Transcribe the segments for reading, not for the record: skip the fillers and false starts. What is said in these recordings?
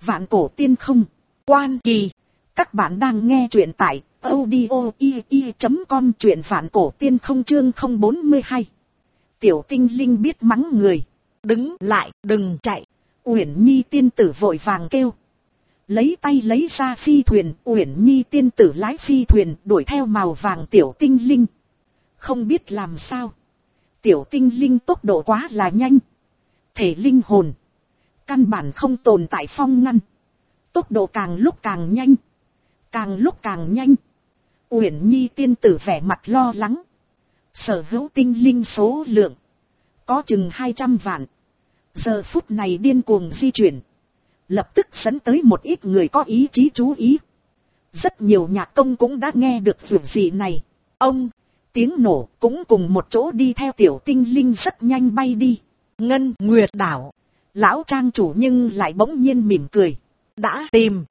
Vạn cổ tiên không. Quan Kỳ. Các bạn đang nghe truyện tại audio.com, truyện vạn cổ tiên không chương 042. Tiểu tinh linh biết mắng người. Đứng lại, đừng chạy. Uyển Nhi tiên tử vội vàng kêu. Lấy tay lấy ra phi thuyền. Uyển Nhi tiên tử lái phi thuyền đuổi theo màu vàng tiểu tinh linh. Không biết làm sao, tiểu tinh linh tốc độ quá là nhanh. Thể linh hồn căn bản không tồn tại phong ngăn. Tốc độ càng lúc càng nhanh. Càng lúc càng nhanh. Uyển Nhi tiên tử vẻ mặt lo lắng. Sở hữu tinh linh số lượng có chừng 200 vạn. Giờ phút này điên cuồng di chuyển. Lập tức dẫn tới một ít người có ý chí chú ý. Rất nhiều nhạc công cũng đã nghe được việc gì này. Ông, tiếng nổ cũng cùng một chỗ đi theo tiểu tinh linh rất nhanh bay đi. Ngân Nguyệt đảo. Lão trang chủ nhưng lại bỗng nhiên mỉm cười. Đã tìm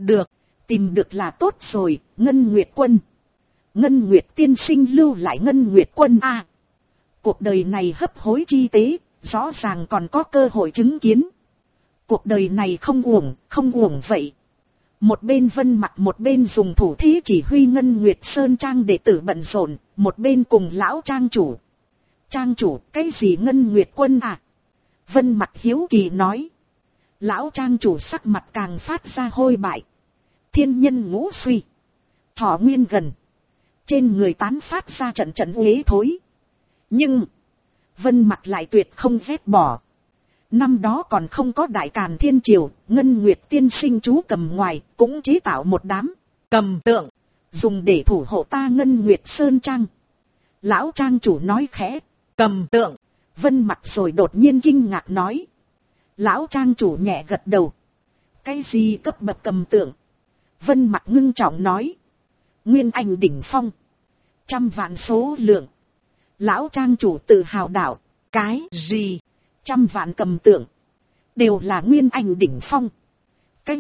được là tốt rồi, Ngân Nguyệt quân. Ngân Nguyệt tiên sinh lưu lại Ngân Nguyệt quân a. Cuộc đời này hấp hối chi tế, rõ ràng còn có cơ hội chứng kiến. Cuộc đời này không uổng vậy. Một bên Vân Mặc một bên dùng thủ thế chỉ huy Ngân Nguyệt Sơn Trang đệ tử bận rộn, một bên cùng lão trang chủ. Trang chủ, cái gì Ngân Nguyệt quân à? Vân Mặc hiếu kỳ nói. Lão trang chủ sắc mặt càng phát ra hôi bại. Thiên nhân ngũ suy, thọ nguyên gần, trên người tán phát ra trận uế thối. Nhưng Vân Mặc lại tuyệt không ghét bỏ. Năm đó còn không có Đại Càn Thiên Triều, Ngân Nguyệt tiên sinh chú cầm ngoài cũng chế tạo một đám cầm tượng, dùng để thủ hộ ta Ngân Nguyệt Sơn Trang. Lão trang chủ nói khẽ. Cầm tượng. Vân Mặc rồi đột nhiên kinh ngạc nói. Lão trang chủ nhẹ gật đầu. Cái gì cấp bậc cầm tượng? Vân Mặc ngưng trọng nói. Nguyên Anh đỉnh phong, 100 vạn số lượng. Lão trang chủ tự hào đạo. Cái gì? 100 vạn cầm tượng đều là Nguyên Anh đỉnh phong? Cái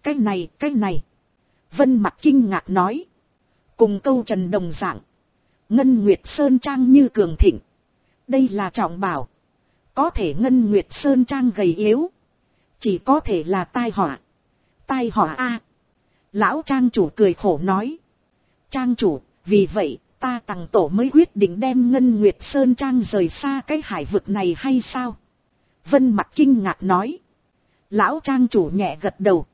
này. Vân Mặc kinh ngạc nói. Cùng câu Trần đồng dạng, Ngân Nguyệt Sơn Trang như cường thịnh. Đây là trọng bảo. Có thể Ngân Nguyệt Sơn Trang gầy yếu, chỉ có thể là tai họa. Tai họa a. Lão trang chủ cười khổ nói. Trang chủ, vì vậy ta Tằng tổ mới quyết định đem Ngân Nguyệt Sơn Trang rời xa cái hải vực này hay sao? Vân Mặc kinh ngạc nói. Lão trang chủ nhẹ gật đầu.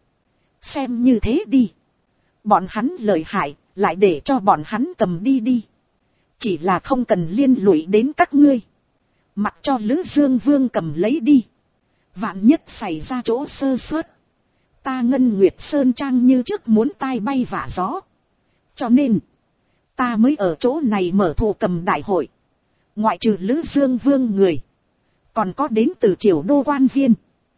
Xem như thế đi. Bọn hắn lợi hại, lại để cho bọn hắn cầm đi. Chỉ là không cần liên lụy đến các ngươi. Mặc cho Lữ Dương Vương cầm lấy đi. Vạn nhất xảy ra chỗ sơ suất, ta Ngân Nguyệt Sơn Trang như trước muốn tai bay vạ gió. Cho nên ta mới ở chỗ này mở thụ cầm đại hội. Ngoại trừ Lữ Dương Vương người, còn có đến từ Triều Đô quan viên.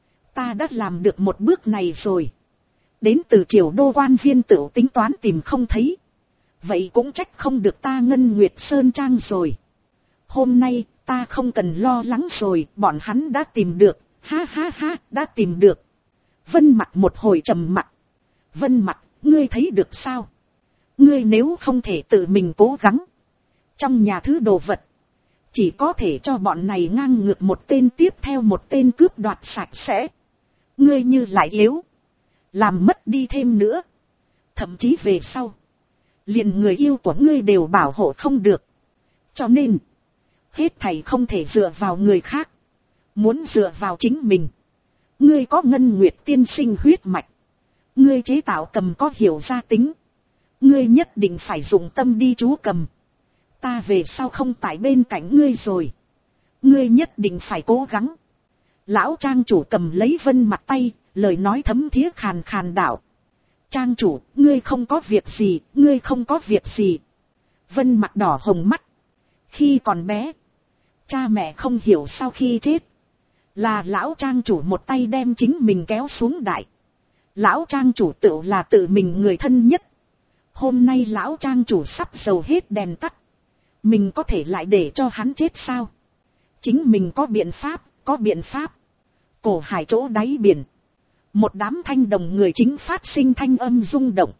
Ta đã làm được một bước này rồi. Đến từ Triều Đô quan viên tự tính toán tìm không thấy. Vậy cũng trách không được ta Ngân Nguyệt Sơn Trang rồi. Hôm nay ta không cần lo lắng rồi, bọn hắn đã tìm được. Ha, đã tìm được. Vân Mặc một hồi trầm mặc. Vân Mặc, ngươi thấy được sao? Ngươi nếu không thể tự mình cố gắng, trong nhà thứ đồ vật chỉ có thể cho bọn này ngang ngược một tên tiếp theo một tên cướp đoạt sạch sẽ. Ngươi như lại yếu, làm mất đi thêm nữa, thậm chí về sau liền người yêu của ngươi đều bảo hộ không được. Cho nên hết thảy không thể dựa vào người khác, muốn dựa vào chính mình. Ngươi có Ngân Nguyệt tiên sinh huyết mạch, ngươi chế tạo cầm có hiểu gia tính, ngươi nhất định phải dùng tâm đi chú cầm. Ta về sau không tại bên cạnh ngươi rồi, ngươi nhất định phải cố gắng. Lão trang chủ cầm lấy Vân Mặc tay, lời nói thấm thía khàn khàn đạo. Trang chủ, ngươi không có việc gì, ngươi không có việc gì. Vân Mặc đỏ hồng mắt. Khi còn bé, cha mẹ không hiểu sau khi chết, là lão trang chủ một tay đem chính mình kéo xuống đại. Lão trang chủ tự là tự mình người thân nhất. Hôm nay lão trang chủ sắp dầu hết đèn tắt, mình có thể lại để cho hắn chết sao? Chính mình có biện pháp. Cổ hải chỗ đáy biển, một đám thanh đồng người chính phát sinh thanh âm rung động.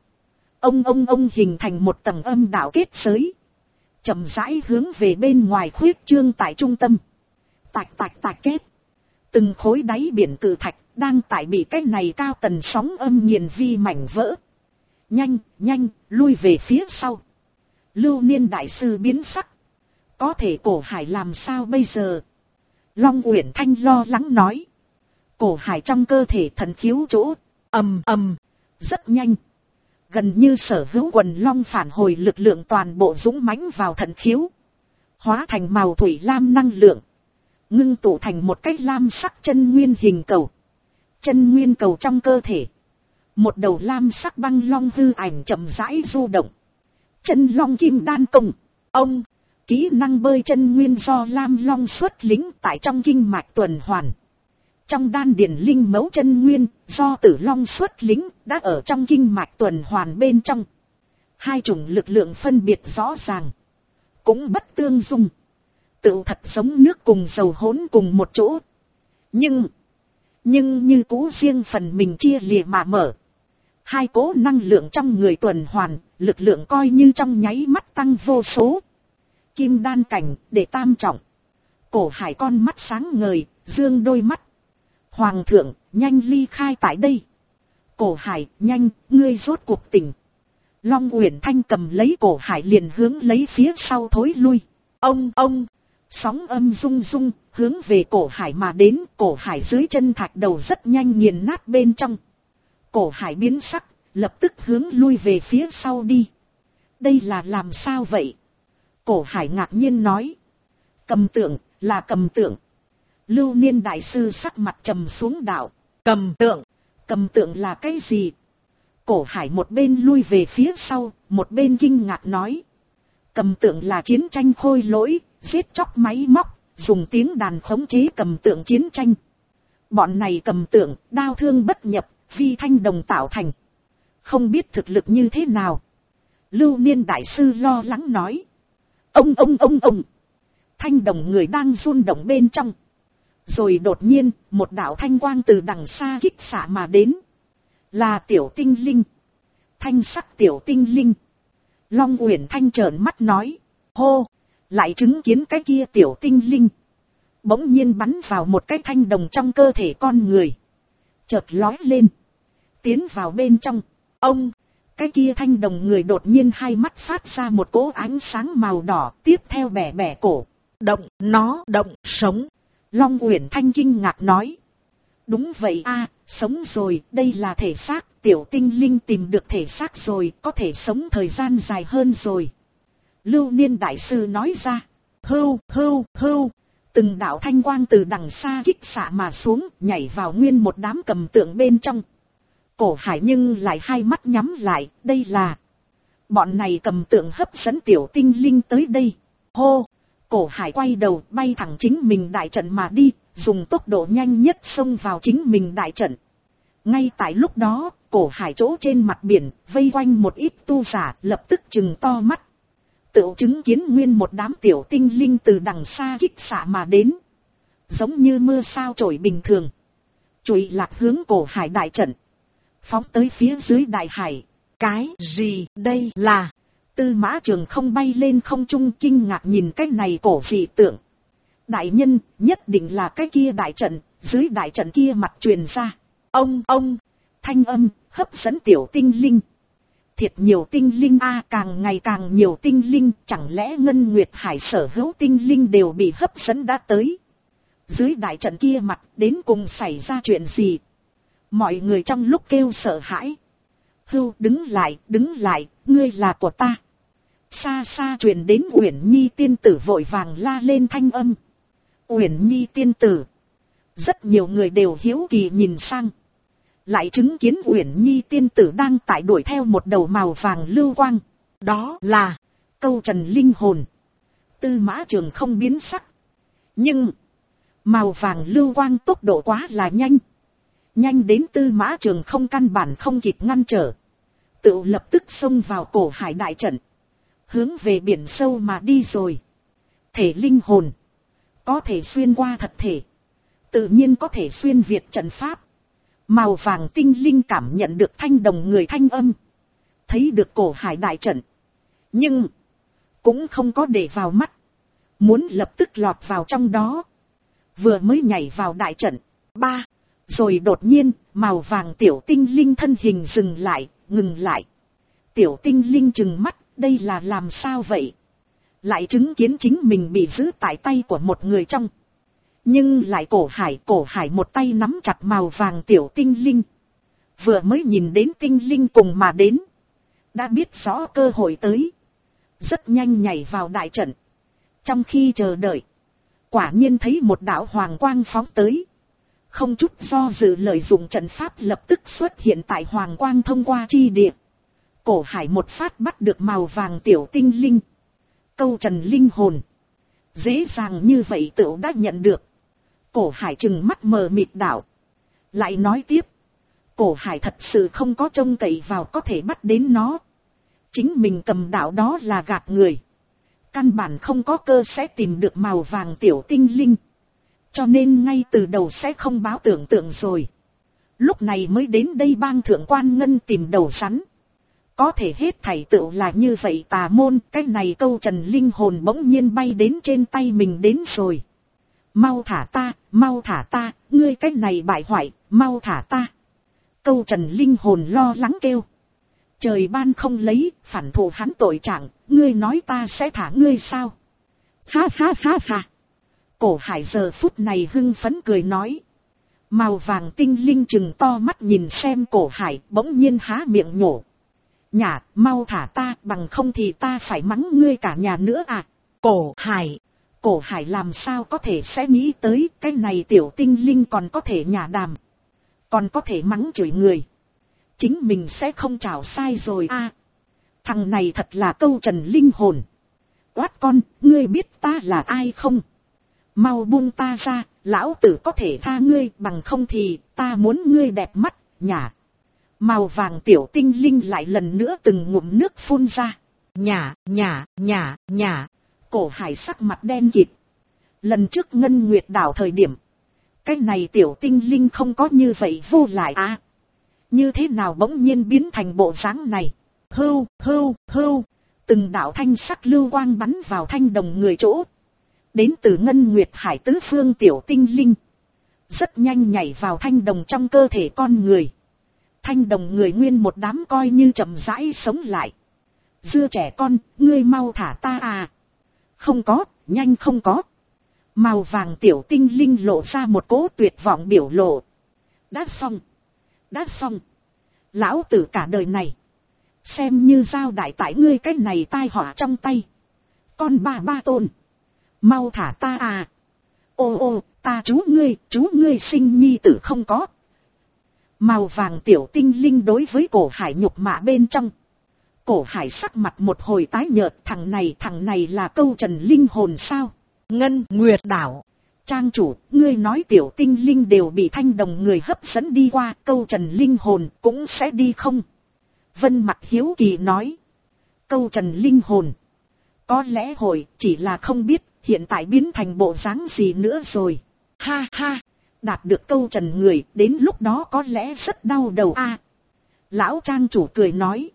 Ông hình thành một tầng âm đạo kết giới, chậm rãi hướng về bên ngoài khuyết trương tại trung tâm. Tạch kết. Từng khối đáy biển cự thạch đang tại bị cái này cao tần sóng âm nghiền vi mảnh vỡ. Nhanh, nhanh, lui về phía sau. Lưu Niên đại sư biến sắc. Có thể Cổ Hải làm sao bây giờ? Long Uyển Thanh lo lắng nói. Cổ Hải trong cơ thể thần khiếu chỗ, ầm ầm, rất nhanh. Gần như sở hữu quần long phản hồi lực lượng toàn bộ dũng mãnh vào thần khiếu. Hóa thành màu thủy lam năng lượng. Ngưng tụ thành một cái lam sắc chân nguyên hình cầu. Chân nguyên cầu trong cơ thể. Một đầu lam sắc băng long hư ảnh chậm rãi du động. Chân long kim đan công. Ông, kỹ năng bơi chân nguyên do lam long xuất lĩnh tại trong kinh mạch tuần hoàn. Trong đan điền linh mẫu chân nguyên, do tử long xuất lĩnh, đã ở trong kinh mạch tuần hoàn bên trong. Hai chủng lực lượng phân biệt rõ ràng. Cũng bất tương dung. Tự thật giống nước cùng dầu hỗn cùng một chỗ. Nhưng như cũ riêng phần mình chia lìa mà mở. Hai cố năng lượng trong người tuần hoàn, lực lượng coi như trong nháy mắt tăng vô số. Kim đan cảnh, để tam trọng. Cổ Hải con mắt sáng ngời, dương đôi mắt. Hoàng thượng, nhanh ly khai tại đây. Cổ Hải, nhanh, ngươi rốt cuộc tỉnh. Long Uyển Thanh cầm lấy Cổ Hải liền hướng lấy phía sau thối lui. Ông, sóng âm rung rung, hướng về Cổ Hải mà đến. Cổ Hải dưới chân thạch đầu rất nhanh nghiền nát bên trong. Cổ Hải biến sắc, lập tức hướng lui về phía sau đi. Đây là làm sao vậy? Cổ Hải ngạc nhiên nói. Cầm tượng, là cầm tượng. Lưu Niên đại sư sắc mặt trầm xuống đạo. Cầm tượng là cái gì? Cổ Hải một bên lui về phía sau, một bên kinh ngạc nói. Cầm tượng là chiến tranh khôi lỗi, giết chóc máy móc, dùng tiếng đàn khống chế cầm tượng chiến tranh. Bọn này cầm tượng, đao thương bất nhập, phi thanh đồng tạo thành. Không biết thực lực như thế nào. Lưu Niên đại sư lo lắng nói. Ông. Thanh đồng người đang run động bên trong. Rồi đột nhiên, một đạo thanh quang từ đằng xa kích xạ mà đến. Là tiểu tinh linh. Thanh sắc tiểu tinh linh. Long Uyển Thanh trợn mắt nói. Hô, lại chứng kiến cái kia tiểu tinh linh. Bỗng nhiên bắn vào một cái thanh đồng trong cơ thể con người. Chợt lói lên. Tiến vào bên trong. Ông, cái kia thanh đồng người đột nhiên hai mắt phát ra một cỗ ánh sáng màu đỏ. Tiếp theo bẻ cổ. Động sống. Long Uyển Thanh kinh ngạc nói. Đúng vậy a, sống rồi, đây là thể xác, tiểu tinh linh tìm được thể xác rồi, có thể sống thời gian dài hơn rồi. Lưu Niên đại sư nói ra. Hưu, từng đạo thanh quang từ đằng xa kích xạ mà xuống, nhảy vào nguyên một đám cầm tượng bên trong. Cổ Hải nhưng lại hai mắt nhắm lại, đây là bọn này cầm tượng hấp dẫn tiểu tinh linh tới đây. Hô! Cổ Hải quay đầu bay thẳng chính mình đại trận mà đi, dùng tốc độ nhanh nhất xông vào chính mình đại trận. Ngay tại lúc đó, Cổ Hải chỗ trên mặt biển, vây quanh một ít tu giả lập tức trừng to mắt. Tự chứng kiến nguyên một đám tiểu tinh linh từ đằng xa kích xạ mà đến. Giống như mưa sao trổi bình thường. Chùi lạc hướng Cổ Hải đại trận. Phóng tới phía dưới đại hải. Cái gì đây là? Tư Mã Trường không bay lên không trung kinh ngạc nhìn cái này cổ dị tượng. Đại nhân, nhất định là cái kia đại trận, dưới đại trận kia mặt truyền ra. Ông, thanh âm, hấp dẫn tiểu tinh linh. Thiệt nhiều tinh linh a, càng ngày càng nhiều tinh linh, chẳng lẽ Ngân Nguyệt Hải sở hữu tinh linh đều bị hấp dẫn đã tới. Dưới đại trận kia mặt, đến cùng xảy ra chuyện gì? Mọi người trong lúc kêu sợ hãi. Hưu, đứng lại, ngươi là của ta. Xa xa truyền đến Uyển Nhi tiên tử vội vàng la lên thanh âm. Uyển Nhi tiên tử. Rất nhiều người đều hiếu kỳ nhìn sang. Lại chứng kiến Uyển Nhi tiên tử đang tại đuổi theo một đầu màu vàng lưu quang. Đó là câu trần linh hồn. Tư Mã Trường không biến sắc. Nhưng màu vàng lưu quang tốc độ quá là nhanh. Nhanh đến Tư Mã Trường không căn bản không kịp ngăn trở. Tự lập tức xông vào Cổ Hải đại trận. Hướng về biển sâu mà đi rồi. Thể linh hồn. Có thể xuyên qua thật thể. Tự nhiên có thể xuyên việt trận pháp. Màu vàng tinh linh cảm nhận được thanh đồng người thanh âm. Thấy được Cổ Hải đại trận. Nhưng cũng không có để vào mắt. Muốn lập tức lọt vào trong đó. Vừa mới nhảy vào đại trận. Rồi đột nhiên, màu vàng tiểu tinh linh thân hình dừng lại, ngừng lại. Tiểu tinh linh trừng mắt, đây là làm sao vậy? Lại chứng kiến chính mình bị giữ tại tay của một người trong. Nhưng lại cổ hải một tay nắm chặt màu vàng tiểu tinh linh. Vừa mới nhìn đến tinh linh cùng mà đến. Đã biết rõ cơ hội tới. Rất nhanh nhảy vào đại trận. Trong khi chờ đợi. Quả nhiên thấy một đạo hoàng quang phóng tới. Không chút do dự lợi dụng trận pháp lập tức xuất hiện tại hoàng quang thông qua chi địa. Cổ hải một phát bắt được màu vàng tiểu tinh linh. Câu trần linh hồn. Dễ dàng như vậy tựu đã nhận được. Cổ hải trừng mắt mờ mịt đảo. Lại nói tiếp. Cổ hải thật sự không có trông cậy vào có thể bắt đến nó. Chính mình cầm đảo đó là gạt người. Căn bản không có cơ sẽ tìm được màu vàng tiểu tinh linh. Cho nên ngay từ đầu sẽ không báo tưởng tượng rồi. Lúc này mới đến đây bang thượng quan ngân tìm đầu rắn. Có thể hết thảy tựu là như vậy tà môn. Cái này câu trần linh hồn bỗng nhiên bay đến trên tay mình đến rồi. Mau thả ta, ngươi cái này bại hoại, mau thả ta. Câu trần linh hồn lo lắng kêu. Trời ban không lấy, phản thù hắn tội trạng, ngươi nói ta sẽ thả ngươi sao? Ha ha ha ha. Cổ hải giờ phút này hưng phấn cười nói. Màu vàng tinh linh chừng to mắt nhìn xem cổ hải, bỗng nhiên há miệng nhổ. Nhả, mau thả ta, bằng không thì ta phải mắng ngươi cả nhà nữa à. Cổ hải làm sao có thể sẽ nghĩ tới cái này tiểu tinh linh còn có thể nhả đàm. Còn có thể mắng chửi người. Chính mình sẽ không trào sai rồi à. Thằng này thật là câu trần linh hồn. Quát con, ngươi biết ta là ai không? Mau buông ta ra, lão tử có thể tha ngươi, bằng không thì ta muốn ngươi đẹp mắt, nhả. Màu vàng tiểu tinh linh lại lần nữa từng ngụm nước phun ra. Nhả. Cổ hải sắc mặt đen kịt. Lần trước Ngân Nguyệt đảo thời điểm. Cái này tiểu tinh linh không có như vậy vô lại à. Như thế nào bỗng nhiên biến thành bộ dáng này. Hưu. Từng đạo thanh sắc lưu quang bắn vào thanh đồng người chỗ. Đến từ Ngân Nguyệt hải tứ phương tiểu tinh linh. Rất nhanh nhảy vào thanh đồng trong cơ thể con người. Thanh đồng người nguyên một đám coi như chậm rãi sống lại. Dưa trẻ con, ngươi mau thả ta à. Không có, nhanh không có. Màu vàng tiểu tinh linh lộ ra một cỗ tuyệt vọng biểu lộ. Đã xong. Lão tử cả đời này. Xem như giao đại tại ngươi cái này tai họa trong tay. Con ba tôn. Mau thả ta à. Ô, ta chú ngươi sinh nhi tử không có. Màu vàng tiểu tinh linh đối với cổ hải nhục mạ bên trong. Cổ hải sắc mặt một hồi tái nhợt. Thằng này là câu trần linh hồn sao? Ngân Nguyệt đảo. Trang chủ, ngươi nói tiểu tinh linh đều bị thanh đồng người hấp dẫn đi qua, câu trần linh hồn cũng sẽ đi không? Vân Mặc hiếu kỳ nói. Câu trần linh hồn. Có lẽ hồi, chỉ là không biết, hiện tại biến thành bộ dáng gì nữa rồi. Ha ha, đạt được câu trần người, đến lúc đó có lẽ rất đau đầu a. Lão trang chủ cười nói.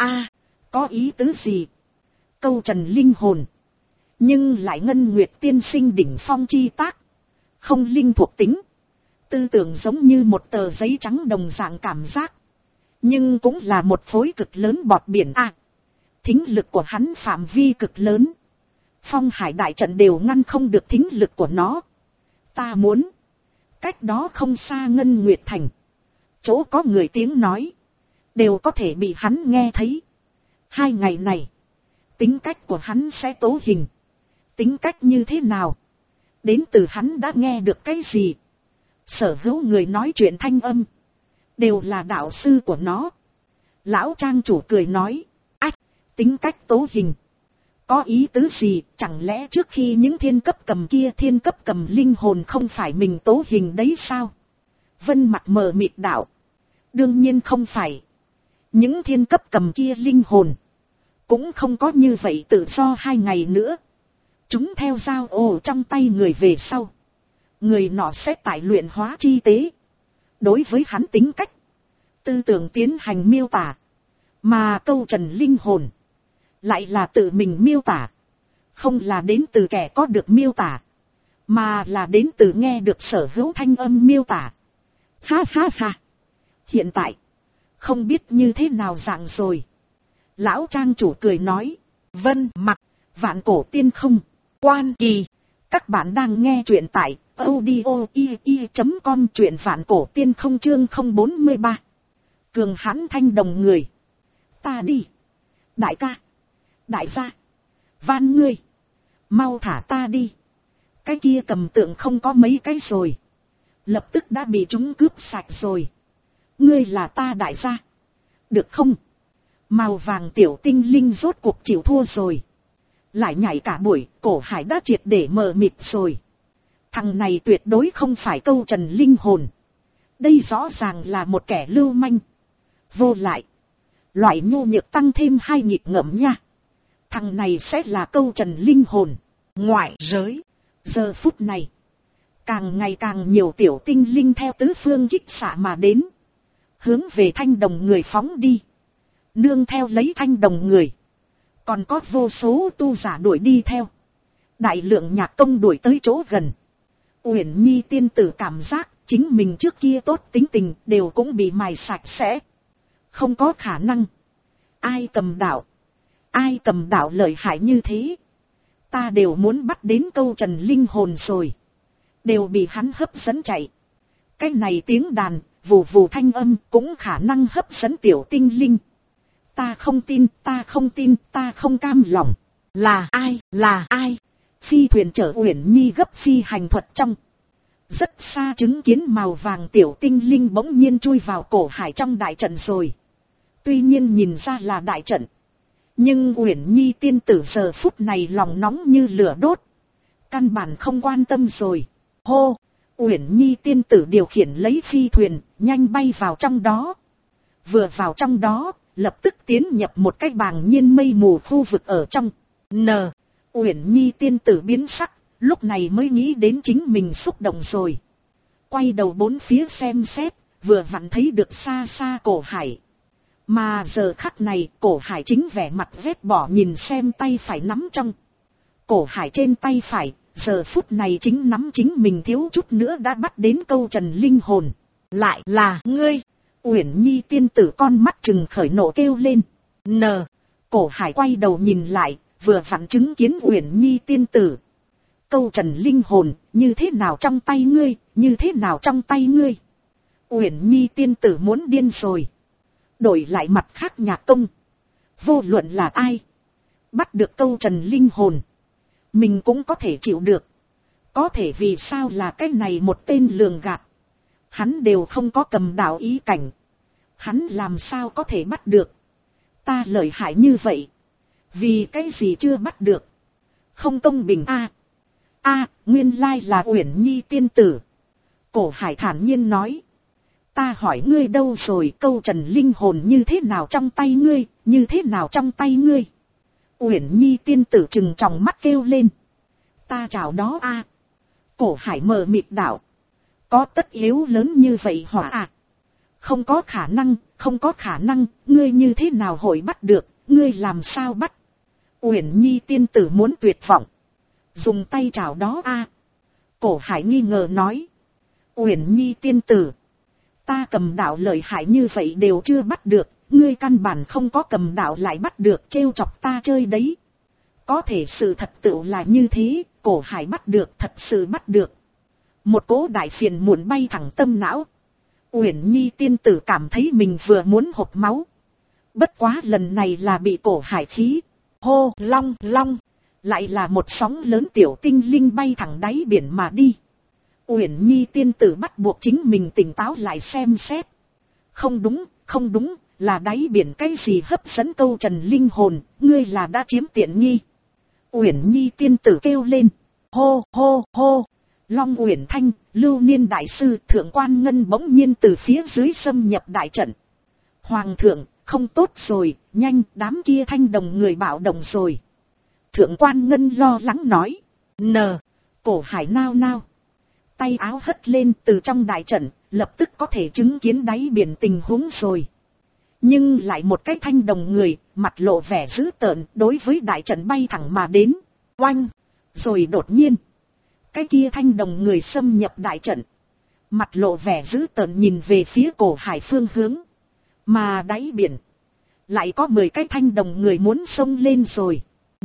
Có ý tứ gì? Câu trần linh hồn. Nhưng lại Ngân Nguyệt tiên sinh đỉnh phong chi tác. Không linh thuộc tính. Tư tưởng giống như một tờ giấy trắng đồng dạng cảm giác. Nhưng cũng là một khối cực lớn bọt biển a. Thính lực của hắn phạm vi cực lớn. Phong hải đại trận đều ngăn không được thính lực của nó. Ta muốn. Cách đó không xa Ngân Nguyệt thành. Chỗ có người tiếng nói. Đều có thể bị hắn nghe thấy. 2 ngày này. Tính cách của hắn sẽ tố hình. Tính cách như thế nào? Đến từ hắn đã nghe được cái gì? Sở hữu người nói chuyện thanh âm. Đều là đạo sư của nó. Lão trang chủ cười nói. Tính cách tố hình. Có ý tứ gì? Chẳng lẽ trước khi những thiên cấp cầm kia thiên cấp cầm linh hồn không phải mình tố hình đấy sao? Vân Mặc mờ mịt đạo. Đương nhiên không phải. Những thiên cấp cầm kia linh hồn. Cũng không có như vậy tự do 2 ngày nữa. Chúng theo dao ồ trong tay người về sau. Người nọ sẽ tải luyện hóa chi tế. Đối với hắn tính cách. Tư tưởng tiến hành miêu tả. Mà câu trần linh hồn. Lại là tự mình miêu tả. Không là đến từ kẻ có được miêu tả. Mà là đến từ nghe được sở hữu thanh âm miêu tả. Ha ha ha. Hiện tại, không biết như thế nào dạng rồi. Lão trang chủ cười nói. Vân mặc, vạn cổ tiên không, quan kỳ. Các bạn đang nghe truyện tại audio.com, truyện vạn cổ tiên không chương 043. Cường hãn thanh đồng người. Ta đi. Đại ca. Đại gia. Van ngươi. Mau thả ta đi. Cái kia cầm tượng không có mấy cái rồi. Lập tức đã bị chúng cướp sạch rồi. Ngươi là ta đại gia. Được không? Màu vàng tiểu tinh linh rốt cuộc chịu thua rồi. Lại nhảy cả buổi, cổ hải đã triệt để mờ mịt rồi. Thằng này tuyệt đối không phải câu trần linh hồn. Đây rõ ràng là một kẻ lưu manh. Vô lại. Loại nhu nhược tăng thêm 2 nhịp ngẫm nha. Thằng này sẽ là câu trần linh hồn. Ngoại giới. Giờ phút này. Càng ngày càng nhiều tiểu tinh linh theo tứ phương kích xạ mà đến. Hướng về thanh đồng người phóng đi. Nương theo lấy thanh đồng người. Còn có vô số tu giả đuổi đi theo. Đại lượng nhạc công đuổi tới chỗ gần. Uyển Nhi tiên tử cảm giác chính mình trước kia tốt tính tình đều cũng bị mài sạch sẽ. Không có khả năng. Ai cầm đạo? Ai cầm đạo lợi hại như thế? Ta đều muốn bắt đến câu trần linh hồn rồi. Đều bị hắn hấp dẫn chạy. Cái này tiếng đàn, vù vù thanh âm cũng khả năng hấp dẫn tiểu tinh linh. Ta không tin, ta không tin, ta không cam lòng. Là ai, là ai? Phi thuyền chở Uyển Nhi gấp phi hành thuật trong. Rất xa chứng kiến màu vàng tiểu tinh linh bỗng nhiên chui vào cổ hải trong đại trận rồi. Tuy nhiên nhìn ra là đại trận. Nhưng Uyển Nhi tiên tử giờ phút này lòng nóng như lửa đốt. Căn bản không quan tâm rồi. Hô! Uyển Nhi tiên tử điều khiển lấy phi thuyền, nhanh bay vào trong đó. Vừa vào trong đó, lập tức tiến nhập một cái bàng nhiên mây mù khu vực ở trong. Uyển Nhi tiên tử biến sắc, lúc này mới nghĩ đến chính mình xúc động rồi. Quay đầu bốn phía xem xét, vừa vặn thấy được xa xa cổ hải. Mà giờ khắc này, cổ hải chính vẻ mặt vết bỏ nhìn xem tay phải nắm trong. Cổ hải trên tay phải, giờ phút này chính nắm chính mình thiếu chút nữa đã bắt đến câu trần linh hồn. Lại là ngươi! Uyển Nhi tiên tử con mắt trừng khởi nộ kêu lên. Cổ hải quay đầu nhìn lại, vừa vặn chứng kiến Uyển Nhi tiên tử. Câu trần linh hồn, như thế nào trong tay ngươi, như thế nào trong tay ngươi? Uyển Nhi tiên tử muốn điên rồi. Đổi lại mặt khác nhạc công. Vô luận là ai. Bắt được câu trần linh hồn. Mình cũng có thể chịu được. Có thể vì sao là cái này một tên lường gạt. Hắn đều không có cầm đạo ý cảnh. Hắn làm sao có thể bắt được. Ta lợi hại như vậy. Vì cái gì chưa bắt được. Không công bình a. Nguyên lai là Uyển Nhi tiên tử. Cổ hải thản nhiên nói. Ta hỏi ngươi đâu rồi, câu trần linh hồn như thế nào trong tay ngươi, như thế nào trong tay ngươi? Uyển Nhi tiên tử trừng tròng mắt kêu lên. Ta chào đó a. Cổ hải mờ mịt đạo. Có tất yếu lớn như vậy hỏa à? Không có khả năng, không có khả năng, ngươi như thế nào hội bắt được, ngươi làm sao bắt? Uyển Nhi tiên tử muốn tuyệt vọng. Dùng tay chào đó a. Cổ hải nghi ngờ nói. Uyển Nhi tiên tử. Ta cầm đạo lợi hại như vậy đều chưa bắt được, ngươi căn bản không có cầm đạo lại bắt được, trêu chọc ta chơi đấy. Có thể sự thật tựu là như thế, cổ hải bắt được, thật sự bắt được. Một cỗ đại phiền muộn bay thẳng tâm não. Uyển Nhi tiên tử cảm thấy mình vừa muốn hộc máu. Bất quá lần này là bị cổ hải khí. Hô long long. Lại là một sóng lớn tiểu tinh linh bay thẳng đáy biển mà đi. Uyển Nhi tiên tử bắt buộc chính mình tỉnh táo lại xem xét. Không đúng, không đúng, là đáy biển cái gì hấp dẫn câu trần linh hồn, ngươi là đã chiếm tiện nghi. Uyển Nhi tiên tử kêu lên. Hô hô hô. Long Uyển Thanh, Lưu Niên đại sư Thượng Quan Ngân bỗng nhiên từ phía dưới xâm nhập đại trận. Hoàng thượng, không tốt rồi, nhanh, đám kia thanh đồng người bạo động rồi. Thượng Quan Ngân lo lắng nói. Cổ hải nao nao. Tay áo hất lên từ trong đại trận, lập tức có thể chứng kiến đáy biển tình huống rồi. Nhưng lại một cái thanh đồng người, mặt lộ vẻ dữ tợn đối với đại trận bay thẳng mà đến. Oanh! Rồi đột nhiên, cái kia thanh đồng người xâm nhập đại trận. Mặt lộ vẻ dữ tợn nhìn về phía cổ hải phương hướng. Mà đáy biển. Lại có 10 cái thanh đồng người muốn xông lên rồi.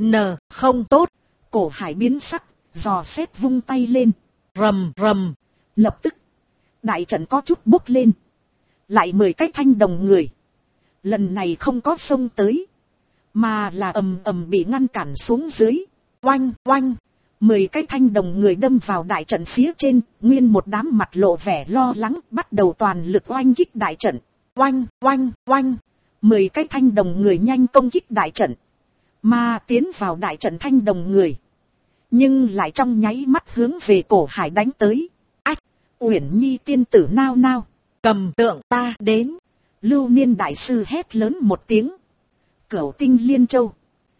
Không tốt. Cổ hải biến sắc. Giò xét vung tay lên. Rầm rầm. Lập tức. Đại trận có chút bốc lên. Lại 10 cái thanh đồng người. Lần này không có xông tới. Mà là ầm ầm bị ngăn cản xuống dưới. Oanh oanh. 10 cái thanh đồng người đâm vào đại trận phía trên. Nguyên một đám mặt lộ vẻ lo lắng. Bắt đầu toàn lực oanh kích đại trận. Oanh oanh oanh. 10 cái thanh đồng người nhanh công kích đại trận. Mà tiến vào đại trận thanh đồng người. Nhưng lại trong nháy mắt hướng về cổ hải đánh tới. Ách. Uyển Nhi tiên tử nao nao. Cầm tượng ta đến. Lưu Niên đại sư hét lớn một tiếng. Cửu tinh liên châu.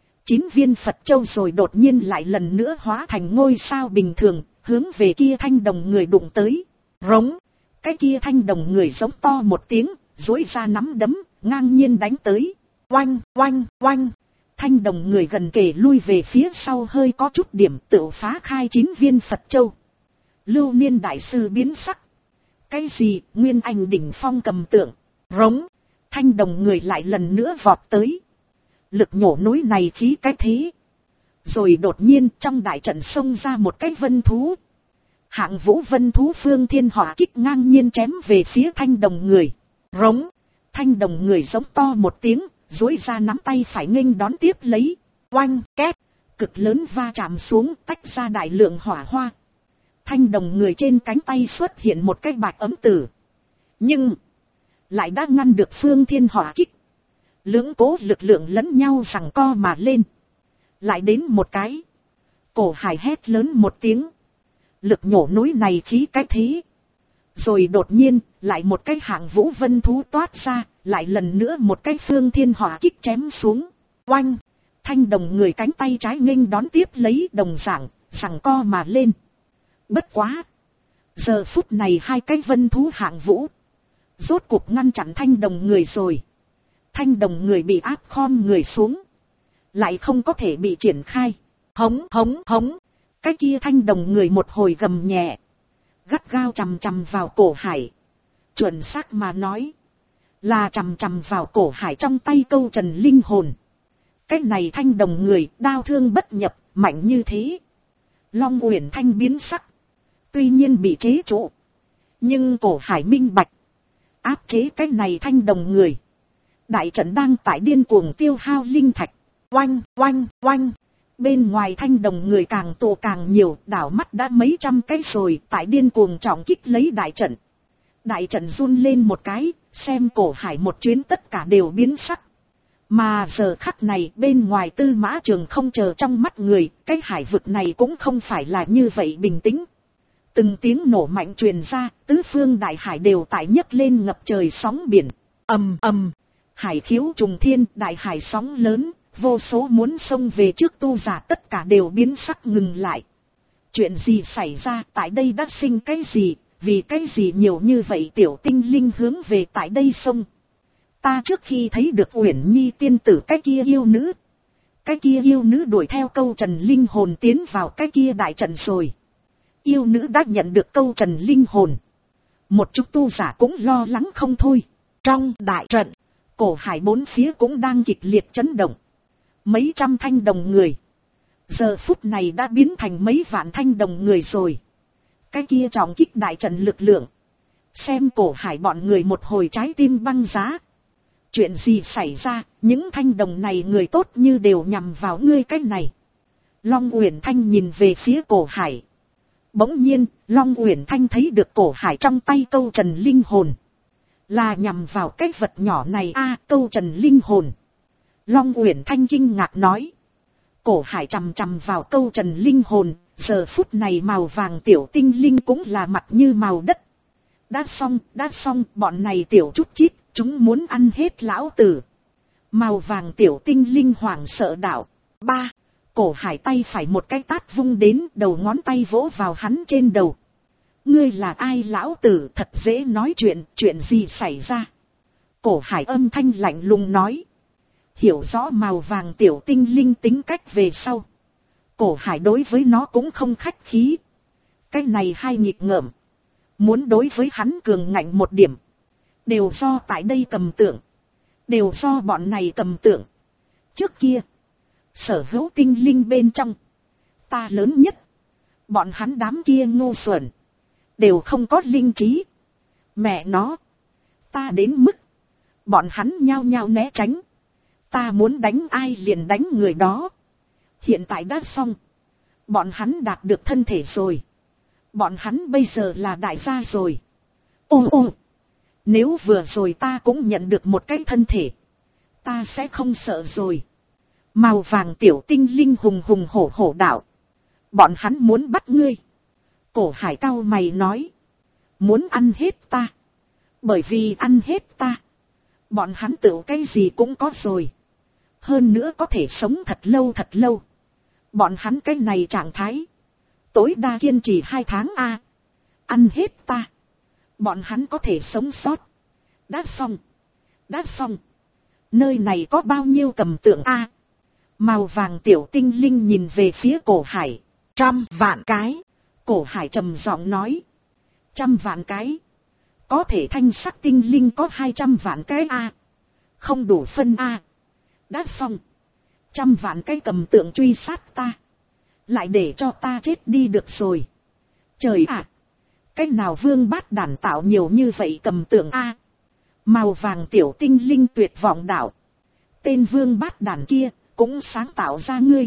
9 viên Phật châu rồi đột nhiên lại lần nữa hóa thành ngôi sao bình thường. Hướng về kia thanh đồng người đụng tới. Rống. Cái kia thanh đồng người giống to một tiếng. Duỗi ra nắm đấm. Ngang nhiên đánh tới. Oanh oanh oanh. Thanh đồng người gần kề lui về phía sau hơi có chút điểm tự phá khai 9 viên Phật châu. Lưu Niên đại sư biến sắc. Cái gì? Nguyên Anh đỉnh phong cầm tượng. Rống. Thanh đồng người lại lần nữa vọt tới. Lực nhổ núi này khí cái thế. Rồi đột nhiên trong đại trận xông ra một cái vân thú. Hạng vũ vân thú phương thiên hỏa kích ngang nhiên chém về phía thanh đồng người. Rống. Thanh đồng người giống to một tiếng. Duỗi ra nắm tay phải nghênh đón tiếp lấy. Oanh két. Cực lớn va chạm xuống tách ra đại lượng hỏa hoa. Thanh đồng người trên cánh tay xuất hiện một cái bạch ấm tử. Nhưng. Lại đã ngăn được phương thiên hỏa kích. Lưỡng cố lực lượng lẫn nhau giằng co mà lên. Lại đến một cái. Cổ hải hét lớn một tiếng. Lực nhổ núi này khí cái thế. Rồi đột nhiên lại một cái hạng vũ vân thú toát ra. Lại lần nữa một cái phương thiên hỏa kích chém xuống. Oanh. Thanh đồng người cánh tay trái nghênh đón tiếp lấy đồng dạng. Giằng co mà lên. Bất quá. Giờ phút này hai cái vân thú hạng vũ. Rốt cuộc ngăn chặn thanh đồng người rồi. Thanh đồng người bị áp khom người xuống. Lại không có thể bị triển khai. Hống hống hống. Cái kia thanh đồng người một hồi gầm nhẹ. Gắt gao chằm chằm vào cổ hải. Chuẩn xác mà nói. Là chằm chằm vào cổ hải trong tay câu trần linh hồn. Cái này thanh đồng người đao thương bất nhập. Mạnh như thế. Long Uyển Thanh biến sắc. Tuy nhiên bị chế trụ. Nhưng cổ hải minh bạch. Áp chế cái này thanh đồng người. Đại trận đang tại điên cuồng tiêu hao linh thạch. Oanh oanh oanh. Bên ngoài thanh đồng người càng tụ càng nhiều. Đảo mắt đã mấy trăm cái rồi. Tại điên cuồng trọng kích lấy đại trận. Đại trận run lên một cái. Xem cổ hải một chuyến tất cả đều biến sắc. Mà giờ khắc này bên ngoài Tư Mã Trường không chờ trong mắt người. Cái hải vực này cũng không phải là như vậy bình tĩnh. Từng tiếng nổ mạnh truyền ra. Tứ phương đại hải đều tại nhấc lên ngập trời sóng biển. Ầm ầm. Hải khiếu trùng thiên, đại hải sóng lớn, vô số muốn xông về trước tu giả tất cả đều biến sắc ngừng lại. Chuyện gì xảy ra, tại đây đã sinh cái gì, vì cái gì nhiều như vậy tiểu tinh linh hướng về tại đây xông. Ta trước khi thấy được Uyển Nhi tiên tử cái kia yêu nữ. Cái kia yêu nữ đuổi theo câu trần linh hồn tiến vào cái kia đại trận rồi. Yêu nữ đã nhận được câu trần linh hồn. Một chút tu giả cũng lo lắng không thôi. Trong đại trận. Cổ hải bốn phía cũng đang kịch liệt chấn động. Mấy trăm thanh đồng người. Giờ phút này đã biến thành mấy vạn thanh đồng người rồi. Cái kia trọng kích đại trận lực lượng. Xem cổ hải bọn người một hồi trái tim băng giá. Chuyện gì xảy ra, những thanh đồng này người tốt như đều nhằm vào ngươi cái này. Long Uyển Thanh nhìn về phía cổ hải. Bỗng nhiên, Long Uyển Thanh thấy được cổ hải trong tay câu trần linh hồn. Là nhằm vào cái vật nhỏ này câu trần linh hồn. Long Uyển Thanh kinh ngạc nói. Cổ hải chằm chằm vào câu trần linh hồn. Giờ phút này màu vàng tiểu tinh linh cũng là mặt như màu đất. Đã xong, bọn này tiểu chút chít, chúng muốn ăn hết lão tử. Màu vàng tiểu tinh linh hoảng sợ đạo. Cổ hải tay phải một cái tát vung đến, đầu ngón tay vỗ vào hắn trên đầu. Ngươi là ai lão tử, thật dễ nói chuyện gì xảy ra? Cổ hải âm thanh lạnh lùng nói. Hiểu rõ màu vàng tiểu tinh linh tính cách về sau. Cổ hải đối với nó cũng không khách khí. Cái này hai nghịch ngợm. Muốn đối với hắn cường ngạnh một điểm. Đều do tại đây cầm tượng. Đều do bọn này cầm tượng. Trước kia. Sở hữu tinh linh bên trong. Ta lớn nhất. Bọn hắn đám kia ngu xuẩn. Đều không có linh trí. Mẹ nó. Ta đến mức. Bọn hắn nhao nhao né tránh. Ta muốn đánh ai liền đánh người đó. Hiện tại đã xong. Bọn hắn đạt được thân thể rồi. Bọn hắn bây giờ là đại gia rồi. Ô. Nếu vừa rồi ta cũng nhận được một cái thân thể. Ta sẽ không sợ rồi. Màu vàng tiểu tinh linh hùng hùng hổ hổ đạo. Bọn hắn muốn bắt ngươi. Cổ Hải cau mày nói. Muốn ăn hết ta. Bởi vì ăn hết ta. Bọn hắn tự cái gì cũng có rồi. Hơn nữa có thể sống thật lâu thật lâu. Bọn hắn cái này trạng thái. Tối đa kiên trì 2 tháng a. Ăn hết ta. Bọn hắn có thể sống sót. Đã xong. Đã xong. Nơi này có bao nhiêu cầm tượng a? Màu vàng tiểu tinh linh nhìn về phía Cổ Hải. 100 vạn cái. Cổ Hải trầm giọng nói. 100 vạn cái. Có thể thanh sắc tinh linh có 200 vạn cái a. Không đủ phân a. Đã xong. 100 vạn cái cầm tượng truy sát ta. Lại để cho ta chết đi được rồi. Trời ạ. Cái nào vương bát đản tạo nhiều như vậy cầm tượng a? Màu vàng tiểu tinh linh tuyệt vọng đạo. Tên vương bát đản kia cũng sáng tạo ra ngươi.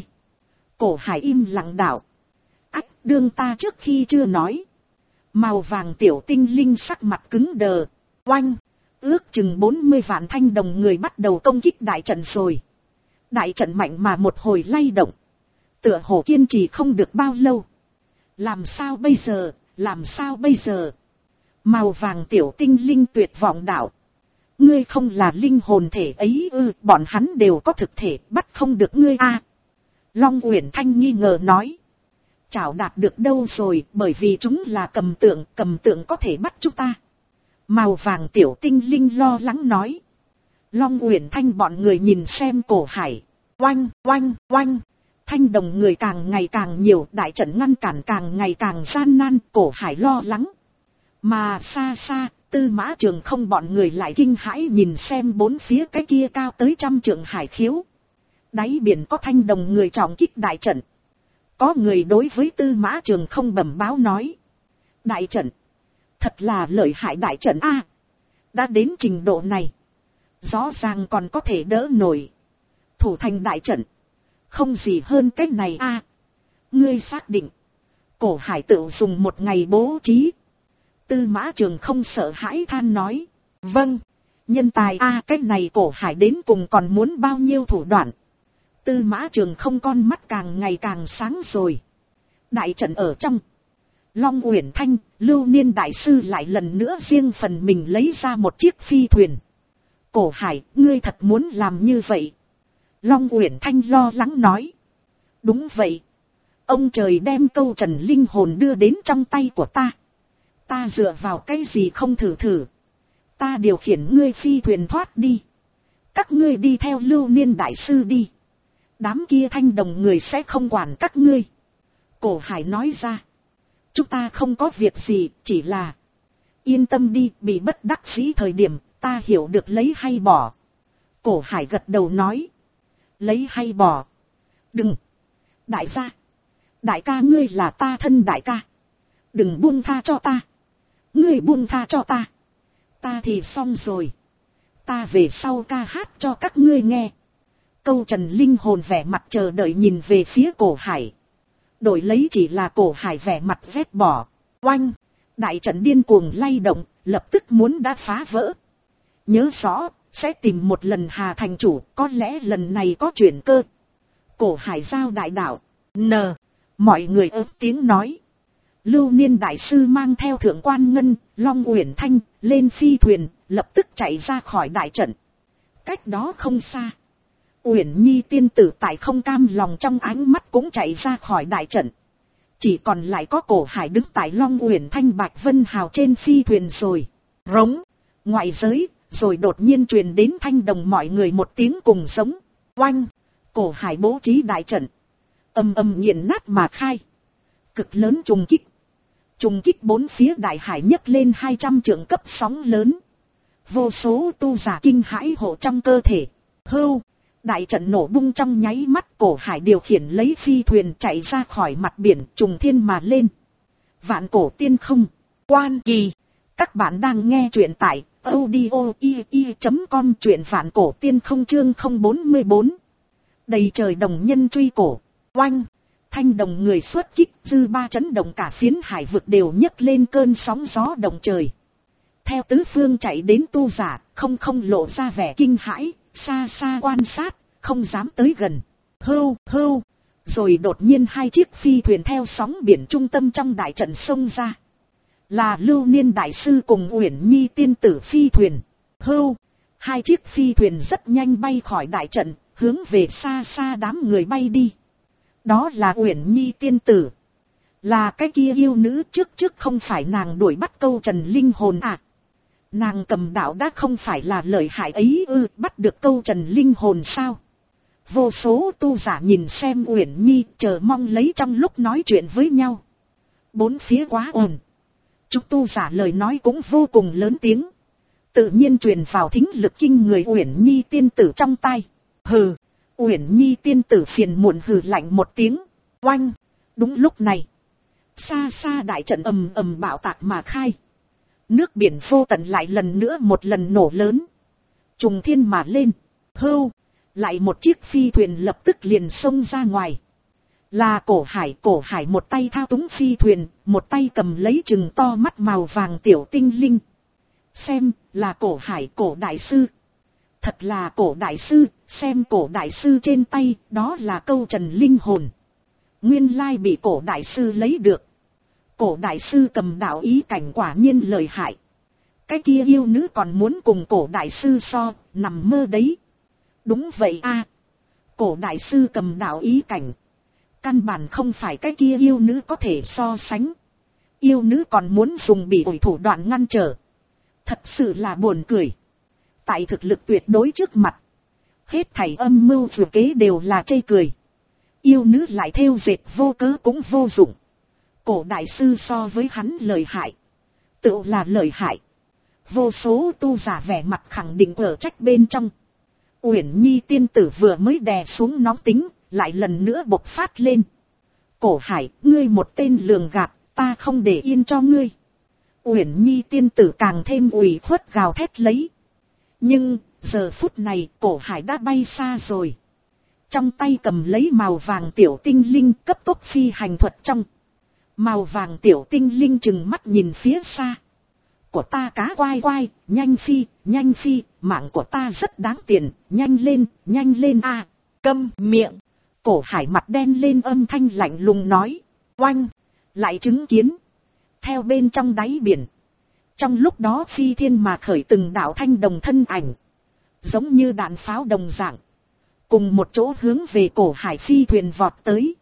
Cổ Hải im lặng đạo. Ách, đương ta trước khi chưa nói. Màu vàng tiểu tinh linh sắc mặt cứng đờ. Oanh. Ước chừng 40 vạn thanh đồng người bắt đầu công kích đại trận rồi. Đại trận mạnh mà một hồi lay động. Tựa hồ kiên trì không được bao lâu. Làm sao bây giờ, làm sao bây giờ? Màu vàng tiểu tinh linh tuyệt vọng đạo. Ngươi không là linh hồn thể ấy ư? Bọn hắn đều có thực thể, bắt không được ngươi a. Long Uyển Thanh nghi ngờ nói. Chảo đạt được đâu rồi, bởi vì chúng là cầm tượng có thể bắt chúng ta. Màu vàng tiểu tinh linh lo lắng nói. Long Uyển Thanh bọn người nhìn xem Cổ Hải. Oanh, oanh, oanh. Thanh đồng người càng ngày càng nhiều, đại trận ngăn cản càng ngày càng gian nan, Cổ Hải lo lắng. Mà xa xa, Tư Mã Trường Không bọn người lại kinh hãi nhìn xem bốn phía cái kia cao tới 100 trượng hải khiếu. Đáy biển có thanh đồng người trọng kích đại trận. Có người đối với Tư Mã Trường Không bẩm báo nói. Đại trận. Thật là lợi hại đại trận a. Đã đến trình độ này. Rõ ràng còn có thể đỡ nổi. Thủ thành đại trận. Không gì hơn cái này a. Ngươi xác định. Cổ Hải tự dùng một ngày bố trí. Tư Mã Trường Không sợ hãi than nói. Vâng. Nhân tài a, cái này Cổ Hải đến cùng còn muốn bao nhiêu thủ đoạn. Tư Mã Trường Không con mắt càng ngày càng sáng rồi. Đại trận ở trong. Long Uyển Thanh, Lưu Niên đại sư lại lần nữa riêng phần mình lấy ra một chiếc phi thuyền. Cổ Hải, ngươi thật muốn làm như vậy? Long Uyển Thanh lo lắng nói. Đúng vậy. Ông trời đem câu trần linh hồn đưa đến trong tay của ta. Ta dựa vào cái gì không thử thử. Ta điều khiển ngươi phi thuyền thoát đi. Các ngươi đi theo Lưu Niên đại sư đi. Đám kia thanh đồng người sẽ không quản các ngươi. Cổ Hải nói ra. Chúng ta không có việc gì, chỉ là. Yên tâm đi, bị bất đắc dĩ thời điểm, ta hiểu được lấy hay bỏ. Cổ Hải gật đầu nói. Lấy hay bỏ. Đừng. Đại gia. Đại ca ngươi là ta thân đại ca. Đừng buông tha cho ta. Ngươi buông tha cho ta. Ta thì xong rồi. Ta về sau ca hát cho các ngươi nghe. Câu trần linh hồn vẻ mặt chờ đợi nhìn về phía Cổ Hải. Đổi lấy chỉ là Cổ Hải vẻ mặt vét bỏ. Oanh. Đại trận điên cuồng lay động, lập tức muốn đã phá vỡ. Nhớ rõ, sẽ tìm một lần Hà thành chủ, có lẽ lần này có chuyển cơ. Cổ Hải giao đại đạo. Mọi người ớt tiếng nói. Lưu Niên đại sư mang theo Thượng Quan Ngân, Long Uyển Thanh, lên phi thuyền, lập tức chạy ra khỏi đại trận. Cách đó không xa. Uyển Nhi tiên tử tại không cam lòng trong ánh mắt cũng chạy ra khỏi đại trận. Chỉ còn lại có Cổ Hải đứng tại Long Uyển Thanh Bạch Vân Hào trên phi thuyền rồi. Rống. Ngoại giới, rồi đột nhiên truyền đến thanh đồng mọi người một tiếng cùng giống. Oanh. Cổ Hải bố trí đại trận. Âm âm nghiền nát mà khai. Cực lớn trùng kích. Trùng kích bốn phía đại hải nhấc lên 200 trượng cấp sóng lớn. Vô số tu giả kinh hãi hộ trong cơ thể. Hưu, đại trận nổ bung trong nháy mắt, Cổ Hải điều khiển lấy phi thuyền chạy ra khỏi mặt biển, trùng thiên mà lên. Vạn cổ tiên không, quan kỳ. Các bạn đang nghe truyện tại audio.com, truyện vạn cổ tiên không chương 044. Đầy trời đồng nhân truy cổ, oanh. Thanh đồng người xuất kích, dư ba chấn động cả phiến hải vực đều nhấc lên cơn sóng gió động trời. Theo tứ phương chạy đến tu giả, không lộ ra vẻ kinh hãi, xa xa quan sát, không dám tới gần. Hưu, hưu, rồi đột nhiên hai chiếc phi thuyền theo sóng biển trung tâm trong đại trận xông ra. Là Lưu Niên Đại Sư cùng Uyển Nhi tiên tử phi thuyền. Hưu, hai chiếc phi thuyền rất nhanh bay khỏi đại trận, hướng về xa xa đám người bay đi. Đó là Uyển Nhi tiên tử. Là cái kia yêu nữ trước không phải nàng đuổi bắt câu trần linh hồn à. Nàng cầm đạo đã không phải là lợi hại ấy ư, bắt được câu trần linh hồn sao. Vô số tu giả nhìn xem Uyển Nhi, chờ mong lấy trong lúc nói chuyện với nhau. Bốn phía quá ồn. Chúng tu giả lời nói cũng vô cùng lớn tiếng. Tự nhiên truyền vào thính lực kinh người Uyển Nhi tiên tử trong tai. Hừ, Uyển Nhi tiên tử phiền muộn hừ lạnh một tiếng. Oanh, đúng lúc này. Xa xa đại trận ầm ầm bạo tạc mà khai. Nước biển vô tận lại lần nữa một lần nổ lớn. Trùng thiên mà lên. Hưu, lại một chiếc phi thuyền lập tức liền xông ra ngoài. Là Cổ Hải một tay thao túng phi thuyền, một tay cầm lấy chừng to mắt màu vàng tiểu tinh linh. Xem, là Cổ Hải Cổ Đại Sư. Thật là Cổ Đại Sư, xem Cổ Đại Sư trên tay, đó là câu trần linh hồn. Nguyên lai bị Cổ Đại Sư lấy được. Cổ Đại Sư cầm đạo ý cảnh quả nhiên lợi hại. Cái kia yêu nữ còn muốn cùng Cổ Đại Sư so, nằm mơ đấy. Đúng vậy a, Cổ Đại Sư cầm đạo ý cảnh. Căn bản không phải cái kia yêu nữ có thể so sánh. Yêu nữ còn muốn dùng bị ổi thủ đoạn ngăn trở. Thật sự là buồn cười. Tại thực lực tuyệt đối trước mặt. Hết thảy âm mưu vừa kế đều là chê cười. Yêu nữ lại thêu dệt vô cớ cũng vô dụng. Cổ Đại Sư so với hắn lợi hại. Tự là lợi hại. Vô số tu giả vẻ mặt khẳng định ở trách bên trong. Uyển Nhi tiên tử vừa mới đè xuống nóng tính, lại lần nữa bộc phát lên. Cổ Hải, ngươi một tên lường gạt, ta không để yên cho ngươi. Uyển Nhi tiên tử càng thêm ủy khuất gào thét lấy. Nhưng, giờ phút này, Cổ Hải đã bay xa rồi. Trong tay cầm lấy màu vàng tiểu tinh linh cấp tốc phi hành thuật trong. Màu vàng tiểu tinh linh chừng mắt nhìn phía xa. Của ta cá quai quai, nhanh phi, mạng của ta rất đáng tiền, nhanh lên a. Câm miệng. Cổ Hải mặt đen lên âm thanh lạnh lùng nói. Oanh, lại chứng kiến. Theo bên trong đáy biển. Trong lúc đó phi thiên mà khởi từng đạo thanh đồng thân ảnh. Giống như đạn pháo đồng dạng. Cùng một chỗ hướng về Cổ Hải phi thuyền vọt tới.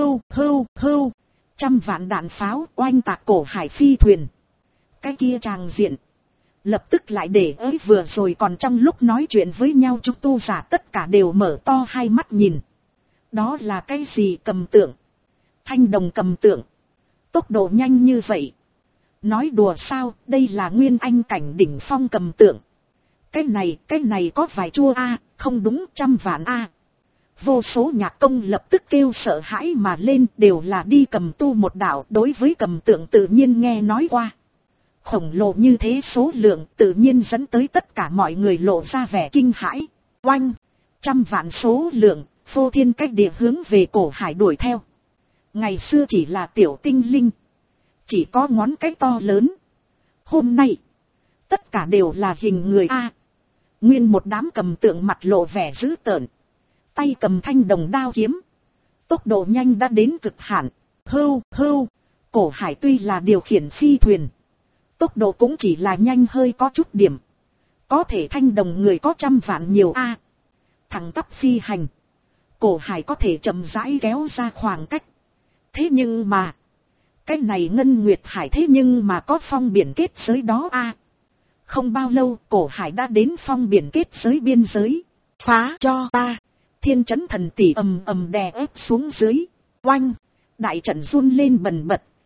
Hưu. Trăm vạn đạn pháo oanh tạc Cổ Hải phi thuyền. Cái kia tràng diện. Lập tức lại để ới vừa rồi còn trong lúc nói chuyện với nhau chúng tu giả tất cả đều mở to hai mắt nhìn. Đó là cái gì cầm tượng? Thanh đồng cầm tượng. Tốc độ nhanh như vậy. Nói đùa sao, đây là nguyên anh cảnh đỉnh phong cầm tượng. Cái này có vài chua a, không đúng 100 vạn a. Vô số nhạc công lập tức kêu sợ hãi mà lên, đều là đi cầm tu một đạo, đối với cầm tượng tự nhiên nghe nói qua. Khổng lồ như thế số lượng tự nhiên dẫn tới tất cả mọi người lộ ra vẻ kinh hãi. Oanh, 100 vạn số lượng, phô thiên cách địa hướng về Cổ Hải đuổi theo. Ngày xưa chỉ là tiểu tinh linh. Chỉ có ngón cái to lớn. Hôm nay, tất cả đều là hình người a. Nguyên một đám cầm tượng mặt lộ vẻ dữ tợn. Tay cầm thanh đồng đao kiếm. Tốc độ nhanh đã đến cực hạn. Hưu. Cổ Hải tuy là điều khiển phi thuyền. Tốc độ cũng chỉ là nhanh hơi có chút điểm. Có thể thanh đồng người có 100 vạn nhiều a. Thẳng tắp phi hành. Cổ Hải có thể chậm rãi kéo ra khoảng cách. Thế nhưng mà. Cái này Ngân Nguyệt Hải thế nhưng mà có phong biển kết giới đó a. Không bao lâu Cổ Hải đã đến phong biển kết giới biên giới. Phá cho ta. Thiên chấn thần tỷ ầm ầm đè ép xuống dưới. Oanh. Đại trận run lên bần bật.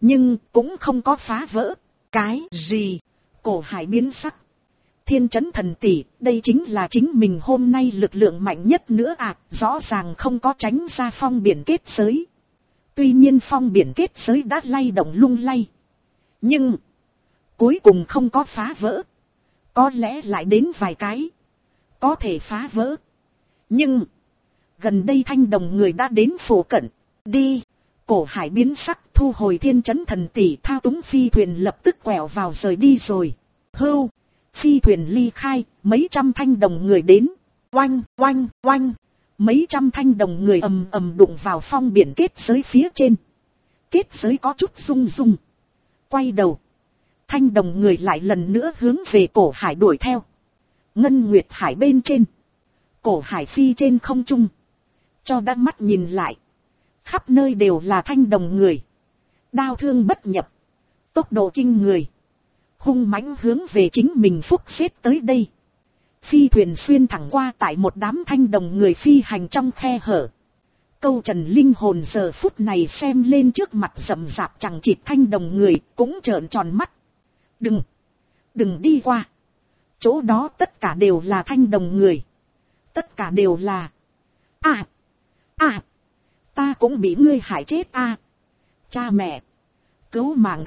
Nhưng cũng không có phá vỡ. Cái gì? Cổ Hải biến sắc. Thiên Chấn Thần tỷ, đây chính là chính mình hôm nay lực lượng mạnh nhất nữa à, rõ ràng không có tránh ra phong biển kết giới. Tuy nhiên phong biển kết giới đã lay động lung lay. Nhưng, cuối cùng không có phá vỡ. Có lẽ lại đến vài cái. Có thể phá vỡ. Nhưng, gần đây Thanh Đồng người đã đến phủ cận. Đi! Cổ Hải biến sắc thu hồi Thiên Chấn Thần tỷ, thao túng phi thuyền lập tức quẹo vào rời đi rồi. Hưu! Phi thuyền ly khai, mấy trăm Thanh Đồng người đến. Oanh, oanh, oanh. Mấy trăm Thanh Đồng người ầm ầm đụng vào phong biển kết giới phía trên. Kết giới có chút rung rung. Quay đầu. Thanh Đồng người lại lần nữa hướng về Cổ Hải đuổi theo. Ngân Nguyệt Hải bên trên. Cổ Hải phi trên không trung. Cho đắc mắt nhìn lại. Khắp nơi đều là Thanh Đồng người. Đao thương bất nhập. Tốc độ kinh người. Hung mãnh hướng về chính mình phúc xếp tới đây. Phi thuyền xuyên thẳng qua tại một đám Thanh Đồng người phi hành trong khe hở. Câu Trần linh hồn giờ phút này xem lên trước mặt rậm rạp chẳng chịt Thanh Đồng người cũng trợn tròn mắt. Đừng đi qua. Chỗ đó tất cả đều là Thanh Đồng người. Tất cả đều là. Ta cũng bị ngươi hại chết Cha mẹ. Cứu mạng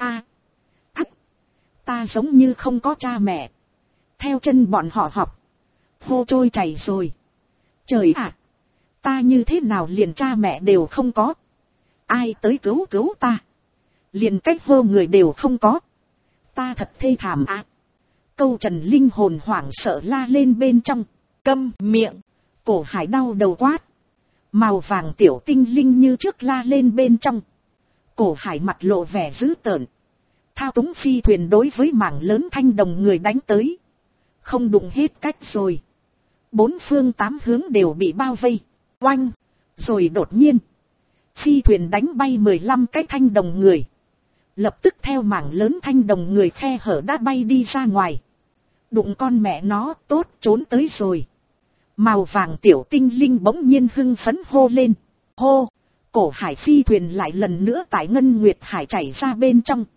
ta giống như không có cha mẹ. Theo chân bọn họ học. Hô trôi chảy rồi. Trời ta như thế nào liền cha mẹ đều không có. Ai tới cứu ta. Liền cách hô người đều không có. Ta thật thê thảm Câu Trần linh hồn hoảng sợ la lên bên trong. Câm miệng. Cổ Hải đau đầu quát. Màu vàng tiểu tinh linh như trước la lên bên trong. Cổ Hải mặt lộ vẻ dữ tợn. Thao túng phi thuyền đối với mảng lớn Thanh Đồng người đánh tới. Không đụng hết cách rồi. Bốn phương tám hướng đều bị bao vây. Oanh. Rồi đột nhiên. Phi thuyền đánh bay 15 cái Thanh Đồng người. Lập tức theo mảng lớn Thanh Đồng người khe hở đã bay đi ra ngoài. Đụng con mẹ nó tốt trốn tới rồi. Màu vàng tiểu tinh linh bỗng nhiên hưng phấn hô lên. Hô. Cổ Hải phi thuyền lại lần nữa tại Ngân Nguyệt Hải chảy ra bên trong.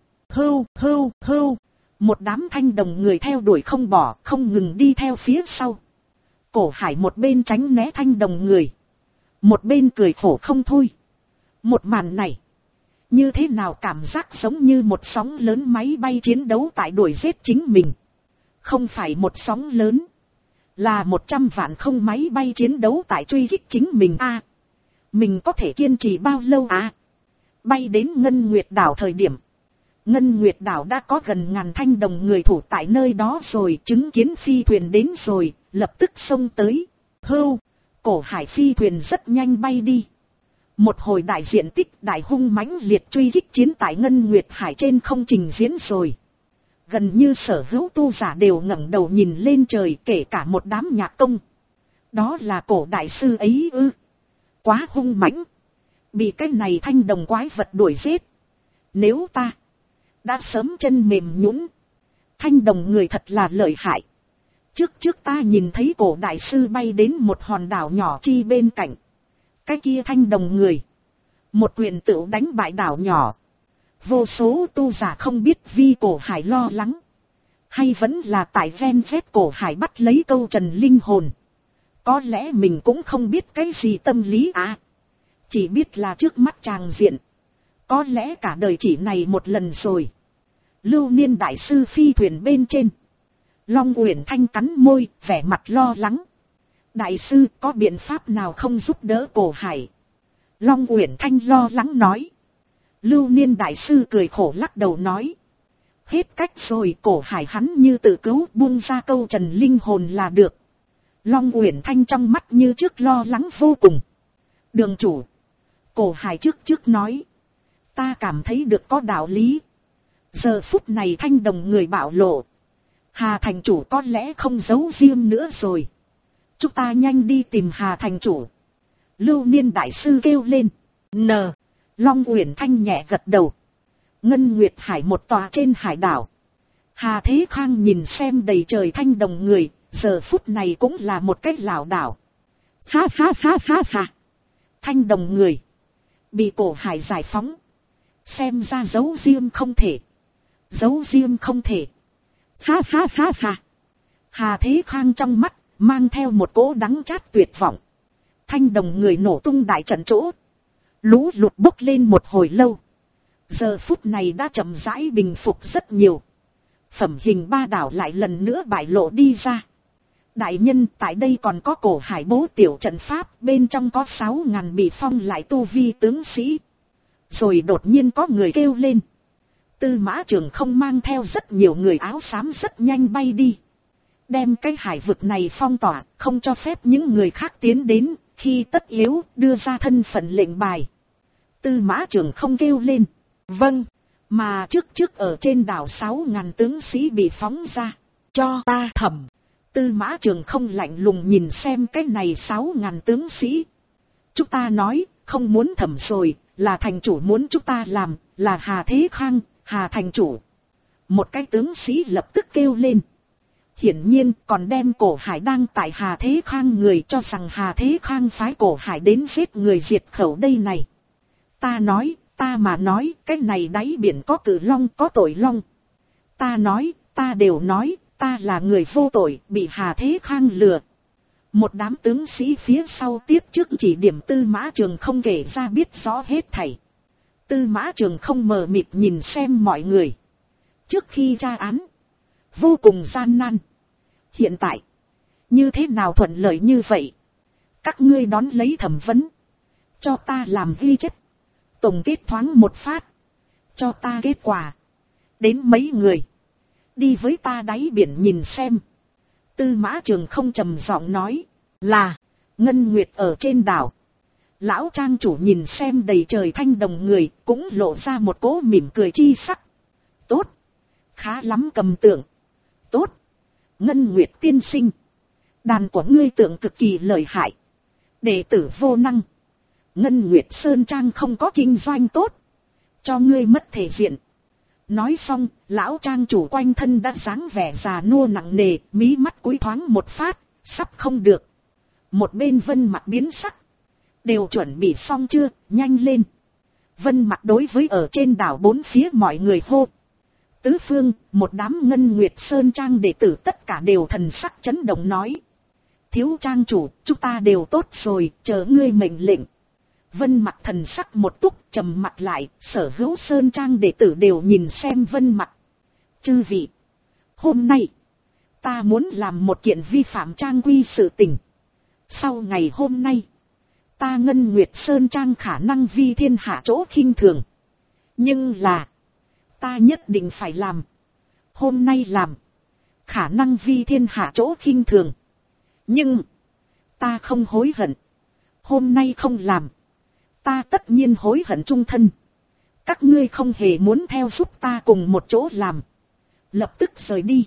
Hưu. Một đám Thanh Đồng người theo đuổi không bỏ, không ngừng đi theo phía sau. Cổ Hải một bên tránh né Thanh Đồng người. Một bên cười khổ không thôi. Một màn này. Như thế nào cảm giác giống như một sóng lớn máy bay chiến đấu tại đuổi giết chính mình. Không phải một sóng lớn. Là 100 vạn không máy bay chiến đấu tại truy kích chính mình Mình có thể kiên trì bao lâu Bay đến Ngân Nguyệt đảo thời điểm. Ngân Nguyệt đảo đã có gần ngàn Thanh Đồng người thủ tại nơi đó rồi. Chứng kiến phi thuyền đến rồi, lập tức xông tới. Hưu. Cổ Hải phi thuyền rất nhanh bay đi. Một hồi đại diện tích đại hung mãnh liệt truy kích chiến tại Ngân Nguyệt Hải trên không trình diễn rồi. Gần như sở hữu tu giả đều ngẩng đầu nhìn lên trời, kể cả một đám nhạc công. Đó là Cổ đại sư ấy ư. Quá hung mãnh. Bị cái này Thanh Đồng quái vật đuổi giết. Nếu ta đã sớm chân mềm nhũn. Thanh Đồng người thật là lợi hại. Trước ta nhìn thấy Cổ đại sư bay đến một hòn đảo nhỏ chi bên cạnh. Cái kia Thanh Đồng người. Một quyền tựu đánh bại đảo nhỏ. Vô số tu giả không biết vì Cổ Hải lo lắng. Hay vẫn là tại ven vét Cổ Hải bắt lấy Câu Trần linh hồn. Có lẽ mình cũng không biết cái gì tâm lý Chỉ biết là trước mắt tràng diện. Có lẽ cả đời chỉ này một lần rồi. Lưu Niên đại sư phi thuyền bên trên. Long Uyển Thanh cắn môi, vẻ mặt lo lắng. Đại sư có biện pháp nào không giúp đỡ Cổ Hải? Long Uyển Thanh lo lắng nói. Lưu Niên đại sư cười khổ lắc đầu nói. Hết cách rồi, Cổ Hải hắn như tự cứu buông ra Câu Trần linh hồn là được. Long Uyển Thanh trong mắt như trước lo lắng vô cùng. Đường chủ. Cổ Hải trước nói. Ta cảm thấy được có đạo lý. Giờ phút này Thanh Đồng người bạo lộ. Hà thành chủ có lẽ không giấu riêng nữa rồi. Chúng ta nhanh đi tìm Hà thành chủ. Lưu Niên đại sư kêu lên. Long Uyển Thanh nhẹ gật đầu. Ngân Nguyệt Hải một tòa trên hải đảo. Hà Thế Khang nhìn xem đầy trời Thanh Đồng người. Giờ phút này cũng là một cái lảo đảo. Ha. Thanh Đồng người. Bị Cổ Hải giải phóng. Xem ra giấu riêng không thể. Giấu riêng không thể. Ha ha ha ha. Hà Thế Khang trong mắt, mang theo một cỗ đắng chát tuyệt vọng. Thanh đồng người nổ tung đại trận chỗ. Lũ lụt bốc lên một hồi lâu. Giờ phút này đã chậm rãi bình phục rất nhiều. Phẩm hình ba đảo lại lần nữa bại lộ đi ra. Đại nhân, tại đây còn có cổ hải bố tiểu trận pháp, bên trong có 6.000 bị phong lại tu vi tướng sĩ. Rồi đột nhiên có người kêu lên. Tư Mã Trường không mang theo rất nhiều người áo xám rất nhanh bay đi. Đem cái hải vực này phong tỏa, không cho phép những người khác tiến đến, khi tất yếu đưa ra thân phận lệnh bài. Tư Mã Trường không kêu lên. Vâng, mà trước ở trên đảo 6.000 tướng sĩ bị phóng ra. Cho ta thẩm. Tư Mã Trường không lạnh lùng nhìn xem cái này 6.000 tướng sĩ. Chúng ta nói, không muốn thẩm rồi, là thành chủ muốn chúng ta làm, là Hà Thế Khang, Hà thành chủ. Một cái tướng sĩ lập tức kêu lên. Hiển nhiên còn đem cổ hải đang tại Hà Thế Khang người cho rằng Hà Thế Khang phái cổ hải đến giết người diệt khẩu đây này. Ta nói, ta mà nói, cái này đáy biển có cử long có tội long. Ta nói, ta đều nói, ta là người vô tội, bị Hà Thế Khang lừa. Một đám tướng sĩ phía sau tiếp trước chỉ điểm Tư Mã Trường không kể ra biết rõ hết thảy. Tư Mã Trường không mờ mịt nhìn xem mọi người. Trước khi tra án, vô cùng gian nan. Hiện tại, như thế nào thuận lợi như vậy? Các ngươi đón lấy thẩm vấn. Cho ta làm ghi chép. Tổng kết thoáng một phát. Cho ta kết quả. Đến mấy người. Đi với ta đáy biển nhìn xem. Tư Mã Trường không trầm giọng nói. Là, Ngân Nguyệt ở trên đảo. Lão trang chủ nhìn xem đầy trời thanh đồng người, cũng lộ ra một cỗ mỉm cười chi sắc. Tốt. Khá lắm cầm tượng. Tốt. Ngân Nguyệt tiên sinh. Đàn của ngươi tượng cực kỳ lợi hại. Đệ tử vô năng. Ngân Nguyệt Sơn Trang không có kinh doanh tốt. Cho ngươi mất thể diện. Nói xong, lão trang chủ quanh thân đã dáng vẻ già nua nặng nề, mí mắt cúi thoáng một phát, sắp không được. Một bên Vân Mặc biến sắc. Đều chuẩn bị xong chưa, nhanh lên. Vân Mặc đối với ở trên đảo bốn phía mọi người hô. Tứ phương, một đám Ngân Nguyệt Sơn Trang đệ tử tất cả đều thần sắc chấn động nói. Thiếu trang chủ, chúng ta đều tốt rồi, chờ ngươi mệnh lệnh. Vân Mặc thần sắc một túc, trầm mặt lại, sở hữu Sơn Trang đệ tử đều nhìn xem Vân Mặc. Chư vị, hôm nay, ta muốn làm một kiện vi phạm trang quy sự tình. Sau ngày hôm nay, ta Ngân Nguyệt Sơn Trang khả năng vi thiên hạ chỗ khinh thường. Nhưng là, ta nhất định phải làm. Hôm nay làm, khả năng vi thiên hạ chỗ khinh thường. Nhưng, ta không hối hận. Hôm nay không làm, ta tất nhiên hối hận trung thân. Các ngươi không hề muốn theo giúp ta cùng một chỗ làm. Lập tức rời đi.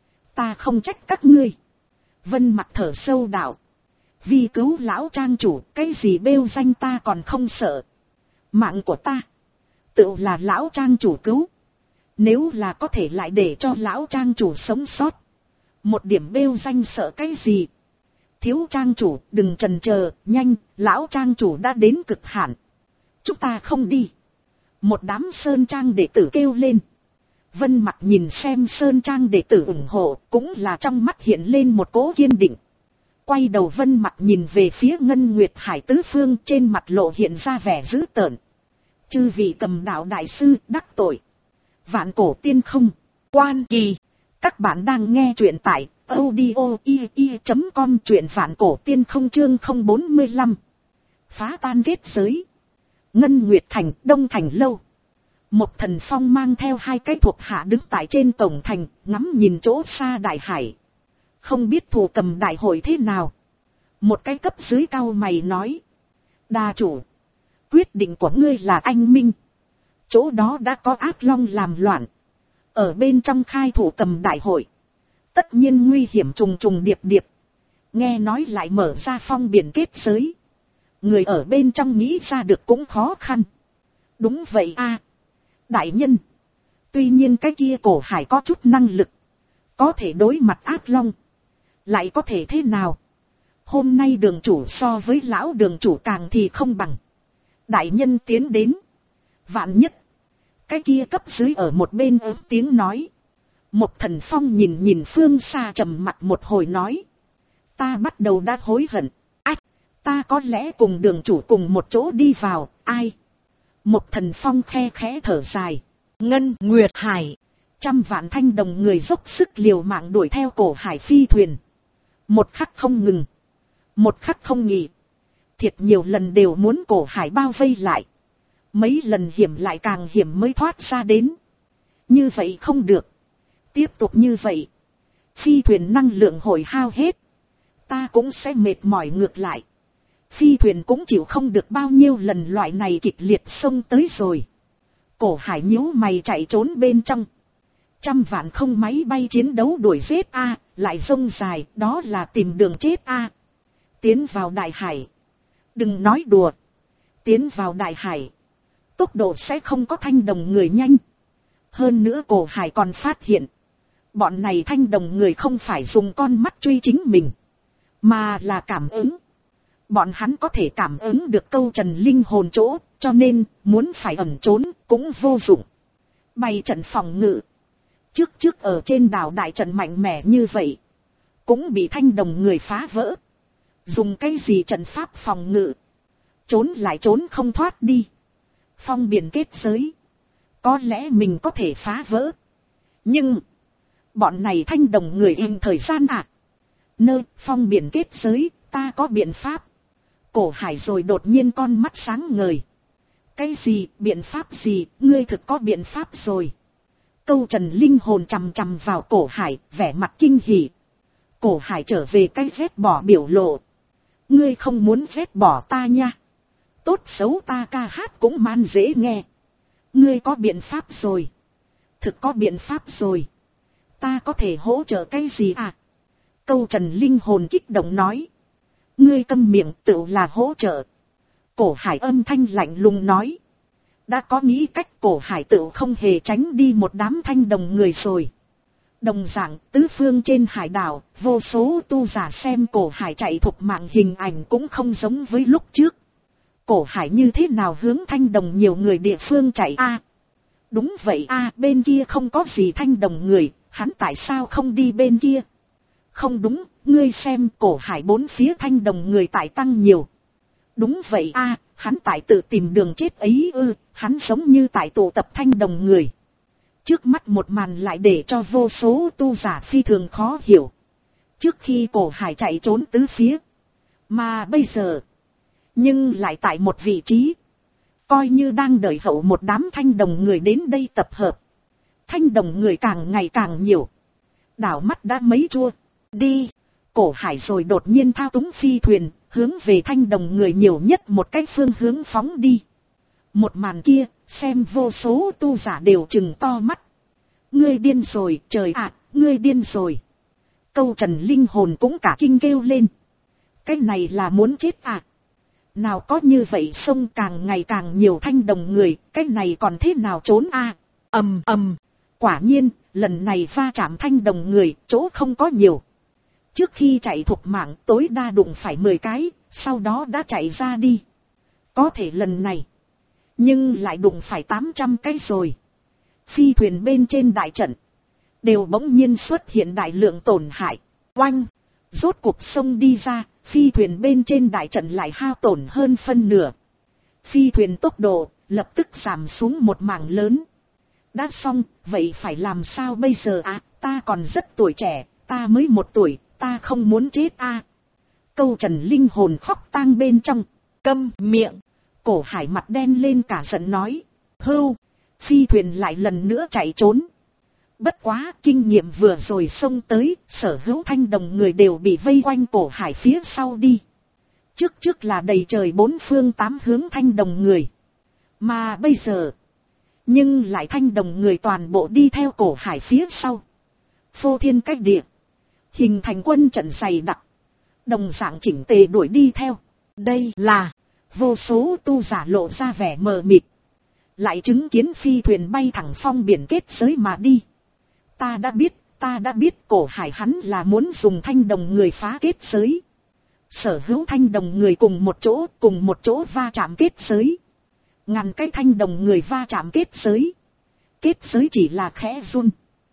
Ta không trách các ngươi. Vân Mặc thở sâu đạo. Vì cứu lão trang chủ, cái gì bêu danh ta còn không sợ. Mạng của ta, tự là lão trang chủ cứu. Nếu là có thể lại để cho lão trang chủ sống sót. Một điểm bêu danh sợ cái gì. Thiếu trang chủ, đừng chần chờ, nhanh, lão trang chủ đã đến cực hạn. Chúng ta không đi. Một đám Sơn Trang đệ tử kêu lên. Vân Mặc nhìn xem Sơn Trang đệ tử ủng hộ, cũng là trong mắt hiện lên một cỗ kiên định. Quay đầu Vân Mặc nhìn về phía Ngân Nguyệt Hải tứ phương, trên mặt lộ hiện ra vẻ dữ tợn. Chư vị Cầm Đạo đại sư đắc tội. Vạn Cổ Tiên Không, Quan Kỳ. Các bạn đang nghe truyện tại audio.com, truyện Vạn Cổ Tiên Không chương 045. Phá tan kết giới. Ngân Nguyệt Thành, Đông Thành lâu. Một Thần Phong mang theo hai cái thuộc hạ đứng tại trên cổng thành, ngắm nhìn chỗ xa đại hải. Không biết thủ cầm đại hội thế nào. Một cái cấp dưới cao mày nói. Đa chủ, quyết định của ngươi là anh minh. Chỗ đó đã có ác long làm loạn. Ở bên trong khai thủ cầm đại hội. Tất nhiên nguy hiểm trùng trùng điệp điệp. Nghe nói lại mở ra phong biển kết giới. Người ở bên trong nghĩ ra được cũng khó khăn. Đúng vậy a, đại nhân. Tuy nhiên cái kia cổ hải có chút năng lực. Có thể đối mặt ác long. Lại có thể thế nào? Hôm nay đường chủ so với lão đường chủ càng thì không bằng. Đại nhân tiến đến. Vạn nhất, cái kia cấp dưới ở một bên ớt tiếng nói. Một Thần Phong nhìn nhìn phương xa trầm mặt một hồi nói. Ta bắt đầu đã hối hận. Ách, ta có lẽ cùng đường chủ cùng một chỗ đi vào, ai? Một Thần Phong khe khẽ thở dài. Ngân Nguyệt Hải. Trăm vạn thanh đồng người dốc sức liều mạng đuổi theo cổ hải phi thuyền. Một khắc không ngừng. Một khắc không nghỉ. Thiệt nhiều lần đều muốn cổ hải bao vây lại. Mấy lần hiểm lại càng hiểm mới thoát ra đến. Như vậy không được. Tiếp tục như vậy. Phi thuyền năng lượng hồi hao hết. Ta cũng sẽ mệt mỏi ngược lại. Phi thuyền cũng chịu không được bao nhiêu lần loại này kịch liệt xông tới rồi. Cổ hải nhíu mày chạy trốn bên trong. Trăm vạn không máy bay chiến đấu đuổi giết a, lại sông dài, đó là tìm đường chết a. Tiến vào đại hải. Đừng nói đùa. Tiến vào đại hải. Tốc độ sẽ không có thanh đồng người nhanh. Hơn nữa cổ hải còn phát hiện. Bọn này thanh đồng người không phải dùng con mắt truy chính mình. Mà là cảm ứng. Bọn hắn có thể cảm ứng được câu trần linh hồn chỗ. Cho nên muốn phải ẩn trốn cũng vô dụng. Bày trận phòng ngự. Trước ở trên đảo đại trận mạnh mẽ như vậy. Cũng bị thanh đồng người phá vỡ. Dùng cái gì trận pháp phòng ngự. Trốn lại trốn không thoát đi. Phong biển kết giới. Có lẽ mình có thể phá vỡ. Nhưng. Bọn này thanh đồng người in thời gian à. Phong biển kết giới. Ta có biện pháp. Cổ hải rồi đột nhiên con mắt sáng ngời. Cái gì biện pháp gì. Ngươi thực có biện pháp rồi. Câu trần linh hồn chằm chằm vào cổ hải. Vẻ mặt kinh hỉ. Cổ hải trở về cái ghét bỏ biểu lộ. Ngươi không muốn ghét bỏ ta nha. Tốt xấu ta ca hát cũng man dễ nghe. Ngươi có biện pháp rồi. Thực có biện pháp rồi. Ta có thể hỗ trợ cái gì à? Câu trần linh hồn kích động nói. Ngươi câm miệng tự là hỗ trợ. Cổ hải âm thanh lạnh lùng nói. Đã có nghĩ cách cổ hải tự không hề tránh đi một đám thanh đồng người rồi. Đồng dạng tứ phương trên hải đảo, vô số tu giả xem cổ hải chạy thục mạng hình ảnh cũng không giống với lúc trước. Cổ hải như thế nào hướng thanh đồng nhiều người địa phương chạy a? Đúng vậy a, bên kia không có gì thanh đồng người, hắn tại sao không đi bên kia? Không đúng, ngươi xem cổ hải bốn phía thanh đồng người tại tăng nhiều. Đúng vậy a, hắn tại tự tìm đường chết ấy ư, hắn giống như tại tụ tập thanh đồng người. Trước mắt một màn lại để cho vô số tu giả phi thường khó hiểu. Trước khi cổ hải chạy trốn tứ phía. Mà bây giờ. Nhưng lại tại một vị trí. Coi như đang đợi hậu một đám thanh đồng người đến đây tập hợp. Thanh đồng người càng ngày càng nhiều. Đảo mắt đã mấy chua. Đi. Cổ hải rồi đột nhiên thao túng phi thuyền. Hướng về thanh đồng người nhiều nhất một cái phương hướng phóng đi. Một màn kia, xem vô số tu giả đều trừng to mắt. Ngươi điên rồi, trời ạ, ngươi điên rồi. Câu trần linh hồn cũng cả kinh kêu lên. Cái này là muốn chết à? Nào có như vậy sông càng ngày càng nhiều thanh đồng người, cái này còn thế nào trốn à? Ầm. Quả nhiên, lần này va chạm thanh đồng người, chỗ không có nhiều. Trước khi chạy thục mạng tối đa đụng phải 10 cái, sau đó đã chạy ra đi. Có thể lần này. Nhưng lại đụng phải 800 cái rồi. Phi thuyền bên trên đại trận. Đều bỗng nhiên xuất hiện đại lượng tổn hại. Oanh. Rốt cuộc sông đi ra. Phi thuyền bên trên đại trận lại hao tổn hơn phân nửa. Phi thuyền tốc độ lập tức giảm xuống một mảng lớn. Đã xong. Vậy phải làm sao bây giờ à? Ta còn rất tuổi trẻ. Ta mới 1 tuổi. Ta không muốn chết à? Câu trần linh hồn khóc tang bên trong. Câm miệng. Cổ hải mặt đen lên cả giận nói. Hưu. Phi thuyền lại lần nữa chạy trốn. Bất quá kinh nghiệm vừa rồi xông tới. Sở hữu thanh đồng người đều bị vây quanh cổ hải phía sau đi. Trước là đầy trời 4 phương 8 hướng thanh đồng người. Mà bây giờ. Nhưng lại thanh đồng người toàn bộ đi theo cổ hải phía sau. Phô thiên cách địa. Hình thành quân trận dày đặc. Đồng dạng chỉnh tề đuổi đi theo. Đây là. Vô số tu giả lộ ra vẻ mờ mịt. Lại chứng kiến phi thuyền bay thẳng phong biển kết giới mà đi. Ta đã biết cổ hải hắn là muốn dùng thanh đồng người phá kết giới. Sở hữu thanh đồng người cùng một chỗ va chạm kết giới. Ngàn cái thanh đồng người va chạm kết giới. kết giới chỉ là khẽ run.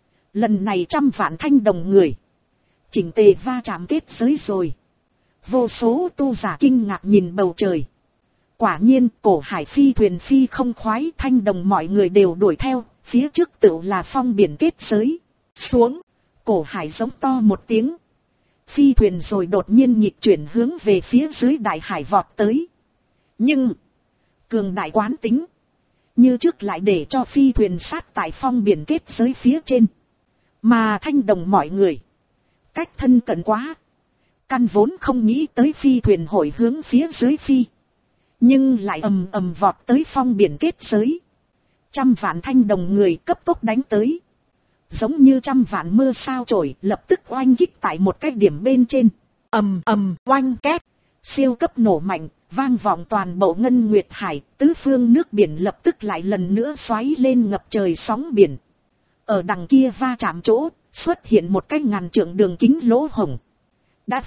Lần này 100 vạn thanh đồng người chỉnh tề va chạm kết giới rồi. Vô số tu giả kinh ngạc nhìn bầu trời. Quả nhiên cổ hải phi thuyền phi không khoái, thanh đồng mọi người đều đuổi theo, phía trước tựu là phong biển kết giới. Xuống, cổ hải giống to một tiếng. Phi thuyền rồi đột nhiên nhịp chuyển hướng về phía dưới đại hải vọt tới. Nhưng, cường đại quán tính, như trước lại để cho phi thuyền sát tại phong biển kết giới phía trên. Mà thanh đồng mọi người, cách thân cận quá, căn vốn không nghĩ tới phi thuyền hội hướng phía dưới phi. Nhưng lại ầm ầm vọt tới phong biển kết giới. 100 vạn thanh đồng người cấp tốc đánh tới. Giống như 100 vạn mưa sao chổi lập tức oanh kích tại một cái điểm bên trên. Ầm ầm oanh két, siêu cấp nổ mạnh, vang vọng toàn bộ Ngân Nguyệt Hải, tứ phương nước biển lập tức lại lần nữa xoáy lên ngập trời sóng biển. Ở đằng kia va chạm chỗ, xuất hiện một cái ngàn trượng đường kính lỗ hổng. Đã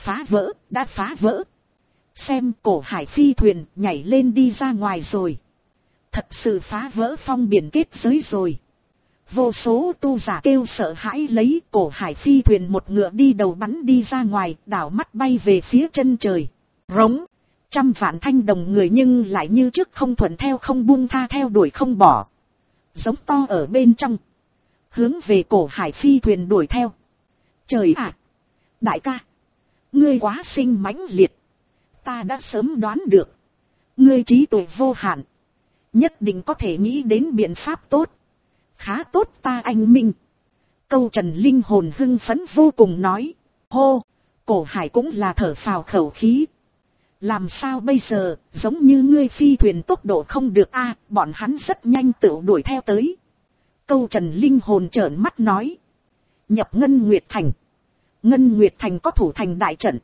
phá vỡ. Xem cổ hải phi thuyền nhảy lên đi ra ngoài rồi. Thật sự phá vỡ phong biển kết giới rồi. Vô số tu giả kêu sợ hãi lấy, cổ hải phi thuyền một ngựa đi đầu bắn đi ra ngoài, đảo mắt bay về phía chân trời. Rống, 100 vạn thanh đồng người nhưng lại như trước không thuận theo, không buông tha, theo đuổi không bỏ. Giống to ở bên trong, hướng về cổ hải phi thuyền đuổi theo. Trời ạ! Đại ca! Ngươi quá sinh mãnh liệt! Ta đã sớm đoán được. Ngươi trí tuệ vô hạn, nhất định có thể nghĩ đến biện pháp tốt. Khá tốt ta anh minh. Câu Trần linh hồn hưng phấn vô cùng nói. Hô! Cổ hải cũng là thở phào khẩu khí. Làm sao bây giờ, giống như ngươi phi thuyền tốc độ không được a, bọn hắn rất nhanh tự đuổi theo tới. Câu Trần linh hồn trợn mắt nói. Nhập Ngân Nguyệt Thành. Ngân Nguyệt Thành có thủ thành đại trận,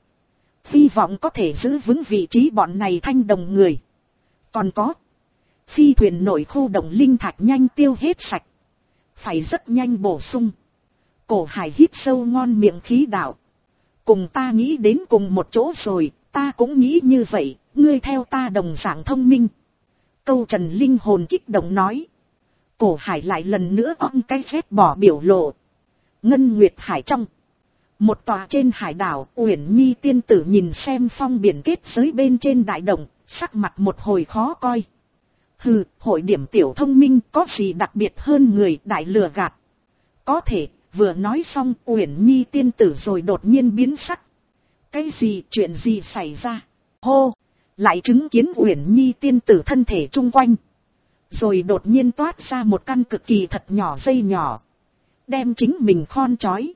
hy vọng có thể giữ vững vị trí bọn này thanh đồng người. Còn có, phi thuyền nội khu động linh thạch nhanh tiêu hết sạch, phải rất nhanh bổ sung. Cổ hải hít sâu ngon miệng khí đạo. Cùng ta nghĩ đến cùng một chỗ rồi, ta cũng nghĩ như vậy, ngươi theo ta đồng dạng thông minh. Câu Trần linh hồn kích động nói. Cổ hải lại lần nữa ong cái phép bỏ biểu lộ. Ngân Nguyệt Hải trong một tòa trên hải đảo, Uyển Nhi tiên tử nhìn xem phong biển kết giới bên trên đại động, sắc mặt một hồi khó coi. Hừ, hội điểm tiểu thông minh có gì đặc biệt hơn người, đại lừa gạt. Có thể, vừa nói xong Uyển Nhi tiên tử rồi đột nhiên biến sắc. Cái gì, chuyện gì xảy ra? Hô, lại chứng kiến Uyển Nhi tiên tử thân thể chung quanh. Rồi đột nhiên toát ra một căn cực kỳ thật nhỏ dây nhỏ, đem chính mình khon trói.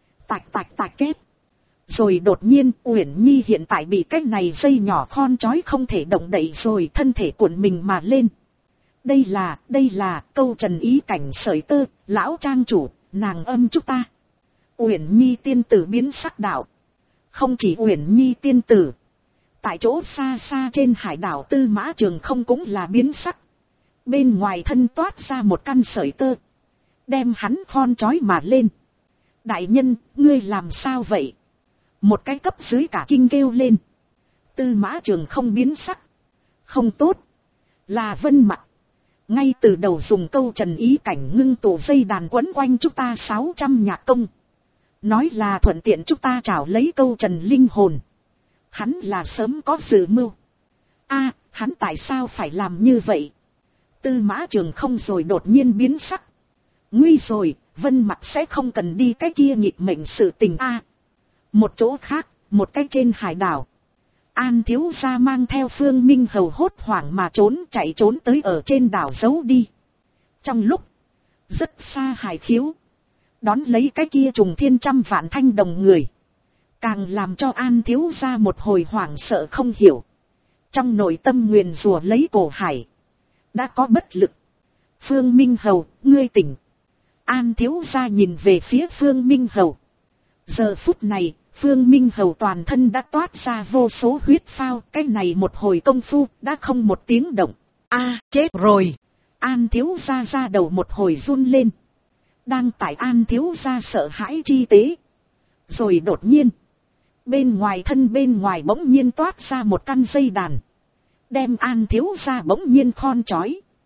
Tạch kết. Rồi đột nhiên Uyển Nhi hiện tại bị cái này dây nhỏ khon trói không thể động đậy rồi, thân thể cuộn mình mà lên. Đây là Câu Trần ý cảnh sợi tơ, lão trang chủ, nàng âm chúc ta. Uyển Nhi tiên tử biến sắc đạo. Không chỉ Uyển Nhi tiên tử, tại chỗ xa xa trên hải đảo Tư Mã Trường Không cũng là biến sắc. Bên ngoài thân toát ra một căn sợi tơ, đem hắn khon trói mà lên. Đại nhân, ngươi làm sao vậy? Một cái cấp dưới cả kinh kêu lên. Tư Mã Trường Không biến sắc. Không tốt. Là Vân Mặc. Ngay từ đầu dùng Câu Trần ý cảnh ngưng tụ dây đàn quấn quanh chúng ta 600 nhạc công. Nói là thuận tiện chúng ta trảo lấy Câu Trần linh hồn. Hắn là sớm có dự mưu. A, hắn tại sao phải làm như vậy? Tư Mã Trường Không rồi đột nhiên biến sắc. Nguy rồi, Vân Mặc sẽ không cần đi cái kia nghịch mệnh sự tình a. Một chỗ khác, một cái trên hải đảo, An thiếu gia mang theo Phương Minh Hầu hốt hoảng mà chạy trốn tới ở trên đảo giấu đi. Trong lúc rất xa hải khiếu, đón lấy cái kia trùng thiên 100 vạn thanh đồng người, càng làm cho An thiếu gia một hồi hoảng sợ không hiểu. Trong nội tâm nguyền rủa lấy cổ hải, đã có bất lực. Phương Minh Hầu, ngươi tỉnh. An thiếu gia nhìn về phía Phương Minh Hầu. Giờ phút này, Phương Minh Hầu toàn thân đã toát ra vô số huyết phao, cái này một hồi công phu đã không một tiếng động. A, chết rồi. An thiếu gia ra đầu một hồi run lên. Đang tại An thiếu gia sợ hãi chi tế. Rồi đột nhiên, bên ngoài bỗng nhiên toát ra một căn dây đàn, đem An thiếu gia bỗng nhiên khon trói.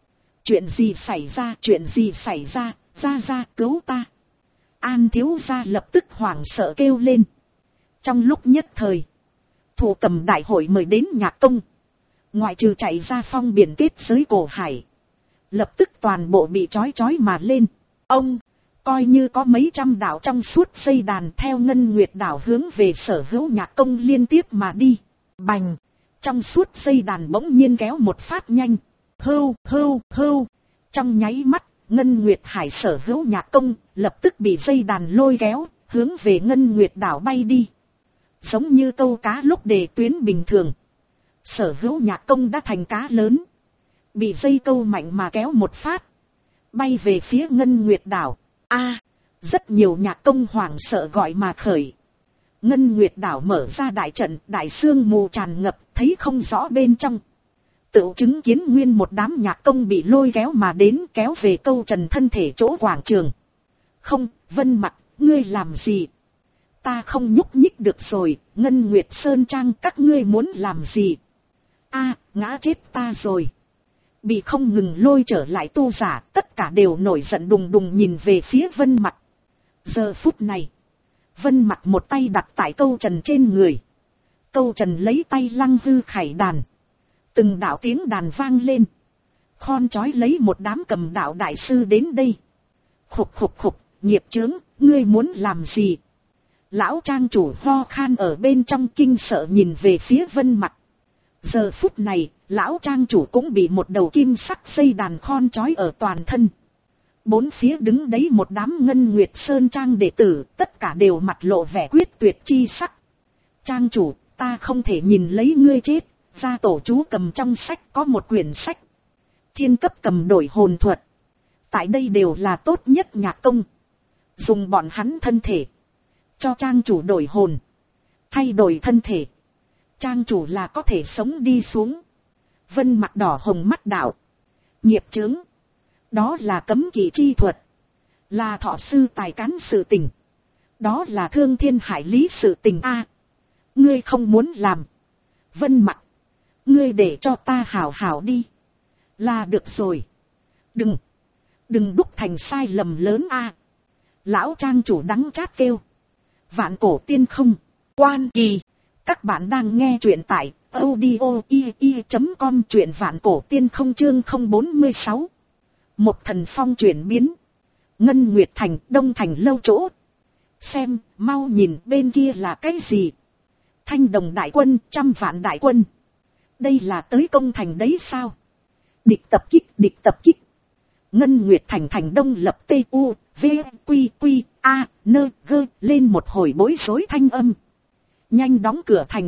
Chuyện gì xảy ra, chuyện gì xảy ra, ra cứu ta. An thiếu gia lập tức hoảng sợ kêu lên. Trong lúc nhất thời, thủ cầm đại hội mời đến nhạc công. Ngoại trừ chạy ra phong biển kết giới cổ hải, lập tức toàn bộ bị trói mà lên. Ông, coi như có mấy trăm đạo trong suốt dây đàn theo Ngân Nguyệt đảo hướng về sở hữu nhạc công liên tiếp mà đi. Bành, trong suốt dây đàn bỗng nhiên kéo một phát nhanh. Hưu. Trong nháy mắt, Ngân Nguyệt hải sở hữu nhạc công lập tức bị dây đàn lôi kéo, hướng về Ngân Nguyệt đảo bay đi. Giống như câu cá lúc đề tuyến bình thường. Sở hữu nhạc công đã thành cá lớn, bị dây câu mạnh mà kéo một phát, bay về phía Ngân Nguyệt đảo. Rất nhiều nhạc công hoảng sợ gọi mà khởi. Ngân Nguyệt đảo mở ra đại trận, đại sương mù tràn ngập, thấy không rõ bên trong. Tự chứng kiến nguyên một đám nhạc công bị lôi kéo mà đến, kéo về câu trần thân thể chỗ quảng trường. Không, Vân Mặc, ngươi làm gì? Ta không nhúc nhích được rồi, Ngân Nguyệt Sơn Trang các ngươi muốn làm gì? Ngã chết ta rồi. Bị không ngừng lôi trở lại tu giả, tất cả đều nổi giận đùng đùng nhìn về phía Vân Mặc. Giờ phút này, Vân Mặc một tay đặt tại câu trần trên người. Câu trần lấy tay lăng hư khải đàn. Từng đạo tiếng đàn vang lên. Khon chói lấy một đám cầm đạo đại sư đến đây. Khục, nghiệp chướng, ngươi muốn làm gì? Lão trang chủ ho khan ở bên trong kinh sợ nhìn về phía Vân Mặc. Giờ phút này, lão trang chủ cũng bị một đầu kim sắc dây đàn khon chói ở toàn thân. Bốn phía đứng đấy một đám Ngân Nguyệt Sơn Trang đệ tử, tất cả đều mặt lộ vẻ quyết tuyệt chi sắc. Trang chủ, ta không thể nhìn lấy ngươi chết. Gia tổ chú cầm trong sách có một quyển sách. Thiên cấp cầm đổi hồn thuật. Tại đây đều là tốt nhất nhạc công. Dùng bọn hắn thân thể cho trang chủ đổi hồn, thay đổi thân thể, trang chủ là có thể sống đi xuống. Vân Mặc đỏ hồng mắt đạo. Nghiệp chướng. Đó là cấm kỵ chi thuật. Là thọ sư tài cán sự tình. Đó là thương thiên hải lý sự tình Ngươi không muốn làm. Vân Mặc, ngươi để cho ta hảo hảo đi. Là được rồi. Đừng đúc thành sai lầm lớn Lão trang chủ đắng chát kêu. Vạn cổ tiên không. Quan kỳ. Các bạn đang nghe truyện tại audio.com, truyện vạn cổ tiên không chương 046. Một thần phong chuyển biến. Ngân Nguyệt thành, Đông thành lâu chỗ. Xem, mau nhìn bên kia là cái gì? Thanh đồng đại quân, 100 vạn đại quân. Đây là tới công thành đấy sao? Địch tập kích. Ngân Nguyệt thành thành đông lập TU, V, Q, A, N, G lên một hồi bối rối thanh âm. Nhanh đóng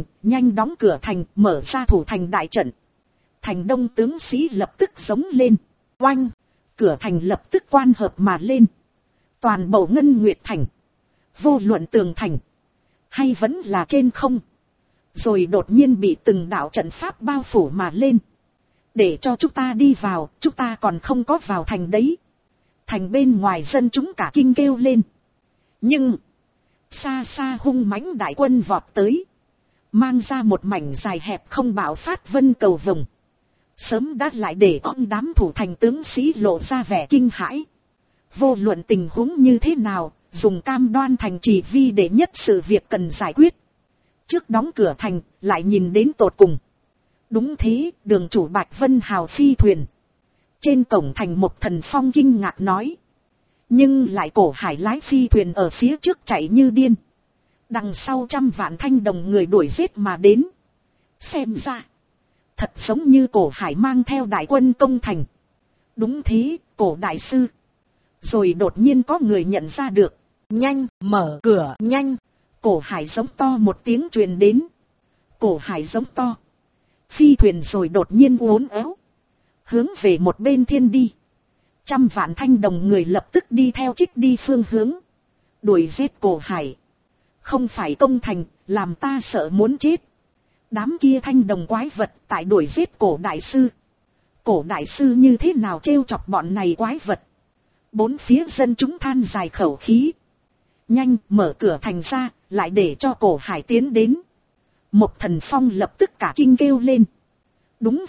cửa thành, mở ra thủ thành đại trận. Thành đông tướng sĩ lập tức giống lên. Oanh, cửa thành lập tức quan hợp mà lên. Toàn bộ Ngân Nguyệt thành, vô luận tường thành hay vẫn là trên không, rồi đột nhiên bị từng đạo trận pháp bao phủ mà lên. Để cho chúng ta đi vào, chúng ta còn không có vào thành đấy. Thành bên ngoài dân chúng cả kinh kêu lên. Nhưng xa xa hung mãnh đại quân vọt tới, mang ra một mảnh dài hẹp không bạo phát vân cầu vồng. Sớm đã lại để ông đám thủ thành tướng sĩ lộ ra vẻ kinh hãi. Vô luận tình huống như thế nào, dùng cam đoan thành trì vi để nhất sự việc cần giải quyết. Trước đóng cửa thành, lại nhìn đến tột cùng. Đúng thế, đường chủ Bạch Vân Hào phi thuyền. Trên cổng thành một thần phong kinh ngạc nói. Nhưng lại cổ hải lái phi thuyền ở phía trước chạy như điên. Đằng sau 100 vạn thanh đồng người đuổi giết mà đến. Xem ra, thật giống như cổ hải mang theo đại quân công thành. Đúng thế, cổ đại sư. Rồi đột nhiên có người nhận ra được. Nhanh, mở cửa, nhanh. Cổ hải giống to một tiếng truyền đến. Cổ hải giống to. Phi thuyền rồi đột nhiên uốn éo, hướng về một bên thiên đi. 100 vạn thanh đồng người lập tức đi theo trích đi phương hướng. Đuổi giết cổ hải. Không phải công thành, làm ta sợ muốn chết. Đám kia thanh đồng quái vật tại đuổi giết cổ đại sư. Cổ đại sư như thế nào trêu chọc bọn này quái vật? Bốn phía dân chúng than dài khẩu khí. Nhanh, mở cửa thành ra, lại để cho cổ hải tiến đến. Một thần phong lập tức cả kinh kêu lên. Đúng vậy,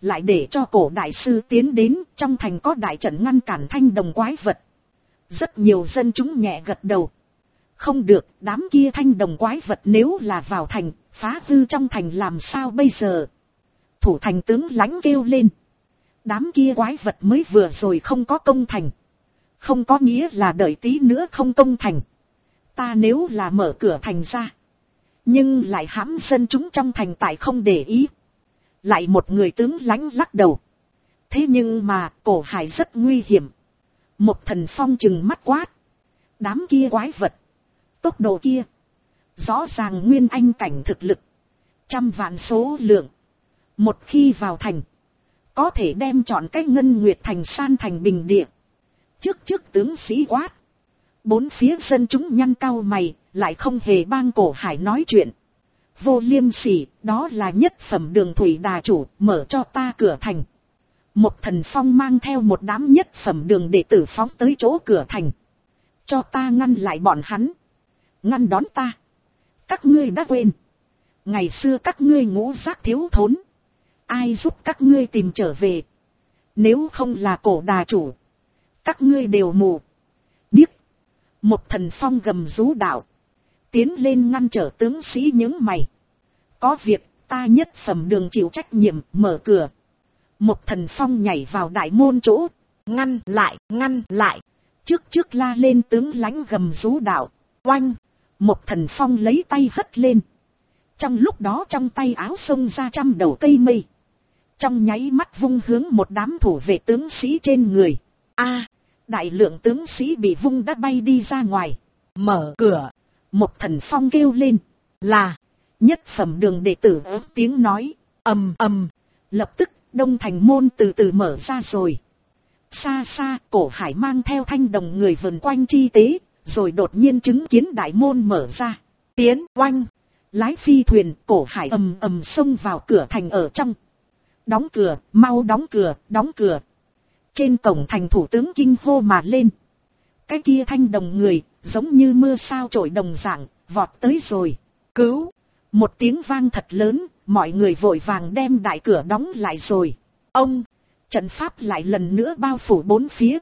lại để cho cổ đại sư tiến đến, trong thành có đại trận ngăn cản thanh đồng quái vật. Rất nhiều dân chúng nhẹ gật đầu. Không được, đám kia thanh đồng quái vật nếu là vào thành, phá hư trong thành làm sao bây giờ? Thủ thành tướng lãnh kêu lên. Đám kia quái vật mới vừa rồi không có công thành. Không có nghĩa là đợi tí nữa không công thành. Ta nếu là mở cửa thành ra, nhưng lại hãm dân chúng trong thành tại không để ý. Lại một người tướng lãnh lắc đầu. Thế nhưng mà cổ hải rất nguy hiểm. Một Thần Phong trừng mắt quát. Đám kia quái vật, tốc độ kia, rõ ràng nguyên anh cảnh thực lực, 100 vạn số lượng. Một khi vào thành, có thể đem chọn cái Ngân Nguyệt thành san thành bình địa. Trước tướng sĩ quát. Bốn phía dân chúng nhăn cau mày, lại không hề bang cổ hải nói chuyện. Vô Liêm Sỉ, đó là nhất phẩm Đường thủy đà chủ, mở cho ta cửa thành. Một Thần Phong mang theo một đám nhất phẩm Đường đệ tử phóng tới chỗ cửa thành. Cho ta ngăn lại bọn hắn. Ngăn đón ta. Các ngươi đã quên. Ngày xưa các ngươi ngũ giác thiếu thốn. Ai giúp các ngươi tìm trở về? Nếu không là cổ đà chủ, các ngươi đều mù điếc. Một Thần Phong gầm rú đạo. Tiến lên ngăn trở tướng sĩ những mày. Có việc, ta nhất phẩm Đường chịu trách nhiệm, mở cửa. Một Thần Phong nhảy vào đại môn chỗ. Ngăn lại. Trước la lên tướng lãnh gầm rú đạo. Oanh. Một Thần Phong lấy tay hất lên. Trong lúc đó trong tay áo xông ra 100 đầu cây mây. Trong nháy mắt vung hướng một đám thủ vệ tướng sĩ trên người. Đại lượng tướng sĩ bị vung đã bay đi ra ngoài. Mở cửa. Một Thần Phong kêu lên. Là. Nhất phẩm Đường đệ tử ớt tiếng nói. Ầm. Lập tức đông thành môn từ từ mở ra rồi. Xa xa cổ hải mang theo thanh đồng người vần quanh chi tế. Rồi đột nhiên chứng kiến đại môn mở ra. Tiến oanh. Lái phi thuyền cổ hải ầm xông vào cửa thành ở trong. Đóng cửa, mau đóng cửa. Trên cổng thành thủ tướng kinh hô mà lên. Cái kia thanh đồng người, giống như mưa sao trổi đồng dạng, vọt tới rồi. Cứu! Một tiếng vang thật lớn, mọi người vội vàng đem đại cửa đóng lại rồi. Trận pháp lại lần nữa bao phủ bốn phía.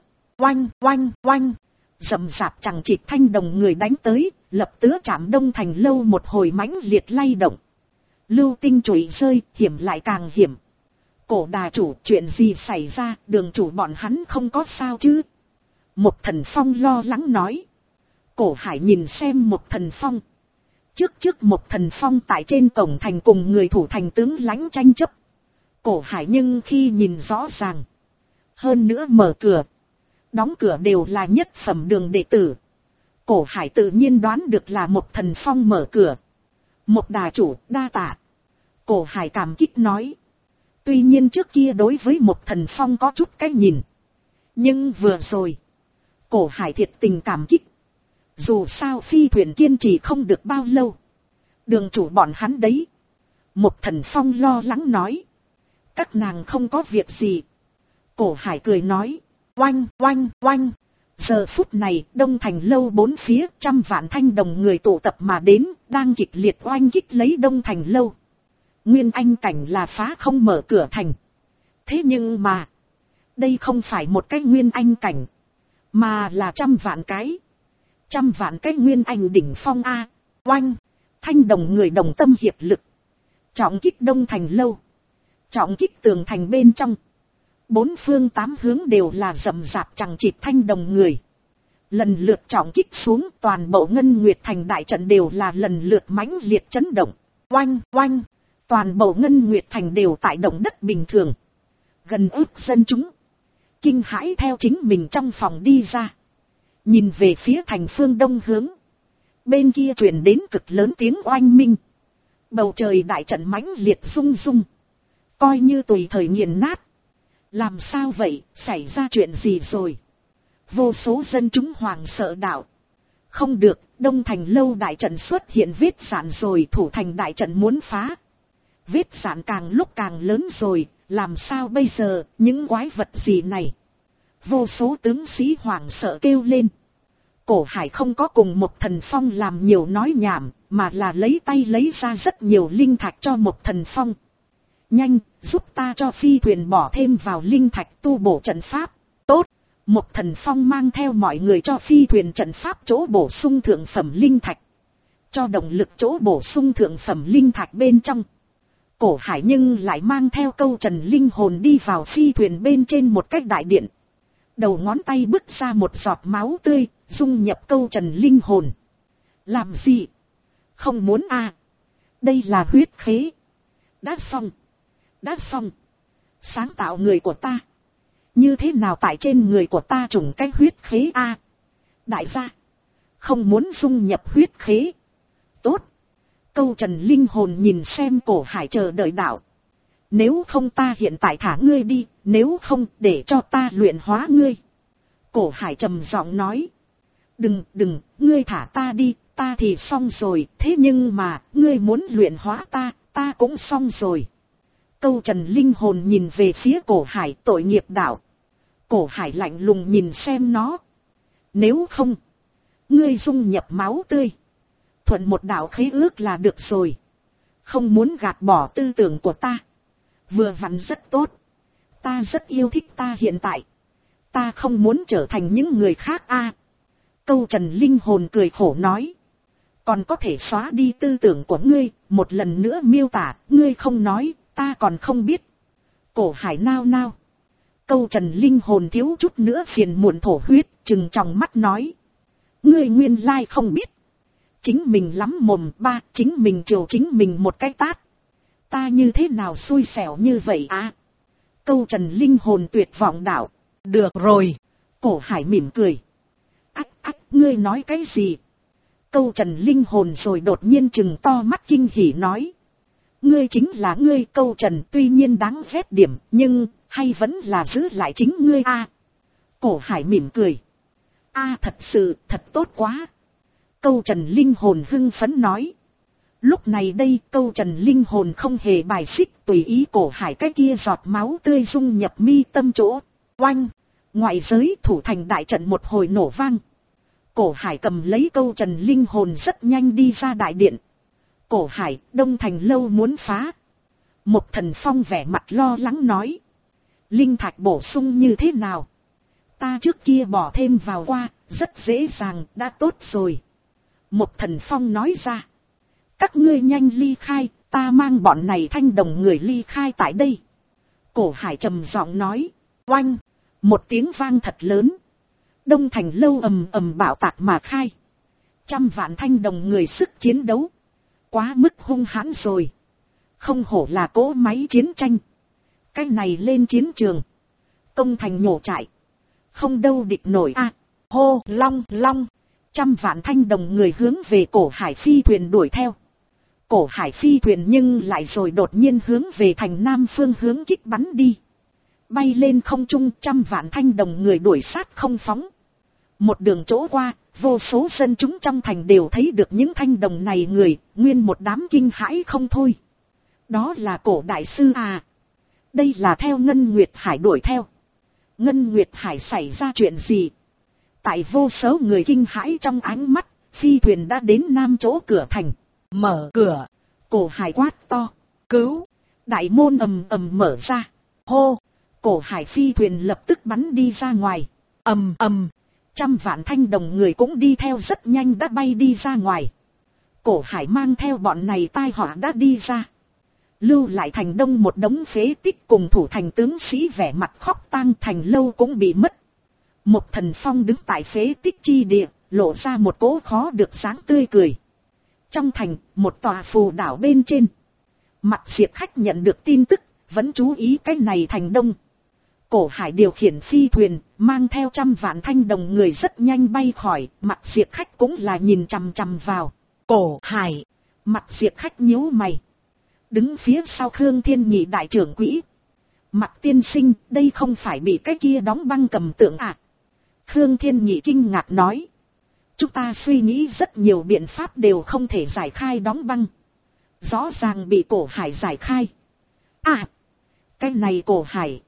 Oanh! Rầm rạp chẳng chịt thanh đồng người đánh tới, lập tứa chạm đông thành lâu một hồi mãnh liệt lay động. Lưu tinh chùy rơi, hiểm lại càng hiểm. Cổ đà chủ, chuyện gì xảy ra, Đường chủ bọn hắn không có sao chứ? Một Thần Phong lo lắng nói. Cổ hải nhìn xem một Thần Phong. Trước một Thần Phong tại trên cổng thành cùng người thủ thành tướng lãnh tranh chấp. Cổ hải nhưng khi nhìn rõ ràng. Hơn nữa mở cửa. Đóng cửa đều là nhất phẩm Đường đệ tử. Cổ hải tự nhiên đoán được là một Thần Phong mở cửa. Một đà chủ, đa tạ. Cổ hải cảm kích nói. Tuy nhiên trước kia đối với một Thần Phong có chút cái nhìn. Nhưng vừa rồi, cổ hải thiệt tình cảm kích. Dù sao phi thuyền kiên trì không được bao lâu. Đường chủ bọn hắn đấy. Một Thần Phong lo lắng nói. Các nàng không có việc gì. Cổ hải cười nói. Oanh. Giờ phút này đông thành lâu bốn phía 100 vạn thanh đồng người tụ tập mà đến. Đang kịch liệt oanh kích lấy đông thành lâu. Nguyên anh cảnh là phá không mở cửa thành. Thế nhưng mà, đây không phải một cái nguyên anh cảnh, mà là 100 vạn cái. 100 vạn cái nguyên anh đỉnh phong A. Oanh, thanh đồng người đồng tâm hiệp lực. Trọng kích đông thành lâu. Trọng kích tường thành bên trong. Bốn phương tám hướng đều là rầm rạp chẳng chịt thanh đồng người. Lần lượt trọng kích xuống toàn bộ Ngân Nguyệt thành đại trận đều là lần lượt mãnh liệt chấn động. Oanh. Toàn bộ Ngân Nguyệt thành đều tại động đất bình thường. Gần ức dân chúng. Kinh hãi theo chính mình trong phòng đi ra. Nhìn về phía thành phương đông hướng. Bên kia truyền đến cực lớn tiếng oanh minh. Bầu trời đại trận mãnh liệt rung rung. Coi như tùy thời nghiền nát. Làm sao vậy, xảy ra chuyện gì rồi? Vô số dân chúng hoảng sợ đạo. Không được, đông thành lâu đại trận xuất hiện vết sản rồi, thủ thành đại trận muốn phá. Vết sản càng lúc càng lớn rồi, làm sao bây giờ, những quái vật gì này? Vô số tướng sĩ hoảng sợ kêu lên. Cổ hải không có cùng một Thần Phong làm nhiều nói nhảm, mà là lấy tay lấy ra rất nhiều linh thạch cho một Thần Phong. Nhanh, giúp ta cho phi thuyền bỏ thêm vào linh thạch tu bổ trận pháp. Tốt, Mộc Thần Phong mang theo mọi người cho phi thuyền trận pháp chỗ bổ sung thượng phẩm linh thạch. Cho động lực chỗ bổ sung thượng phẩm linh thạch bên trong. Cổ Hải nhưng lại mang theo Câu Trần linh hồn đi vào phi thuyền bên trên một cách đại điện. Đầu ngón tay bứt ra một giọt máu tươi, dung nhập Câu Trần linh hồn. Làm gì? Không muốn à? Đây là huyết khế. Đã xong. Đã xong. Sáng tạo người của ta. Như thế nào tại trên người của ta trùng cái huyết khế a? Đại gia. Không muốn dung nhập huyết khế. Tốt. Câu Trần linh hồn nhìn xem Cổ Hải chờ đợi đạo. Nếu không ta hiện tại thả ngươi đi, nếu không để cho ta luyện hóa ngươi. Cổ Hải trầm giọng nói. Đừng, ngươi thả ta đi, ta thì xong rồi, thế nhưng mà, ngươi muốn luyện hóa ta cũng xong rồi. Câu Trần linh hồn nhìn về phía Cổ Hải tội nghiệp đạo. Cổ Hải lạnh lùng nhìn xem nó. Nếu không, ngươi dung nhập máu tươi. Thuận một đạo khế ước là được rồi. Không muốn gạt bỏ tư tưởng của ta. Vừa vặn rất tốt. Ta rất yêu thích ta hiện tại. Ta không muốn trở thành những người khác a. Câu Trần linh hồn cười khổ nói. Còn có thể xóa đi tư tưởng của ngươi, một lần nữa miêu tả, ngươi không nói, ta còn không biết. Cổ Hải nao nao. Câu Trần linh hồn thiếu chút nữa phiền muộn thổ huyết, trừng tròng mắt nói. Ngươi nguyên lai không biết. Chính mình lắm mồm ba, chính mình chiều chính mình một cái tát. Ta như thế nào xui xẻo như vậy à? Câu Trần linh hồn tuyệt vọng đạo. Được rồi. Cổ Hải mỉm cười. Ngươi nói cái gì? Câu Trần linh hồn rồi đột nhiên trừng to mắt kinh hỉ nói. Ngươi chính là ngươi Câu Trần, tuy nhiên đáng ghét điểm, nhưng hay vẫn là giữ lại chính ngươi a. Cổ Hải mỉm cười. Thật sự, thật tốt quá. Câu Trần linh hồn hưng phấn nói. Lúc này đây Câu Trần linh hồn không hề bài xích, tùy ý Cổ Hải cái kia giọt máu tươi dung nhập mi tâm chỗ. Oanh! Ngoại giới thủ thành đại trận một hồi nổ vang. Cổ Hải cầm lấy Câu Trần linh hồn rất nhanh đi ra đại điện. Cổ Hải, Đông Thành lâu muốn phá. Mộc Thần Phong vẻ mặt lo lắng nói. Linh thạch bổ sung như thế nào? Ta trước kia bỏ thêm vào qua, rất dễ dàng, đã tốt rồi. Mộc Thần Phong nói ra. Các ngươi nhanh ly khai, ta mang bọn này thanh đồng người ly khai tại đây. Cổ Hải trầm giọng nói. Oanh! Một tiếng vang thật lớn. Đông Thành lâu ầm ầm bạo tạc mà khai. Trăm vạn thanh đồng người sức chiến đấu. Quá mức hung hãn rồi. Không hổ là cỗ máy chiến tranh. Cái này lên chiến trường. Công thành nhổ trại. Không đâu địch nổi a. Hô long long. Trăm vạn thanh đồng người hướng về Cổ Hải phi thuyền đuổi theo. Cổ Hải phi thuyền nhưng lại rồi đột nhiên hướng về thành nam phương hướng kích bắn đi. Bay lên không trung, trăm vạn thanh đồng người đuổi sát không phóng. Một đường chỗ qua, vô số dân chúng trong thành đều thấy được những thanh đồng này người, nguyên một đám kinh hãi không thôi. Đó là Cổ đại sư à? Đây là theo Ngân Nguyệt Hải đuổi theo. Ngân Nguyệt Hải xảy ra chuyện gì? Tại vô số người kinh hãi trong ánh mắt, phi thuyền đã đến nam chỗ cửa thành. Mở cửa. Cổ Hải quát to. Cứu. Đại môn ầm ầm mở ra. Hô. Cổ Hải phi thuyền lập tức bắn đi ra ngoài. Ầm ầm. Trăm vạn thanh đồng người cũng đi theo rất nhanh đã bay đi ra ngoài. Cổ Hải mang theo bọn này tai họa đã đi ra. Lưu lại thành đông một đống phế tích cùng thủ thành tướng sĩ vẻ mặt khóc tang, thành lâu cũng bị mất. Một Thần Phong đứng tại phế tích chi địa, lộ ra một cỗ khó được dáng tươi cười. Trong thành, một tòa phù đảo bên trên. Mặt Diệp Khách nhận được tin tức, vẫn chú ý cái này thành đông. Cổ Hải điều khiển phi thuyền, mang theo trăm vạn thanh đồng người rất nhanh bay khỏi, Mặt Diệp Khách cũng là nhìn chằm chằm vào. Cổ Hải, Mặt Diệp Khách nhíu mày. Đứng phía sau Khương Thiên Nhị đại trưởng quỹ. Mặt tiên sinh, đây không phải bị cái kia đóng băng cầm tượng à? Khương Thiên Nhị kinh ngạc nói. Chúng ta suy nghĩ rất nhiều biện pháp đều không thể giải khai đóng băng. Rõ ràng bị Cổ Hải giải khai. À, cái này Cổ Hải.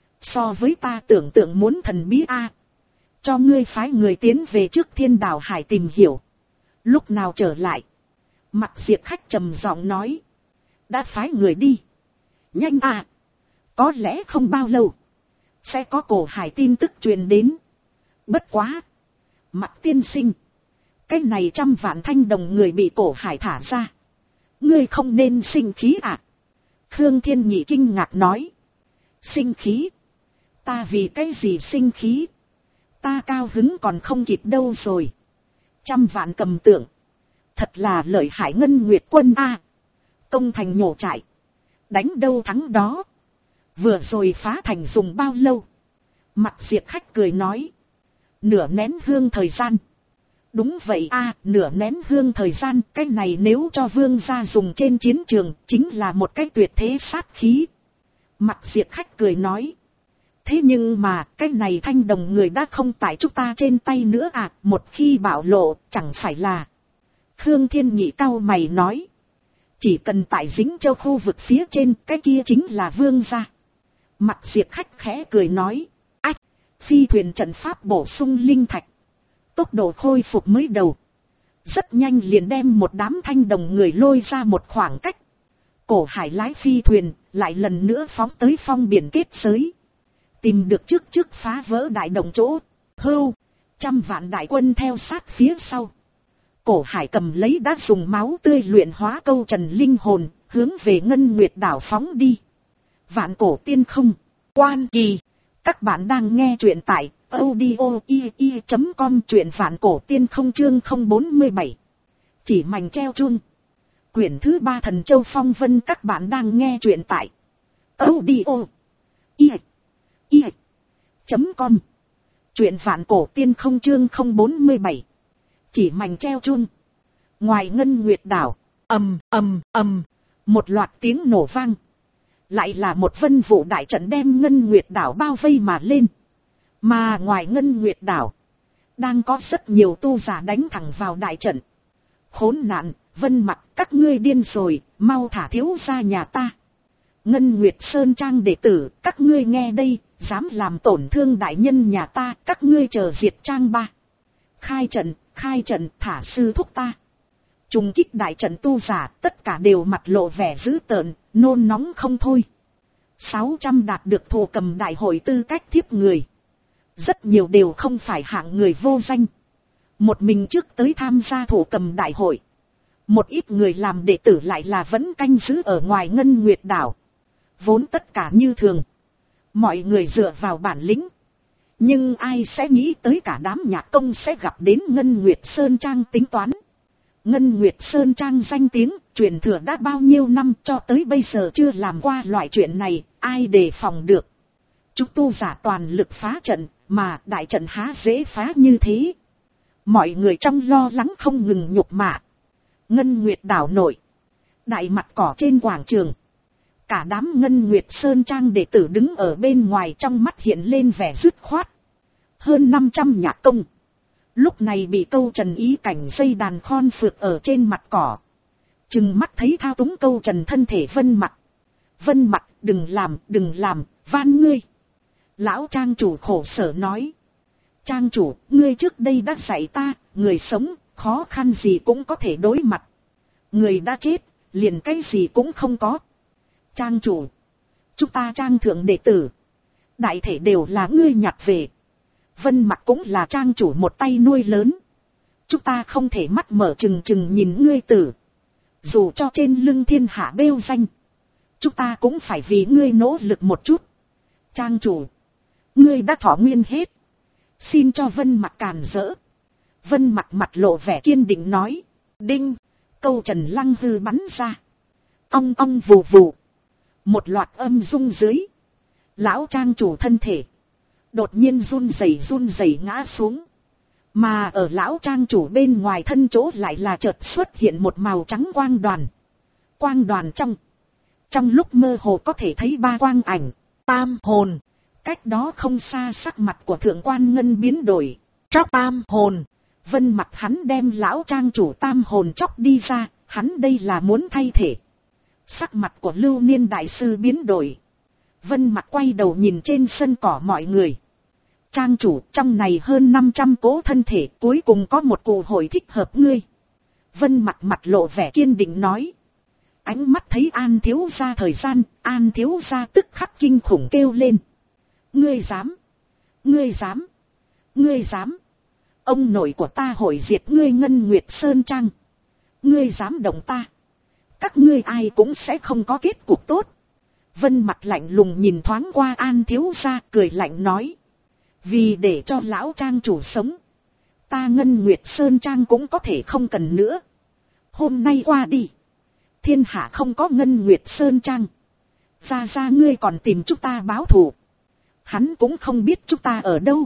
So với ta tưởng tượng muốn thần bí a. Cho ngươi phái người tiến về trước Thiên Đảo Hải tìm hiểu. Lúc nào trở lại? Mặt Diệp Khách trầm giọng nói. Đã phái người đi. Nhanh à. Có lẽ không bao lâu. Sẽ có Cổ Hải tin tức truyền đến. Bất quá. Mặc tiên sinh. Cái này 100 vạn thanh đồng người bị Cổ Hải thả ra. Ngươi không nên sinh khí à? Khương Thiên Nhị kinh ngạc nói. Sinh khí? Ta vì cái gì sinh khí? Ta cao hứng còn không kịp đâu rồi. 100 vạn cầm tượng. Thật là lợi hại Ngân Nguyệt quân a. Công thành nhổ trại. Đánh đâu thắng đó. Vừa rồi phá thành dùng bao lâu? Mặc Diệt Khách cười nói. Nửa nén hương thời gian. Đúng vậy a, nửa nén hương thời gian. Cái này nếu cho vương gia dùng trên chiến trường, chính là một cái tuyệt thế sát khí. Mặc Diệt Khách cười nói. Thế nhưng mà, cái này thanh đồng người đã không tại chúng ta trên tay nữa à, một khi bạo lộ, chẳng phải là. Khương Thiên Nhị cau mày nói. Chỉ cần tại Dính Châu khu vực phía trên, cái kia chính là vương gia. Mặc Diệt Khách khẽ cười nói. Ách, phi thuyền trận pháp bổ sung linh thạch. Tốc độ khôi phục mới đầu. Rất nhanh liền đem một đám thanh đồng người lôi ra một khoảng cách. Cổ Hải lái phi thuyền, lại lần nữa phóng tới phong biển kết giới. Tìm được trước phá vỡ đại động chỗ. Hưu, 100 vạn đại quân theo sát phía sau. Cổ Hải cầm lấy đã dùng máu tươi luyện hóa câu trần linh hồn, hướng về Ngân Nguyệt đảo phóng đi. Vạn Cổ Tiên Không, Quan Kỳ. Các bạn đang nghe truyện tại audio.com, truyện Vạn Cổ Tiên Không chương 047. Chỉ mảnh treo chun. Quyển thứ 3 Thần Châu Phong Vân, các bạn đang nghe truyện tại audio.com, truyện Vạn Cổ Tiên Không chương 047. Chỉ mảnh treo chun. Ngoài Ngân Nguyệt đảo, ầm ầm ầm, một loạt tiếng nổ vang. Lại là một vân vụ đại trận đem Ngân Nguyệt đảo bao vây mà lên. Mà ngoài Ngân Nguyệt đảo, đang có rất nhiều tu giả đánh thẳng vào đại trận. Khốn nạn, Vân Mặc, các ngươi điên rồi, mau thả thiếu gia nhà ta. Ngân Nguyệt Sơn Trang đệ tử, các ngươi nghe đây, dám làm tổn thương đại nhân nhà ta, các ngươi chờ diệt trang ba. Khai trận, thả sư thúc ta. Trùng kích đại trận tu giả, tất cả đều mặt lộ vẻ dữ tợn, nôn nóng không thôi. 600 đạt được Thổ Cầm đại hội tư cách thiếp người. Rất nhiều đều không phải hạng người vô danh. Một mình trước tới tham gia Thổ Cầm đại hội. Một ít người làm đệ tử lại là vẫn canh giữ ở ngoài Ngân Nguyệt đảo. Vốn tất cả như thường. Mọi người dựa vào bản lĩnh. Nhưng ai sẽ nghĩ tới cả đám nhạc công sẽ gặp đến Ngân Nguyệt Sơn Trang tính toán. Ngân Nguyệt Sơn Trang danh tiếng, truyền thừa đã bao nhiêu năm cho tới bây giờ chưa làm qua loại chuyện này, ai đề phòng được. Chúng tu giả toàn lực phá trận, mà đại trận há dễ phá như thế. Mọi người trong lo lắng không ngừng nhục mạ. Ngân Nguyệt đảo nội, đại mặt cỏ trên quảng trường. Cả đám Ngân Nguyệt Sơn Trang đệ tử đứng ở bên ngoài, trong mắt hiện lên vẻ dứt khoát. Hơn 500 nhạc công. Lúc này bị câu trần ý cảnh dây đàn khon phược ở trên mặt cỏ. Chừng mắt thấy thao túng câu trần thân thể Vân Mặc. Vân Mặc, đừng làm, van ngươi. Lão trang chủ khổ sở nói. Trang chủ, ngươi trước đây đã dạy ta, người sống, khó khăn gì cũng có thể đối mặt. Người đã chết, liền cái gì cũng không có. Trang chủ, chúng ta trang thượng đệ tử. Đại thể đều là ngươi nhặt về. Vân Mặc cũng là trang chủ một tay nuôi lớn. Chúng ta không thể mắt mở trừng trừng nhìn ngươi tử. Dù cho trên lưng thiên hạ bêu danh. Chúng ta cũng phải vì ngươi nỗ lực một chút. Trang chủ, ngươi đã thọ nguyên hết. Xin cho Vân Mặc càn rỡ. Vân Mặc mặt lộ vẻ kiên định nói. Đinh, câu trần lăng hư bắn ra. Ong ong vù vù. Một loạt âm rung dưới. Lão trang chủ thân thể đột nhiên run rẩy ngã xuống. Mà ở lão trang chủ bên ngoài thân chỗ lại là chợt xuất hiện một màu trắng quang đoàn. Quang đoàn trong lúc mơ hồ có thể thấy ba quang ảnh, tam hồn. Cách đó không xa sắc mặt của thượng quan Ngân biến đổi. Chóc tam hồn. Vân Mặc hắn đem lão trang chủ tam hồn chóc đi ra, hắn đây là muốn thay thể. Sắc mặt của Lưu Niên đại sư biến đổi. Vân Mặc quay đầu nhìn trên sân cỏ mọi người. Trang chủ, trong này hơn 500 cố thân thể, cuối cùng có một cụ hội thích hợp ngươi. Vân Mặc mặt lộ vẻ kiên định nói. ánh mắt thấy An thiếu gia thời gian, An thiếu gia tức khắc kinh khủng kêu lên. Ngươi dám, ngươi dám, ngươi dám, ông nội của ta hội diệt ngươi Ngân Nguyệt Sơn Trang. Ngươi dám động ta, các ngươi ai cũng sẽ không có kết cục tốt. Vân Mặc lạnh lùng nhìn thoáng qua An thiếu gia, cười lạnh nói. Vì để cho lão trang chủ sống, ta Ngân Nguyệt Sơn Trang cũng có thể không cần nữa. Hôm nay qua đi, thiên hạ không có Ngân Nguyệt Sơn Trang. Ra ngươi còn tìm chúng ta báo thù. Hắn cũng không biết chúng ta ở đâu.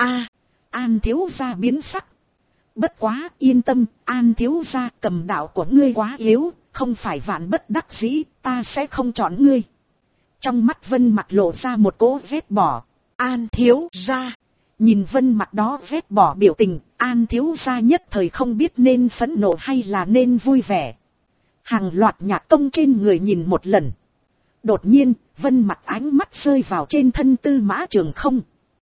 An thiếu gia biến sắc. Bất quá yên tâm, An thiếu gia, cầm đạo của ngươi quá yếu, không phải vạn bất đắc dĩ, ta sẽ không chọn ngươi. Trong mắt Vân Mặc lộ ra một cỗ ghét bỏ. An thiếu gia, nhìn Vân Mặc đó ghét bỏ biểu tình, An thiếu gia nhất thời không biết nên phẫn nộ hay là nên vui vẻ. Hàng loạt nhạc công trên người nhìn một lần. Đột nhiên, Vân Mặc ánh mắt rơi vào trên thân Tư Mã Trường Không.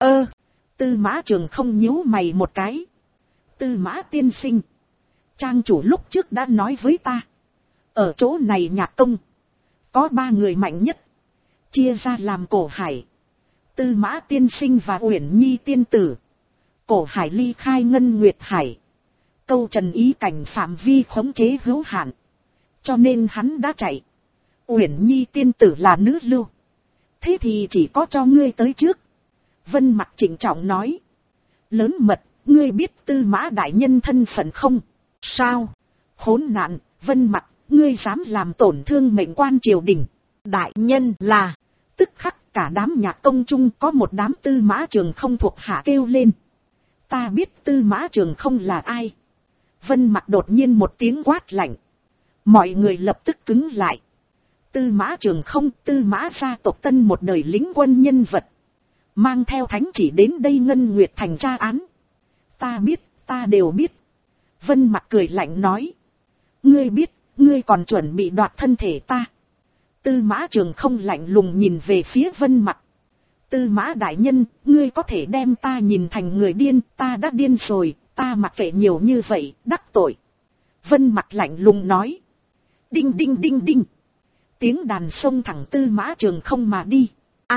Tư Mã Trường Không nhíu mày một cái. Tư Mã tiên sinh, trang chủ lúc trước đã nói với ta, ở chỗ này nhạc công có 3 người mạnh nhất, chia ra làm Cổ Hải, Tư Mã tiên sinh và Uyển Nhi tiên tử. Cổ Hải ly khai Ngân Nguyệt Hải, câu trần ý cảnh phạm vi khống chế hữu hạn, cho nên hắn đã chạy. Uyển Nhi tiên tử là nữ lưu, thế thì chỉ có cho ngươi tới trước. Vân Mặc trịnh trọng nói. Lớn mật, ngươi biết Tư Mã đại nhân thân phận không? Sao? Khốn nạn, Vân Mặc, ngươi dám làm tổn thương mệnh quan triều đình. Đại nhân là, tức khắc cả đám nhạc công chung có một đám Tư Mã Trường Không thuộc hạ kêu lên. Ta biết Tư Mã Trường Không là ai. Vân Mặc đột nhiên một tiếng quát lạnh. Mọi người lập tức cứng lại. Tư Mã Trường Không, Tư Mã gia tộc tân một đời lính quân nhân vật, mang theo thánh chỉ đến đây Ngân Nguyệt thành tra án. Ta biết, ta đều biết. Vân Mặc cười lạnh nói. Ngươi biết, ngươi còn chuẩn bị đoạt thân thể ta. Tư Mã Trường Không lạnh lùng nhìn về phía Vân Mặc. Tư Mã đại nhân, ngươi có thể đem ta nhìn thành người điên, ta đã điên rồi, ta mặc kệ nhiều như vậy, đắc tội. Vân Mặc lạnh lùng nói. Đinh đinh đinh đinh. Tiếng đàn xông thẳng Tư Mã Trường Không mà đi.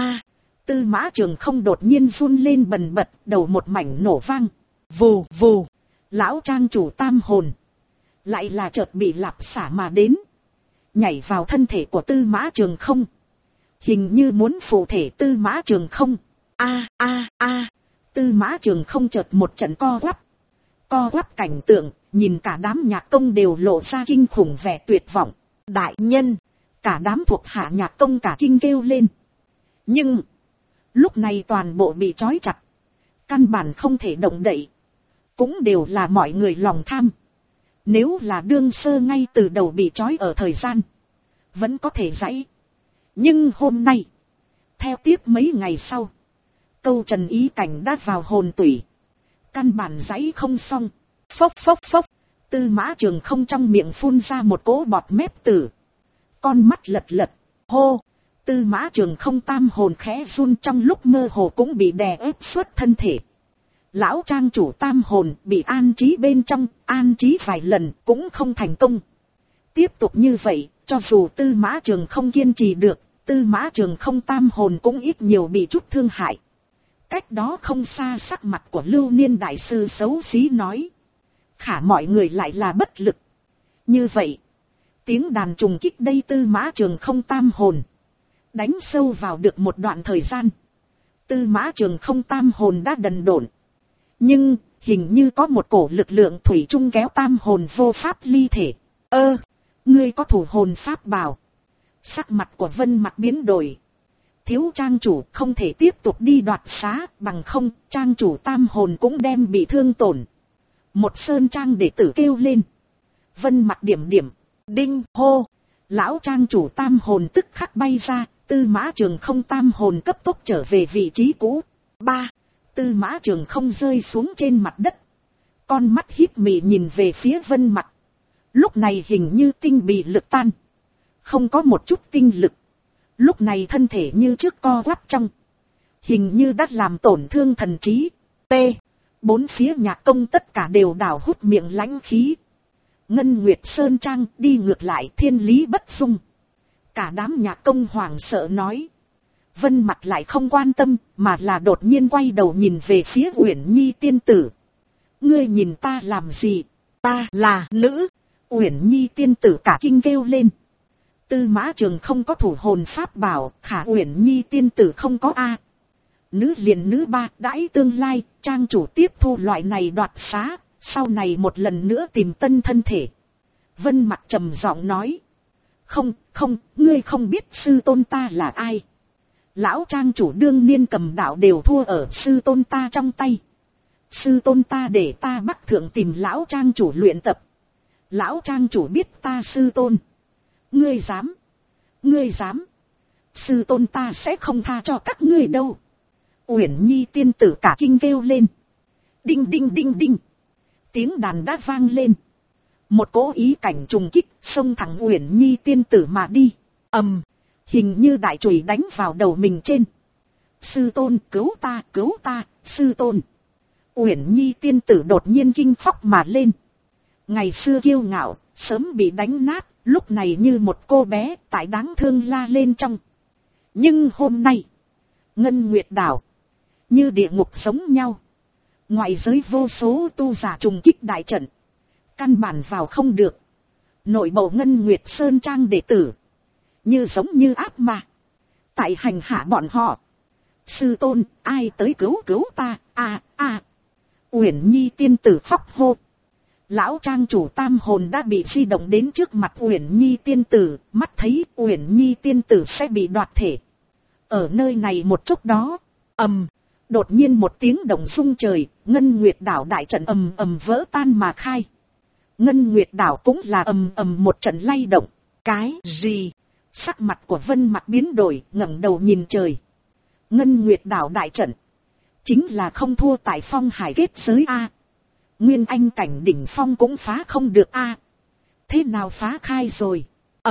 Tư Mã Trường Không đột nhiên run lên bần bật, đầu một mảnh nổ vang. Vù vù, lão trang chủ tam hồn lại là chợt bị lạp xả mà đến, nhảy vào thân thể của Tư Mã Trường Không, hình như muốn phụ thể Tư Mã Trường Không. Tư Mã Trường Không chợt một trận co quắp cảnh tượng, nhìn cả đám nhạc công đều lộ ra kinh khủng vẻ tuyệt vọng. Đại nhân, cả đám thuộc hạ nhạc công cả kinh kêu lên. Nhưng lúc này toàn bộ bị trói chặt, căn bản không thể động đậy. Cũng đều là mọi người lòng tham. Nếu là đương sơ ngay từ đầu bị trói ở thời gian, vẫn có thể giãy. Nhưng hôm nay, theo tiếp mấy ngày sau, câu trần ý cảnh đã vào hồn tủy, căn bản giãy không xong. Phốc phốc phốc, Tư Mã Trường Không trong miệng phun ra một cỗ bọt mép tử. Con mắt lật lật, hô. Tư Mã Trường Không tam hồn khẽ run, trong lúc mơ hồ cũng bị đè ép suốt thân thể. Lão trang chủ tam hồn bị an trí bên trong, an trí vài lần cũng không thành công. Tiếp tục như vậy, cho dù Tư Mã Trường Không kiên trì được, Tư Mã Trường Không tam hồn cũng ít nhiều bị chút thương hại. Cách đó không xa, sắc mặt của Lưu Niên đại sư xấu xí nói. Khả mọi người lại là bất lực. Như vậy, tiếng đàn trùng kích đây Tư Mã Trường Không tam hồn đánh sâu vào được một đoạn thời gian. Tư Mã Trường Không tam hồn đã đần độn. Nhưng, hình như có một cổ lực lượng thủy chung kéo tam hồn vô pháp ly thể. Ngươi có thủ hồn pháp bảo. Sắc mặt của Vân Mặc biến đổi. Thiếu trang chủ không thể tiếp tục đi đoạt xá, bằng không trang chủ tam hồn cũng đem bị thương tổn. Một sơn trang đệ tử kêu lên. Vân Mặc điểm điểm, đinh hô. Lão trang chủ tam hồn tức khắc bay ra, Tư Mã Trường Không tam hồn cấp tốc trở về vị trí cũ. Tư Mã Trường Không rơi xuống trên mặt đất. Con mắt híp mị nhìn về phía Vân Mặc. Lúc này hình như tinh bị lực tan, không có một chút tinh lực. Lúc này thân thể như trước co quắp trong, hình như đã làm tổn thương thần trí. Bốn phía nhạc công tất cả đều đảo hút miệng lãnh khí. Ngân Nguyệt Sơn Trang đi ngược lại thiên lý bất dung. Cả đám nhạc công hoảng sợ nói. Vân Mặc lại không quan tâm, mà là đột nhiên quay đầu nhìn về phía Uyển Nhi tiên tử. Ngươi nhìn ta làm gì? Ta là nữ. Uyển Nhi tiên tử cả kinh kêu lên. Tư Mã Trường không có thủ hồn pháp bảo, khả Uyển Nhi tiên tử không có a. Nữ liền nữ ba, đãi tương lai, trang chủ tiếp thu loại này đoạt xá, sau này một lần nữa tìm tân thân thể. Vân Mặc trầm giọng nói. Không, ngươi không biết sư tôn ta là ai. Lão trang chủ đương niên cầm đạo đều thua ở sư tôn ta trong tay. Sư tôn ta để ta bắc thượng tìm lão trang chủ luyện tập. Lão trang chủ biết ta sư tôn. Ngươi dám. Sư tôn ta sẽ không tha cho các ngươi đâu. Uyển Nhi tiên tử cả kinh kêu lên. Đinh đinh đinh đinh. Tiếng đàn đã vang lên. Một cỗ ý cảnh trùng kích xông thẳng Uyển Nhi tiên tử mà đi. Hình như đại chùy đánh vào đầu mình trên. Sư tôn cứu ta, sư tôn. Uyển Nhi tiên tử đột nhiên kinh phóc mà lên. Ngày xưa kiêu ngạo, sớm bị đánh nát, lúc này như một cô bé tại đáng thương la lên trong. Nhưng hôm nay, Ngân Nguyệt đảo, như địa ngục sống nhau. Ngoại giới vô số tu giả trùng kích đại trận. Căn bản vào không được. Nội bộ Ngân Nguyệt Sơn Trang đệ tử. Như giống như ác ma. Tại hành hạ bọn họ. Sư tôn, ai tới cứu ta, Uyển Nhi tiên tử khóc hô. Lão trang chủ tam hồn đã bị di động đến trước mặt Uyển Nhi tiên tử, mắt thấy Uyển Nhi tiên tử sẽ bị đoạt thể. Ở nơi này một chút đó, đột nhiên một tiếng động rung trời, Ngân Nguyệt đảo đại trận vỡ tan mà khai. Ngân Nguyệt đảo cũng là một trận lay động. Cái gì? Sắc mặt của Vân Mặc biến đổi, ngẩng đầu nhìn trời. Ngân Nguyệt đảo đại trận chính là không thua tại Phong Hải kết giới a. Nguyên Anh cảnh đỉnh phong cũng phá không được a. Thế nào phá khai rồi?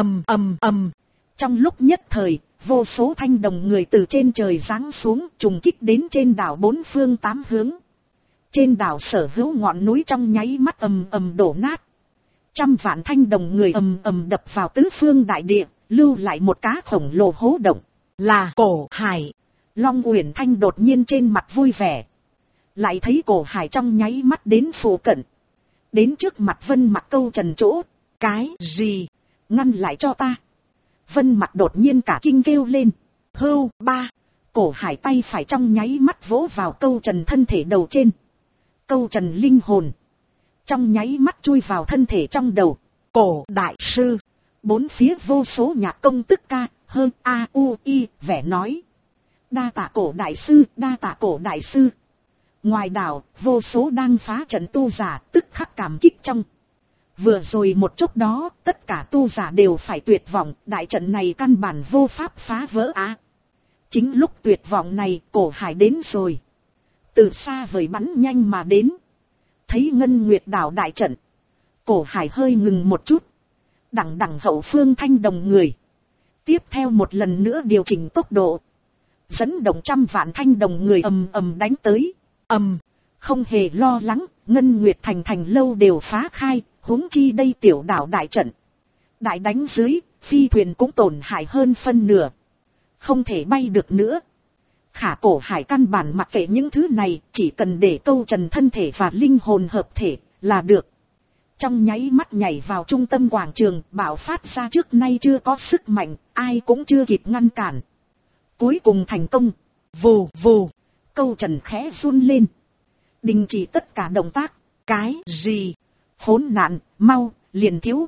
Trong lúc nhất thời, vô số thanh đồng người từ trên trời giáng xuống, trùng kích đến trên đảo bốn phương tám hướng. Trên đảo sở hữu ngọn núi trong nháy mắt đổ nát. Trăm vạn thanh đồng người đập vào tứ phương đại địa, lưu lại một cá khổng lồ hố động. Là Cổ Hải. Long Uyển Thanh đột nhiên trên mặt vui vẻ. Lại thấy Cổ Hải trong nháy mắt đến phụ cận. Đến trước mặt Vân Mặc câu trần chỗ. Cái gì? Ngăn lại cho ta. Vân Mặc đột nhiên cả kinh kêu lên. Hưu ba. Cổ Hải tay phải trong nháy mắt vỗ vào câu trần thân thể đầu trên. Câu trần linh hồn. Trong nháy mắt chui vào thân thể trong đầu. Cổ đại sư. Bốn phía vô số nhạc công tức ca. Hơn a u i vẻ nói. Đa tạ Cổ đại sư, đa tạ Cổ đại sư. Ngoài đảo, vô số đang phá trận tu giả tức khắc cảm kích trong. Vừa rồi một chút đó, tất cả tu giả đều phải tuyệt vọng, đại trận này căn bản vô pháp phá vỡ á. Chính lúc tuyệt vọng này, Cổ Hải đến rồi. Từ xa vời bắn nhanh mà đến. Thấy Ngân Nguyệt đảo đại trận. Cổ Hải hơi ngừng một chút. Đằng hậu phương thanh đồng người. Tiếp theo một lần nữa điều chỉnh tốc độ. Dẫn động trăm vạn thanh đồng người đánh tới. Không hề lo lắng, Ngân Nguyệt thành lâu đều phá khai, huống chi đây tiểu đảo đại trận. Đại đánh dưới, phi thuyền cũng tổn hại hơn phân nửa. Không thể bay được nữa. Khả Cổ Hải căn bản mặc kệ những thứ này, chỉ cần để câu trần thân thể và linh hồn hợp thể, là được. Trong nháy mắt nhảy vào trung tâm quảng trường, bạo phát ra trước nay chưa có sức mạnh, ai cũng chưa kịp ngăn cản. Cuối cùng thành công. Vù vù. Câu trần khẽ run lên. Đình chỉ tất cả động tác. Cái gì? Khốn nạn, mau, liền thiếu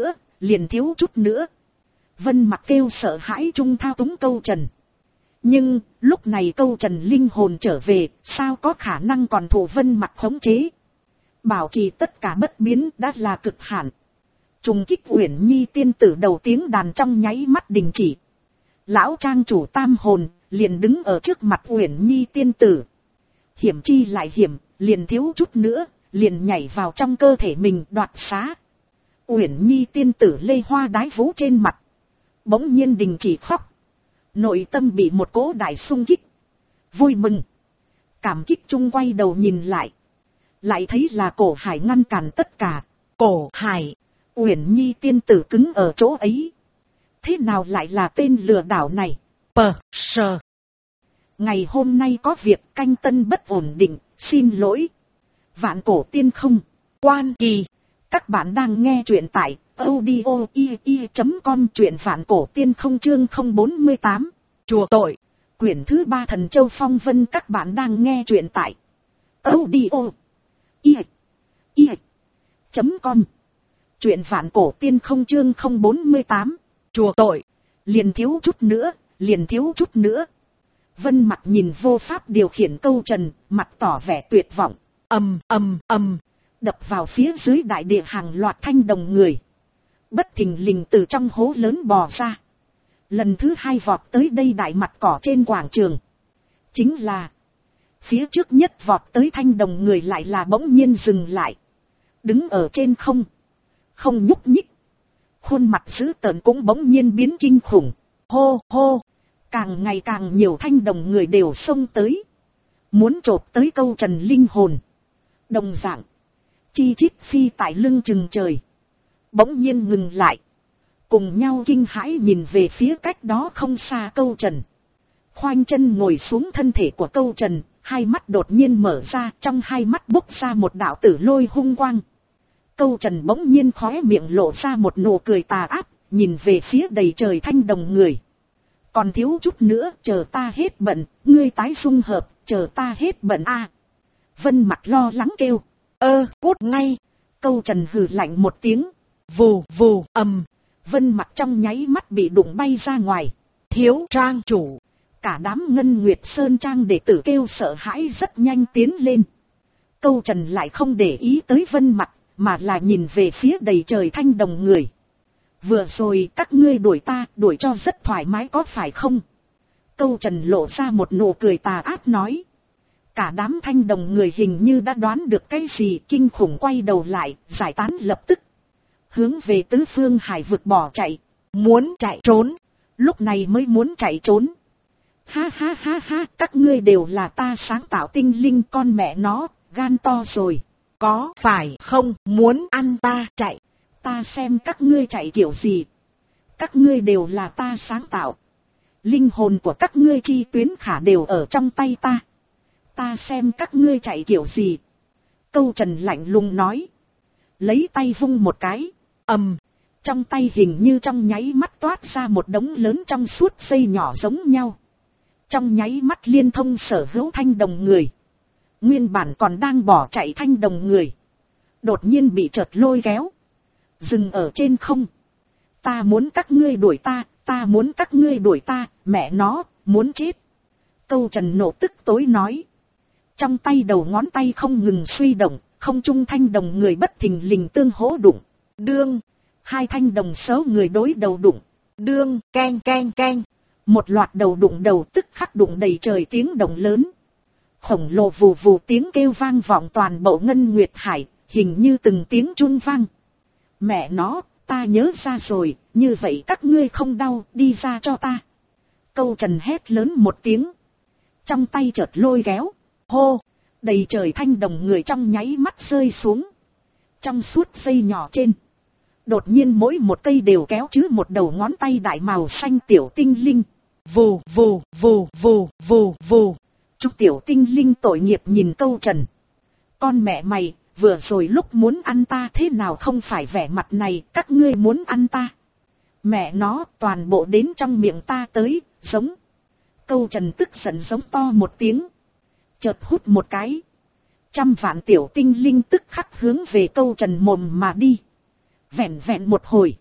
chút nữa. Vân Mặc kêu sợ hãi trung thao túng câu trần. Nhưng, lúc này câu trần linh hồn trở về, sao có khả năng còn thủ Vân Mặc khống chế. Bảo trì tất cả bất biến đã là cực hạn. Trùng kích Uyển Nhi tiên tử đầu tiếng đàn trong nháy mắt đình chỉ. Lão trang chủ tam hồn, liền đứng ở trước mặt Uyển Nhi tiên tử. Hiểm chi lại hiểm, liền thiếu chút nữa, liền nhảy vào trong cơ thể mình đoạt xá. Uyển Nhi tiên tử lê hoa đái vũ trên mặt. Bỗng nhiên đình chỉ khóc. Nội tâm bị một cỗ đại xung kích. Vui mừng. Cảm kích chung quay đầu nhìn lại. Lại thấy là Cổ Hải ngăn cản tất cả. Cổ Hải, Uyển Nhi tiên tử cứng ở chỗ ấy. Thế nào lại là tên lừa đảo này? Sờ. Ngày hôm nay có việc canh tân bất ổn định, xin lỗi. Vạn cổ tiên không. Quan Kỳ. Các bạn đang nghe truyện tại audio.com, truyện Vạn cổ tiên không chương 048. Chùa tội. Quyển thứ 3 Thần Châu Phong Vân. Các bạn đang nghe truyện tại audio.com, truyện Vạn cổ tiên không chương 048. Chùa tội. Liền thiếu chút nữa. Vân Mặc nhìn vô pháp điều khiển câu trần, mặt tỏ vẻ tuyệt vọng. Đập vào phía dưới đại địa hàng loạt thanh đồng người. Bất thình lình từ trong hố lớn bò ra. Lần thứ 2 vọt tới đây đại mặt cỏ trên quảng trường. Chính là phía trước nhất vọt tới thanh đồng người lại là bỗng nhiên dừng lại. Đứng ở trên không nhúc nhích. Khuôn mặt dữ tợn cũng bỗng nhiên biến kinh khủng. Hô hô. Càng ngày càng nhiều thanh đồng người đều xông tới. Muốn chộp tới câu trần linh hồn. Đồng dạng. Chi chít phi tại lưng chừng trời. Bỗng nhiên ngừng lại. Cùng nhau kinh hãi nhìn về phía cách đó không xa câu trần. Khoanh chân ngồi xuống thân thể của câu trần. Hai mắt đột nhiên mở ra. Trong hai mắt bốc ra một đạo tử lôi hung quang. Câu trần bỗng nhiên khóe miệng lộ ra một nụ cười tà ác. Nhìn về phía đầy trời thanh đồng người. Còn thiếu chút nữa, chờ ta hết bận, ngươi tái xung hợp, chờ ta hết bận a. Vân Mặc lo lắng kêu. Cút ngay. Câu trần hừ lạnh một tiếng. Vù vù ầm. Vân Mặc trong nháy mắt bị đụng bay ra ngoài. Thiếu trang chủ. Cả đám Ngân Nguyệt Sơn Trang đệ tử kêu sợ hãi rất nhanh tiến lên. Câu trần lại không để ý tới Vân Mặc, mà là nhìn về phía đầy trời thanh đồng người. Vừa rồi các ngươi đuổi ta, đuổi cho rất thoải mái có phải không? Câu trần lộ ra một nụ cười tà ác nói. Cả đám thanh đồng người hình như đã đoán được cái gì, kinh khủng quay đầu lại, giải tán lập tức. Hướng về tứ phương hải vực bỏ chạy. Muốn chạy trốn. Lúc này mới muốn chạy trốn. Ha ha ha ha, các ngươi đều là ta sáng tạo tinh linh, con mẹ nó, gan to rồi. Có phải không muốn ăn ta chạy? Ta xem các ngươi chạy kiểu gì. Các ngươi đều là ta sáng tạo. Linh hồn của các ngươi chi tuyến khả đều ở trong tay ta. Ta xem các ngươi chạy kiểu gì. Câu trần lạnh lùng nói. Lấy tay vung một cái. Trong tay hình như trong nháy mắt toát ra một đống lớn trong suốt dây nhỏ giống nhau. Trong nháy mắt liên thông sở hữu thanh đồng người. Nguyên bản còn đang bỏ chạy thanh đồng người. Đột nhiên bị chợt lôi kéo. Dừng ở trên không. Ta muốn các ngươi đuổi ta muốn các ngươi đuổi ta, mẹ nó, muốn chết. Câu trần nộ tức tối nói. Trong tay đầu ngón tay không ngừng suy động, không trung thanh đồng người bất thình lình tương hỗ đụng. Đương, hai thanh đồng số người đối đầu đụng. Đương, keng keng keng. Một loạt đầu đụng đầu tức khắc đụng đầy trời tiếng động lớn. Khổng lồ vù vù tiếng kêu vang vọng toàn bộ Ngân Nguyệt Hải, hình như từng tiếng chuông vang. Mẹ nó, ta nhớ ra rồi, như vậy các ngươi không đau, đi ra cho ta. Câu trần hét lớn một tiếng. Trong tay chợt lôi kéo, hô, đầy trời thanh đồng người trong nháy mắt rơi xuống. Trong suốt dây nhỏ trên, đột nhiên mỗi một cây đều kéo chứ một đầu ngón tay đại màu xanh tiểu tinh linh. Vù vù vù vù vù vù. Chúc tiểu tinh linh tội nghiệp nhìn câu trần. Con mẹ mày, vừa rồi lúc muốn ăn ta thế nào không phải vẻ mặt này, các ngươi muốn ăn ta. Mẹ nó, toàn bộ đến trong miệng ta tới, giống. Câu trần tức giận giống to một tiếng. Chợt hút một cái. 100 vạn tiểu tinh linh tức khắc hướng về câu trần mồm mà đi. Vẹn vẹn một hồi.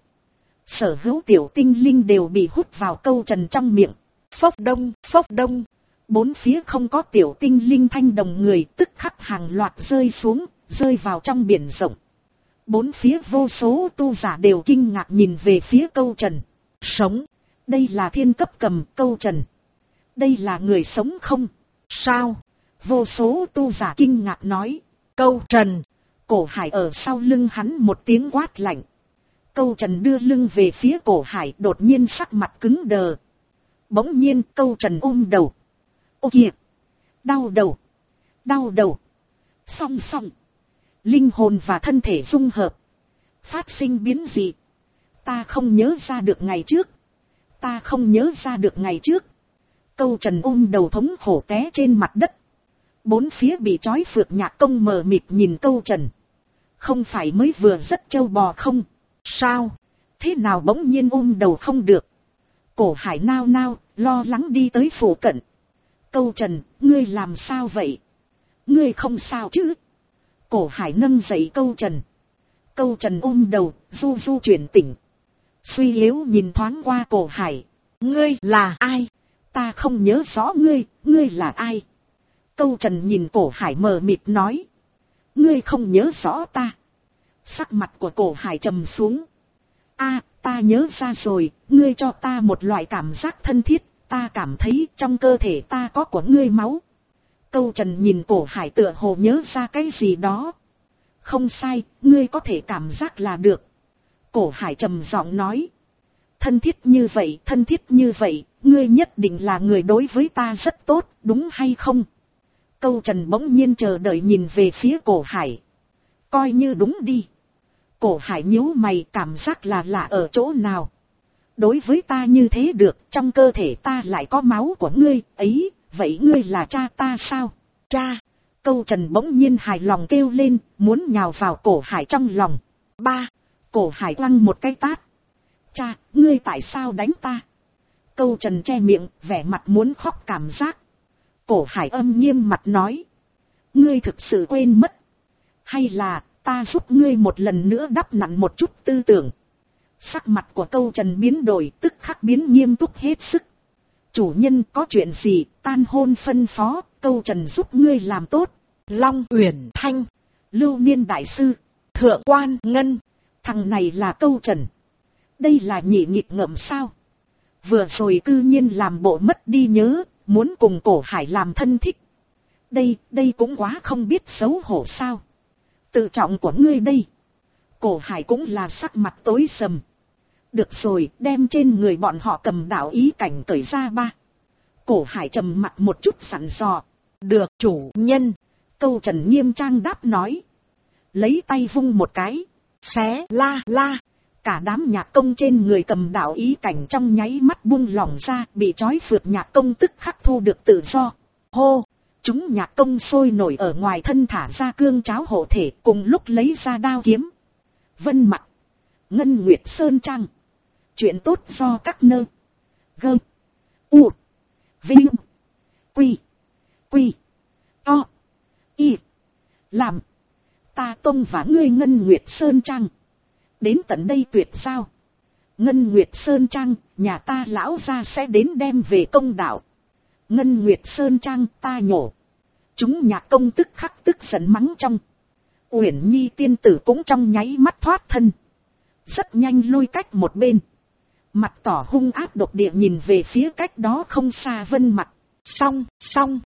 Sở hữu tiểu tinh linh đều bị hút vào câu trần trong miệng. Phốc đông, phốc đông. Bốn phía không có tiểu tinh linh thanh đồng người tức khắc hàng loạt rơi xuống, rơi vào trong biển rộng. Bốn phía vô số tu giả đều kinh ngạc nhìn về phía câu trần. Sống. Đây là thiên cấp cầm câu trần. Đây là người sống không? Sao? Vô số tu giả kinh ngạc nói. Câu trần. Cổ Hải ở sau lưng hắn một tiếng quát lạnh. Câu trần đưa lưng về phía Cổ Hải, đột nhiên sắc mặt cứng đờ. Bỗng nhiên câu trần ôm đầu. Ô kìa! Đau đầu! Đau đầu! Song song! Linh hồn và thân thể dung hợp. phát sinh biến dị. Ta không nhớ ra được ngày trước. Ta không nhớ ra được ngày trước. Câu Trần ôm đầu thống khổ té trên mặt đất. Bốn phía bị trói Phượng Nhạc Công mờ mịt nhìn Câu Trần. Không phải mới vừa rất trâu bò không? Sao? Thế nào bỗng nhiên ôm đầu không được? Cổ Hải nao nao, lo lắng đi tới phủ cận. Câu Trần, ngươi làm sao vậy? Ngươi không sao chứ? Cổ Hải nâng dậy Câu Trần. Câu Trần ôm đầu, du du chuyển tỉnh. Suy yếu nhìn thoáng qua Cổ Hải. Ngươi là ai? Ta không nhớ rõ ngươi là ai? Câu Trần nhìn Cổ Hải mờ mịt nói. Ngươi không nhớ rõ ta. Sắc mặt của Cổ Hải trầm xuống. Ta nhớ ra rồi, ngươi cho ta một loại cảm giác thân thiết, ta cảm thấy trong cơ thể ta có của ngươi máu. Câu Trần nhìn Cổ Hải tựa hồ nhớ ra cái gì đó. Không sai, ngươi có thể cảm giác là được. Cổ Hải trầm giọng nói. Thân thiết như vậy, ngươi nhất định là người đối với ta rất tốt, đúng hay không? Câu Trần bỗng nhiên chờ đợi nhìn về phía Cổ Hải. Coi như đúng đi. Cổ Hải nhíu mày, cảm giác là lạ ở chỗ nào? Đối với ta như thế được, trong cơ thể ta lại có máu của ngươi, ấy, vậy ngươi là cha ta sao? Cha! Câu Trần bỗng nhiên hài lòng kêu lên, muốn nhào vào Cổ Hải trong lòng. Ba! Cổ Hải quăng một cái tát. Cha, ngươi tại sao đánh ta? Câu Trần che miệng, vẻ mặt muốn khóc cảm giác. Cổ Hải âm nghiêm mặt nói. Ngươi thực sự quên mất. Hay là, ta giúp ngươi một lần nữa đắp nặn một chút tư tưởng. Sắc mặt của Câu Trần biến đổi, tức khắc biến nghiêm túc hết sức. Chủ nhân có chuyện gì, tan hôn phân phó, Câu Trần giúp ngươi làm tốt. Long Uyển Thanh, Lưu Niên Đại Sư, Thượng Quan Ngân, thằng này là Câu Trần. Đây là nhị nghịch ngợm sao? Vừa rồi cư nhiên làm bộ mất đi nhớ, muốn cùng Cổ Hải làm thân thích. Đây cũng quá không biết xấu hổ sao? Tự trọng của ngươi đây. Cổ Hải cũng là sắc mặt tối sầm. Được rồi, đem trên người bọn họ cầm đạo ý cảnh cởi ra ba. Cổ Hải trầm mặt một chút sẵn dò. Được chủ nhân. Câu Trần nghiêm trang đáp nói. Lấy tay vung một cái. Xé la. Cả đám nhạc công trên người cầm đạo ý cảnh trong nháy mắt buông lỏng ra, bị trói Phượng Nhạc Công tức khắc thu được tự do. Hô! Chúng nhạc công sôi nổi ở ngoài thân thả ra cương cháo hộ thể, cùng lúc lấy ra đao kiếm. Vân Mặc, Ngân Nguyệt Sơn Trang. Chuyện tốt do các nơ. Gơ. U. Vinh. Quy. To. Y. Làm. Ta tông và ngươi Ngân Nguyệt Sơn Trang. Đến tận đây tuyệt sao? Ngân Nguyệt Sơn Trang, nhà ta lão gia sẽ đến đem về công đạo. Ngân Nguyệt Sơn Trang ta nhổ. Chúng nhạc công tức khắc tức giận mắng trong. Uyển Nhi tiên tử cũng trong nháy mắt thoát thân. Rất nhanh lui cách một bên. Mặt tỏ hung ác độc địa nhìn về phía cách đó không xa Vân Mặc. Xong,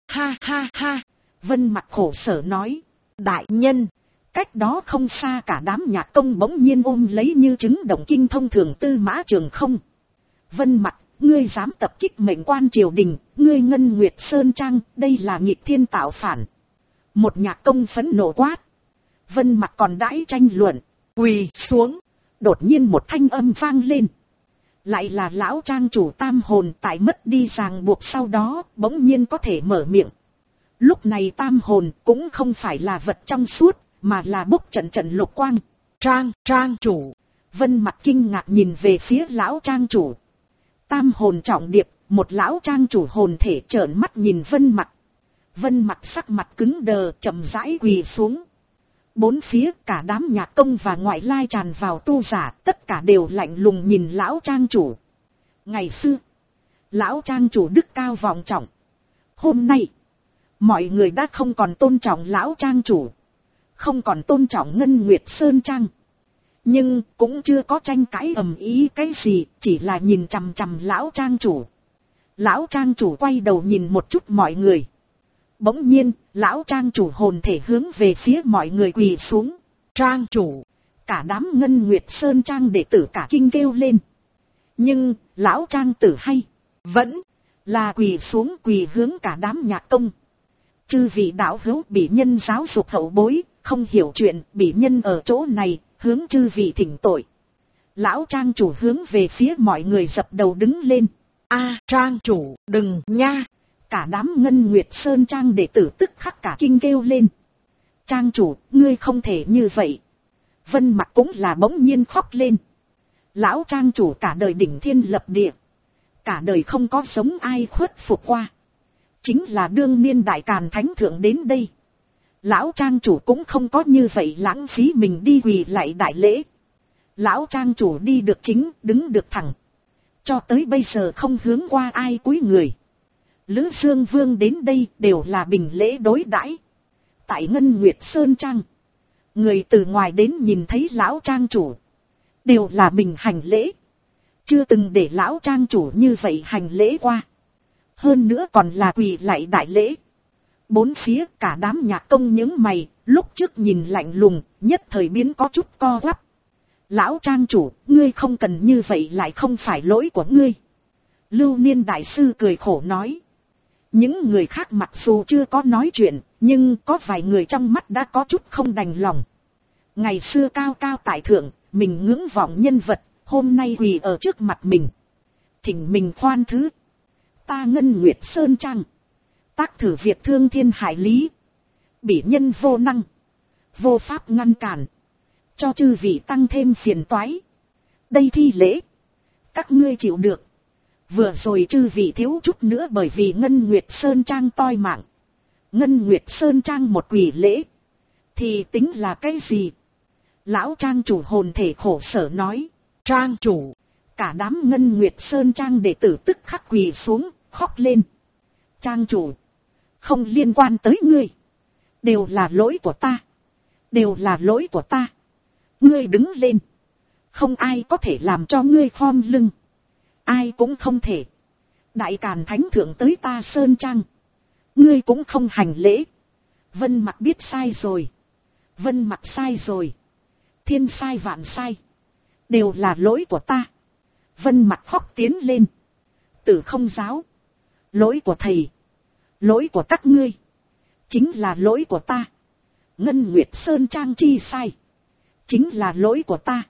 ha. Vân Mặc khổ sở nói. Đại nhân. Cách đó không xa cả đám nhạc công bỗng nhiên ôm lấy như trứng động kinh thông thường Tư Mã Trường Không. Vân Mặc, ngươi dám tập kích mệnh quan triều đình, ngươi Ngân Nguyệt Sơn Trang, đây là nghịch thiên tạo phản. Một nhạc công phẫn nộ quát. Vân Mặc còn đãi tranh luận, quỳ xuống. Đột nhiên một thanh âm vang lên. Lại là lão trang chủ Tam Hồn, tại mất đi ràng buộc sau đó, bỗng nhiên có thể mở miệng. Lúc này Tam Hồn cũng không phải là vật trong suốt, mà là bốc trận lục quang. Trang chủ. Vân Mặc kinh ngạc nhìn về phía lão trang chủ. Tam Hồn trọng điệp, một lão trang chủ hồn thể trợn mắt nhìn Vân Mặc. Vân Mặc sắc mặt cứng đờ, chậm rãi quỳ xuống. Bốn phía cả đám nhạc công và ngoại lai tràn vào tu giả, tất cả đều lạnh lùng nhìn lão trang chủ. Ngày xưa, lão trang chủ đức cao vọng trọng. Hôm nay, mọi người đã không còn tôn trọng lão trang chủ, không còn tôn trọng Ngân Nguyệt Sơn Trang. Nhưng cũng chưa có tranh cãi ầm ĩ cái gì, chỉ là nhìn chằm chằm lão trang chủ. Lão trang chủ quay đầu nhìn một chút mọi người. Bỗng nhiên, lão trang chủ hồn thể hướng về phía mọi người quỳ xuống. Trang chủ, cả đám Ngân Nguyệt Sơn Trang đệ tử cả kinh kêu lên. Nhưng, lão trang tử hay, vẫn là quỳ xuống, quỳ hướng cả đám nhạc công. Chư vị đạo hữu bị nhân giáo dục hậu bối, không hiểu chuyện, bị nhân ở chỗ này, hướng chư vị thỉnh tội. Lão trang chủ hướng về phía mọi người dập đầu đứng lên. A trang chủ, đừng nha. Cả đám Ngân Nguyệt Sơn Trang đệ tử tức khắc cả kinh kêu lên. Trang chủ, ngươi không thể như vậy. Vân Mặc cũng là bỗng nhiên khóc lên. Lão trang chủ cả đời đỉnh thiên lập địa. Cả đời không có sống ai khuất phục qua. Chính là đương niên đại càn thánh thượng đến đây. Lão trang chủ cũng không có như vậy lãng phí mình đi quỳ lạy đại lễ. Lão trang chủ đi được chính, đứng được thẳng. Cho tới bây giờ không hướng qua ai cúi người. Lữ Dương Vương đến đây đều là bình lễ đối đãi. Tại Ngân Nguyệt Sơn Trang, người từ ngoài đến nhìn thấy lão trang chủ, đều là mình hành lễ. Chưa từng để lão trang chủ như vậy hành lễ qua. Hơn nữa còn là quỳ lạy đại lễ. Bốn phía cả đám nhạc công những mày, lúc trước nhìn lạnh lùng, nhất thời biến có chút co quắp. Lão trang chủ, ngươi không cần như vậy lại không phải lỗi của ngươi. Lưu Niên đại sư cười khổ nói. Những người khác mặc dù chưa có nói chuyện, nhưng có vài người trong mắt đã có chút không đành lòng. Ngày xưa cao cao tại thượng, mình ngưỡng vọng nhân vật, hôm nay quỳ ở trước mặt mình. Thỉnh mình khoan thứ. Ta Ngân Nguyệt Sơn Trang. Tác thử việc thương thiên hại lý. Bỉ nhân vô năng. Vô pháp ngăn cản. Cho chư vị tăng thêm phiền toái. Đây thi lễ. Các ngươi chịu được. Vừa rồi chư vị thiếu chút nữa bởi vì Ngân Nguyệt Sơn Trang toi mạng. Ngân Nguyệt Sơn Trang một quỳ lễ. Thì tính là cái gì? Lão trang chủ hồn thể khổ sở nói. Trang chủ. Cả đám Ngân Nguyệt Sơn Trang đệ tử tức khắc quỳ xuống, khóc lên. Trang chủ. Không liên quan tới ngươi. Đều là lỗi của ta. Đều là lỗi của ta. Ngươi đứng lên. Không ai có thể làm cho ngươi khom lưng. Ai cũng không thể. Đại Càn Thánh Thượng tới ta Sơn Trang. Ngươi cũng không hành lễ. Vân Mặc biết sai rồi. Vân Mặc sai rồi. Thiên sai vạn sai. Đều là lỗi của ta. Vân Mặc khóc tiến lên. Tử Không giáo. Lỗi của thầy. Lỗi của các ngươi. Chính là lỗi của ta. Ngân Nguyệt Sơn Trang chi sai. Chính là lỗi của ta.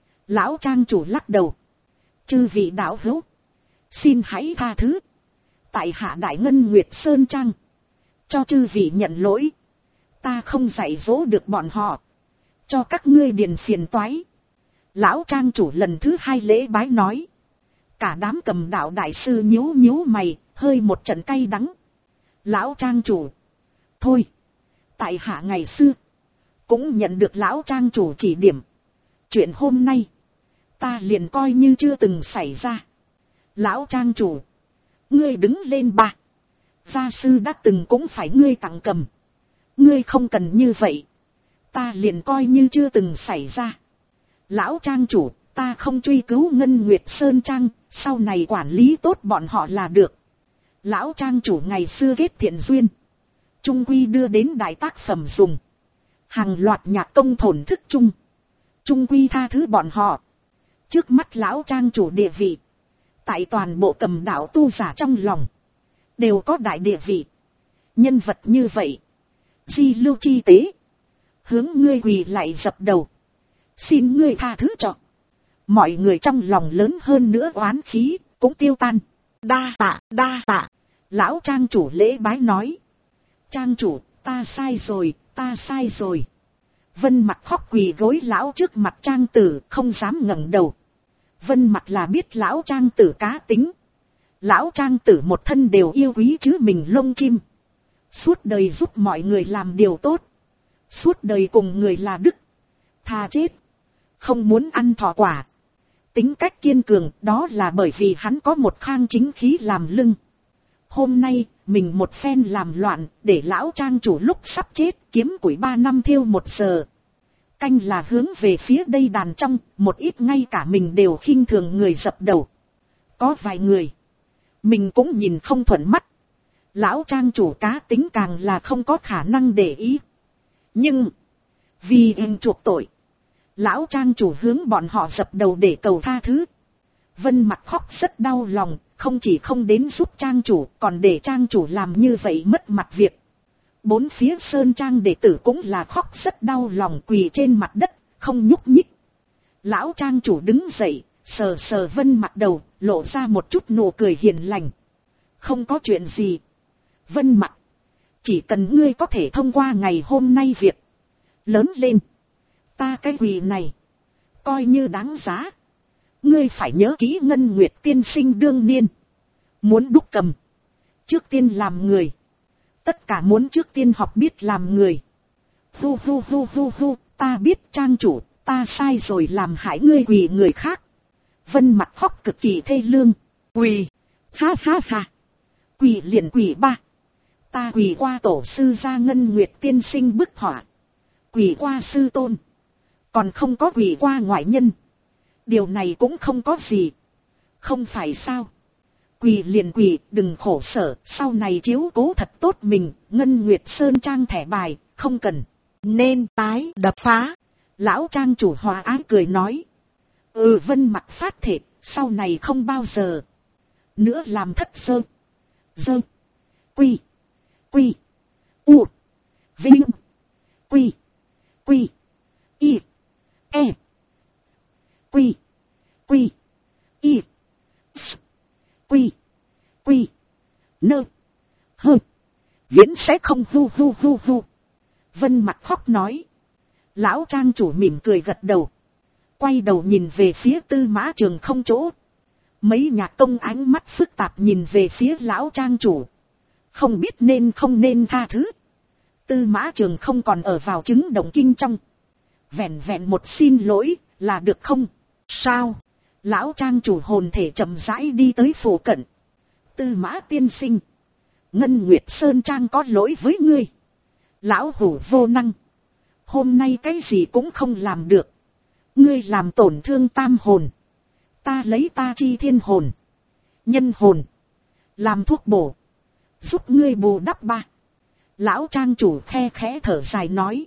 Lão trang chủ lắc đầu. Chư vị đạo hữu. Xin hãy tha thứ. Tại hạ Đại Ngân Nguyệt Sơn Trang. Cho chư vị nhận lỗi. Ta không dạy dỗ được bọn họ. Cho các ngươi điền phiền toái. Lão trang chủ lần thứ hai lễ bái nói. Cả đám Cầm đạo đại sư nhíu nhíu mày, hơi một trận cay đắng. Lão trang chủ. Thôi. Tại hạ ngày xưa. Cũng nhận được lão trang chủ chỉ điểm. Chuyện hôm nay. Ta liền coi như chưa từng xảy ra. Lão trang chủ. Ngươi đứng lên ba. Gia sư đã từng cũng phải ngươi tặng cầm. Ngươi không cần như vậy. Ta liền coi như chưa từng xảy ra. Lão trang chủ, ta không truy cứu Ngân Nguyệt Sơn Trang, sau này quản lý tốt bọn họ là được. Lão trang chủ ngày xưa kết thiện duyên. Trung quy đưa đến đại tác phẩm dùng. Hàng loạt nhạc công thổn thức chung. Trung quy tha thứ bọn họ. Trước mắt lão trang chủ địa vị. Tại toàn bộ Cầm đạo tu giả trong lòng. Đều có đại địa vị. Nhân vật như vậy. Di lưu chi tế. Hướng ngươi quỳ lại dập đầu. Xin ngươi tha thứ cho. Mọi người trong lòng lớn hơn nữa oán khí. Cũng tiêu tan. Đa tạ, đa tạ. Lão trang chủ lễ bái nói. Trang chủ, ta sai rồi, ta sai rồi. Vân Mặc khóc quỳ gối lão trước mặt trang tử, không dám ngẩng đầu. Vân Mặc là biết lão trang tử cá tính. Lão trang tử một thân đều yêu quý chứ mình lông chim. Suốt đời giúp mọi người làm điều tốt. Suốt đời cùng người là đức. Thà chết. Không muốn ăn thọ quả. Tính cách kiên cường đó là bởi vì hắn có một khang chính khí làm lưng. Hôm nay mình một phen làm loạn để lão trang chủ lúc sắp chết kiếm củi 3 năm thiêu 1 giờ. Canh là hướng về phía đây đàn trong, một ít ngay cả mình đều khinh thường người dập đầu. Có vài người mình cũng nhìn không thuận mắt. Lão trang chủ cá tính càng là không có khả năng để ý. Nhưng vì em chuộc tội, lão trang chủ hướng bọn họ dập đầu để cầu tha thứ. Vân Mặc khóc rất đau lòng, không chỉ không đến giúp trang chủ, còn để trang chủ làm như vậy mất mặt việc. Bốn phía Sơn Trang đệ tử cũng là khóc rất đau lòng quỳ trên mặt đất, không nhúc nhích. Lão trang chủ đứng dậy, sờ sờ Vân Mặc đầu, lộ ra một chút nụ cười hiền lành. Không có chuyện gì. Vân Mặc, chỉ cần ngươi có thể thông qua ngày hôm nay việc lớn lên, ta cái quỳ này coi như đáng giá. Ngươi phải nhớ kỹ Ngân Nguyệt tiên sinh đương niên muốn đúc cầm, trước tiên làm người. Tất cả muốn trước tiên học biết làm người. Hu hu hu hu hu, ta biết trang chủ, ta sai rồi làm hại ngươi quỳ người khác. Vân Mặc khóc cực kỳ thê lương. Quỳ, ha ha ha, quỳ liền quỳ ba. Ta quỳ qua tổ sư gia Ngân Nguyệt tiên sinh bức họa, quỳ qua sư tôn, còn không có quỳ qua ngoại nhân. Điều này cũng không có gì, không phải sao? Quỳ liền quỳ, đừng khổ sở, sau này chiếu cố thật tốt mình. Ngân Nguyệt Sơn Trang thẻ bài, không cần, nên tái đập phá. Lão trang chủ hòa ái cười nói. Vân Mặc phát thệ, sau này không bao giờ nữa làm thất sơ dơ quy quy u vinh quy quy y e quy quy y s quy quy nơ hơ, viễn sẽ không hu hu hu hu. Vân Mặc khóc nói. Lão trang chủ mỉm cười gật đầu, quay đầu nhìn về phía Tư Mã Trường Không chỗ. Mấy nhạc công ánh mắt phức tạp nhìn về phía lão trang chủ, không biết nên không nên tha thứ. Tư Mã Trường Không còn ở vào chứng động kinh trong, vẹn vẹn một xin lỗi là được không? Sao? Lão trang chủ hồn thể chậm rãi đi tới phủ cận. Tư Mã tiên sinh, Ngân Nguyệt Sơn Trang có lỗi với ngươi. Lão hủ vô năng, hôm nay cái gì cũng không làm được. Ngươi làm tổn thương tam hồn, ta lấy ta chi thiên hồn, nhân hồn làm thuốc bổ, giúp ngươi bù đắp ba. Lão trang chủ khe khẽ thở dài nói.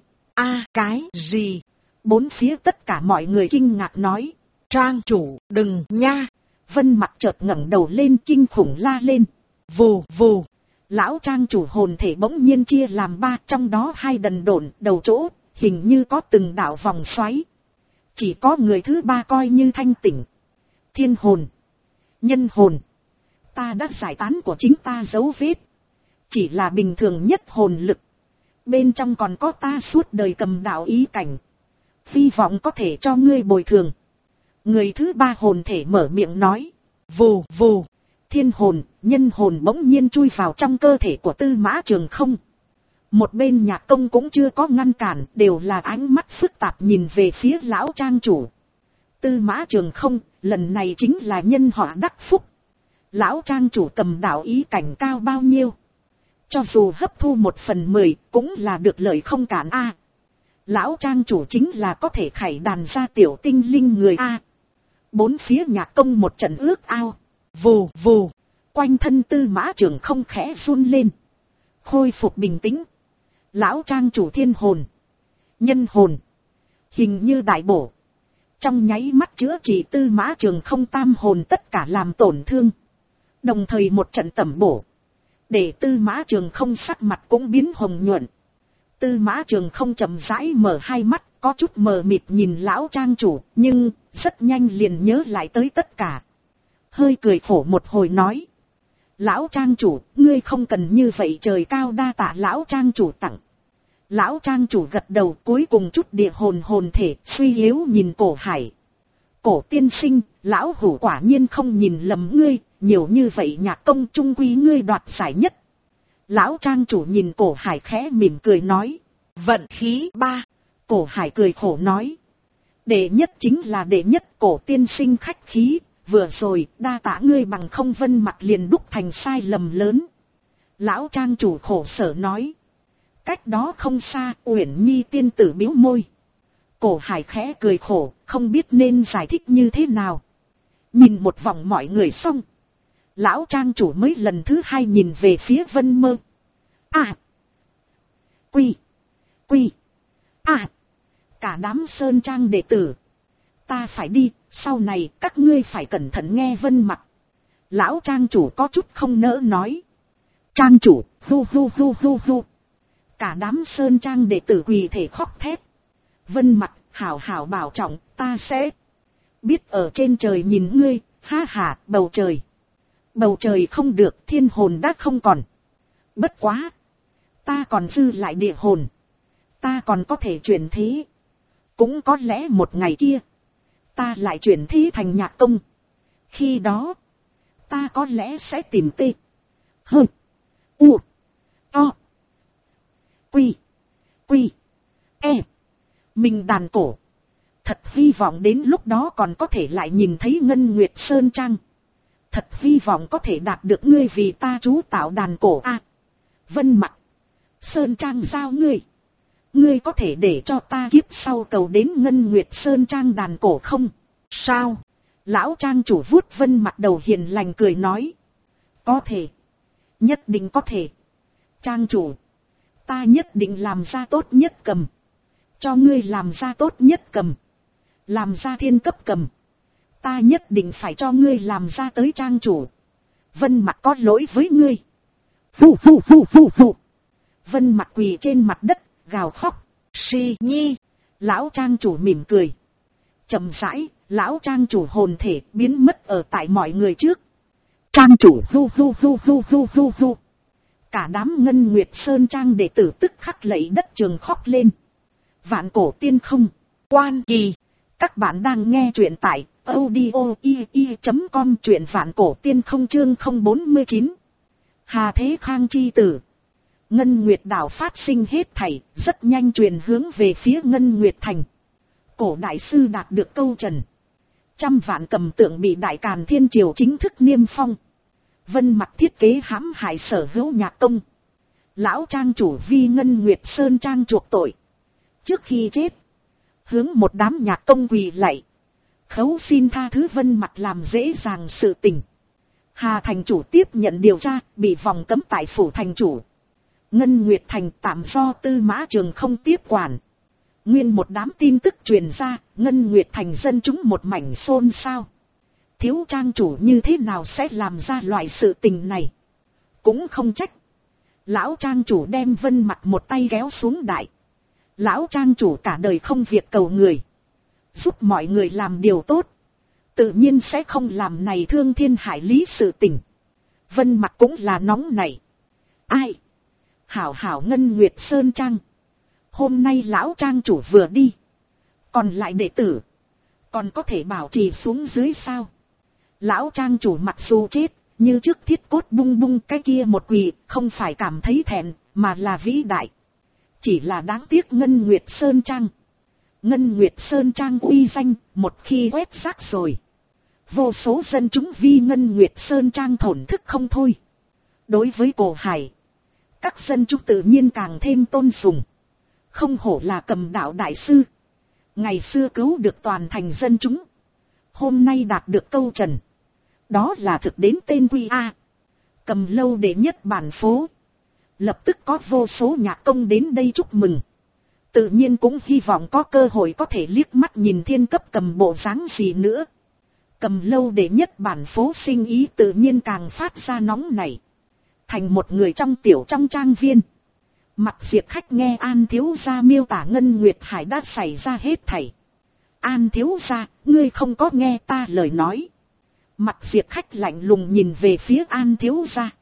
Cái gì? Bốn phía tất cả mọi người kinh ngạc nói. Trang chủ đừng nha. Vân Mặc chợt ngẩng đầu lên kinh khủng la lên. Vù vù. Lão trang chủ hồn thể bỗng nhiên chia làm ba, trong đó hai đần độn đầu chỗ hình như có từng đạo vòng xoáy. Chỉ có người thứ ba coi như thanh tỉnh. Thiên hồn, nhân hồn, ta đã giải tán của chính ta dấu vết, chỉ là bình thường nhất hồn lực. Bên trong còn có ta suốt đời cầm đạo ý cảnh, hy vọng có thể cho ngươi bồi thường. Người thứ ba hồn thể mở miệng nói. Vù vù. Thiên hồn, nhân hồn bỗng nhiên chui vào trong cơ thể của Tư Mã Trường Không. Một bên nhạc công cũng chưa có ngăn cản, đều là ánh mắt phức tạp nhìn về phía lão trang chủ. Tư Mã Trường Không, lần này chính là nhân họa đắc phúc. Lão trang chủ cầm đạo ý cảnh cao bao nhiêu, cho dù hấp thu 1/10 cũng là được lợi không cản a. Lão trang chủ chính là có thể khải đàn ra tiểu tinh linh người a. Bốn phía nhạc công một trận ước ao. Vù vù. Quanh thân Tư Mã Trường Không khẽ run lên, khôi phục bình tĩnh. Lão trang chủ thiên hồn, nhân hồn hình như đại bổ, trong nháy mắt chữa trị Tư Mã Trường Không tam hồn tất cả làm tổn thương, đồng thời một trận tẩm bổ, để Tư Mã Trường Không sắc mặt cũng biến hồng nhuận. Tư Mã Trường Không chậm rãi mở hai mắt, có chút mờ mịt nhìn lão trang chủ, nhưng rất nhanh liền nhớ lại tới tất cả. Hơi cười khổ một hồi nói. Lão trang chủ, ngươi không cần như vậy, trời cao đa tạ lão trang chủ tặng. Lão trang chủ gật đầu, cuối cùng chút địa hồn hồn thể suy yếu nhìn Cổ Hải. Cổ tiên sinh, lão hủ quả nhiên không nhìn lầm ngươi, nhiều như vậy nhạc công trung quy ngươi đoạt giải nhất. Lão trang chủ nhìn Cổ Hải khẽ mỉm cười nói. Vận khí ba. Cổ Hải cười khổ nói. Đệ nhất chính là đệ nhất, Cổ tiên sinh khách khí. Vừa rồi đa tạ ngươi, bằng không Vân Mặc liền đúc thành sai lầm lớn. Lão trang chủ khổ sở nói. Cách đó không xa, Uyển Nhi tiên tử bĩu môi. Cổ Hải khẽ cười khổ, không biết nên giải thích như thế nào. Nhìn một vòng mọi người xong, lão trang chủ mới lần thứ hai nhìn về phía Vân Mơ. Quy cả đám sơn trang đệ tử, ta phải đi, sau này các ngươi phải cẩn thận nghe Vân Mặc. Lão trang chủ có chút không nỡ nói. Trang chủ, hu hu hu hu hu. Cả đám sơn trang đệ tử quỳ thể khóc thét. Vân Mặc, hảo hảo bảo trọng, ta sẽ biết ở trên trời nhìn ngươi, ha ha, bầu trời. Bầu trời không được, thiên hồn đã không còn. Bất quá, ta còn dư lại địa hồn. Ta còn có thể chuyển thế. Cũng có lẽ một ngày kia, ta lại chuyển thế thành Nhạc Công. Khi đó, ta có lẽ sẽ tìm tê. Hơ. U. To. Quy. Quy. E. Mình đàn cổ. Thật hy vọng đến lúc đó còn có thể lại nhìn thấy Ngân Nguyệt Sơn Trang. Thật hy vọng có thể đạt được ngươi vì ta chú tạo đàn cổ a. Vân Mặc. Sơn Trang giao ngươi. Ngươi có thể để cho ta kiếp sau cầu đến Ngân Nguyệt Sơn Trang đàn cổ không? Sao? Lão trang chủ vuốt Vân Mặc đầu hiền lành cười nói. Có thể. Nhất định có thể. Trang chủ. Ta nhất định làm ra tốt nhất cầm. Cho ngươi làm ra tốt nhất cầm. Làm ra thiên cấp cầm. Ta nhất định phải cho ngươi làm ra tới trang chủ. Vân Mặc có lỗi với ngươi. Phù phù phù phù phù. Vân Mặc quỳ trên mặt đất, gào khóc. Si nhi. Lão trang chủ mỉm cười. Chậm rãi, lão trang chủ hồn thể biến mất ở tại mọi người trước. Trang chủ hu hu hu hu hu hu hu. Cả đám Ngân Nguyệt Sơn Trang đệ tử tức khắc lạy đất trường khóc lên. Vạn cổ tiên không. Quan kỳ. Các bạn đang nghe truyện tại audio.com, truyện vạn cổ tiên không chương 049. Hà Thế Khang chi tử. Ngân Nguyệt đảo phát sinh hết thảy, rất nhanh truyền hướng về phía Ngân Nguyệt thành. Cổ đại sư đạt được câu trần. 100 vạn cầm tượng bị Đại Càn Thiên Triều chính thức niêm phong. Vân Mặc thiết kế hãm hại sở hữu Nhạc Công. Lão trang chủ vi Ngân Nguyệt Sơn Trang chuộc tội. Trước khi chết, hướng một đám Nhạc Công quỳ lạy, khấu xin tha thứ. Vân Mặc làm dễ dàng sự tình. Hà thành chủ tiếp nhận điều tra, bị vòng cấm tại phủ thành chủ. Ngân Nguyệt thành tạm do Tư Mã Trường không tiếp quản. Nguyên một đám tin tức truyền ra, Ngân Nguyệt thành dân chúng một mảnh xôn xao. Thiếu trang chủ như thế nào sẽ làm ra loại sự tình này? Cũng không trách. Lão trang chủ đem Vân Mặc một tay kéo xuống đại. Lão trang chủ cả đời không việc cầu người. Giúp mọi người làm điều tốt. Tự nhiên sẽ không làm này thương thiên hại lý sự tình. Vân Mặc cũng là nóng nảy. Ai? Hảo hảo Ngân Nguyệt Sơn Trang. Hôm nay lão trang chủ vừa đi. Còn lại đệ tử. Còn có thể bảo trì xuống dưới sao? Lão trang chủ mặc dù chết, như trước thiết cốt bung bung cái kia một quỳ, không phải cảm thấy thẹn, mà là vĩ đại. Chỉ là đáng tiếc Ngân Nguyệt Sơn Trang. Ngân Nguyệt Sơn Trang uy danh, một khi quét rác rồi. Vô số dân chúng vi Ngân Nguyệt Sơn Trang thổn thức không thôi. Đối với Cổ Hải, các dân chúng tự nhiên càng thêm tôn sùng. Không hổ là Cầm đạo đại sư. Ngày xưa cứu được toàn thành dân chúng. Hôm nay đạt được câu trần. Đó là thực đến tên quy A. Cầm lâu đệ nhất bản phố. Lập tức có vô số Nhạc Công đến đây chúc mừng. Tự nhiên cũng hy vọng có cơ hội có thể liếc mắt nhìn thiên cấp cầm bộ dáng gì nữa. Cầm lâu đệ nhất bản phố sinh ý tự nhiên càng phát ra nóng nảy. Thành một người trong tiểu trong trang viên. Mặc Diệp Khách nghe An thiếu gia miêu tả Ngân Nguyệt Hải đã xảy ra hết thảy. An thiếu gia, ngươi không có nghe ta lời nói. Mặc Diệp Khách lạnh lùng nhìn về phía An thiếu gia.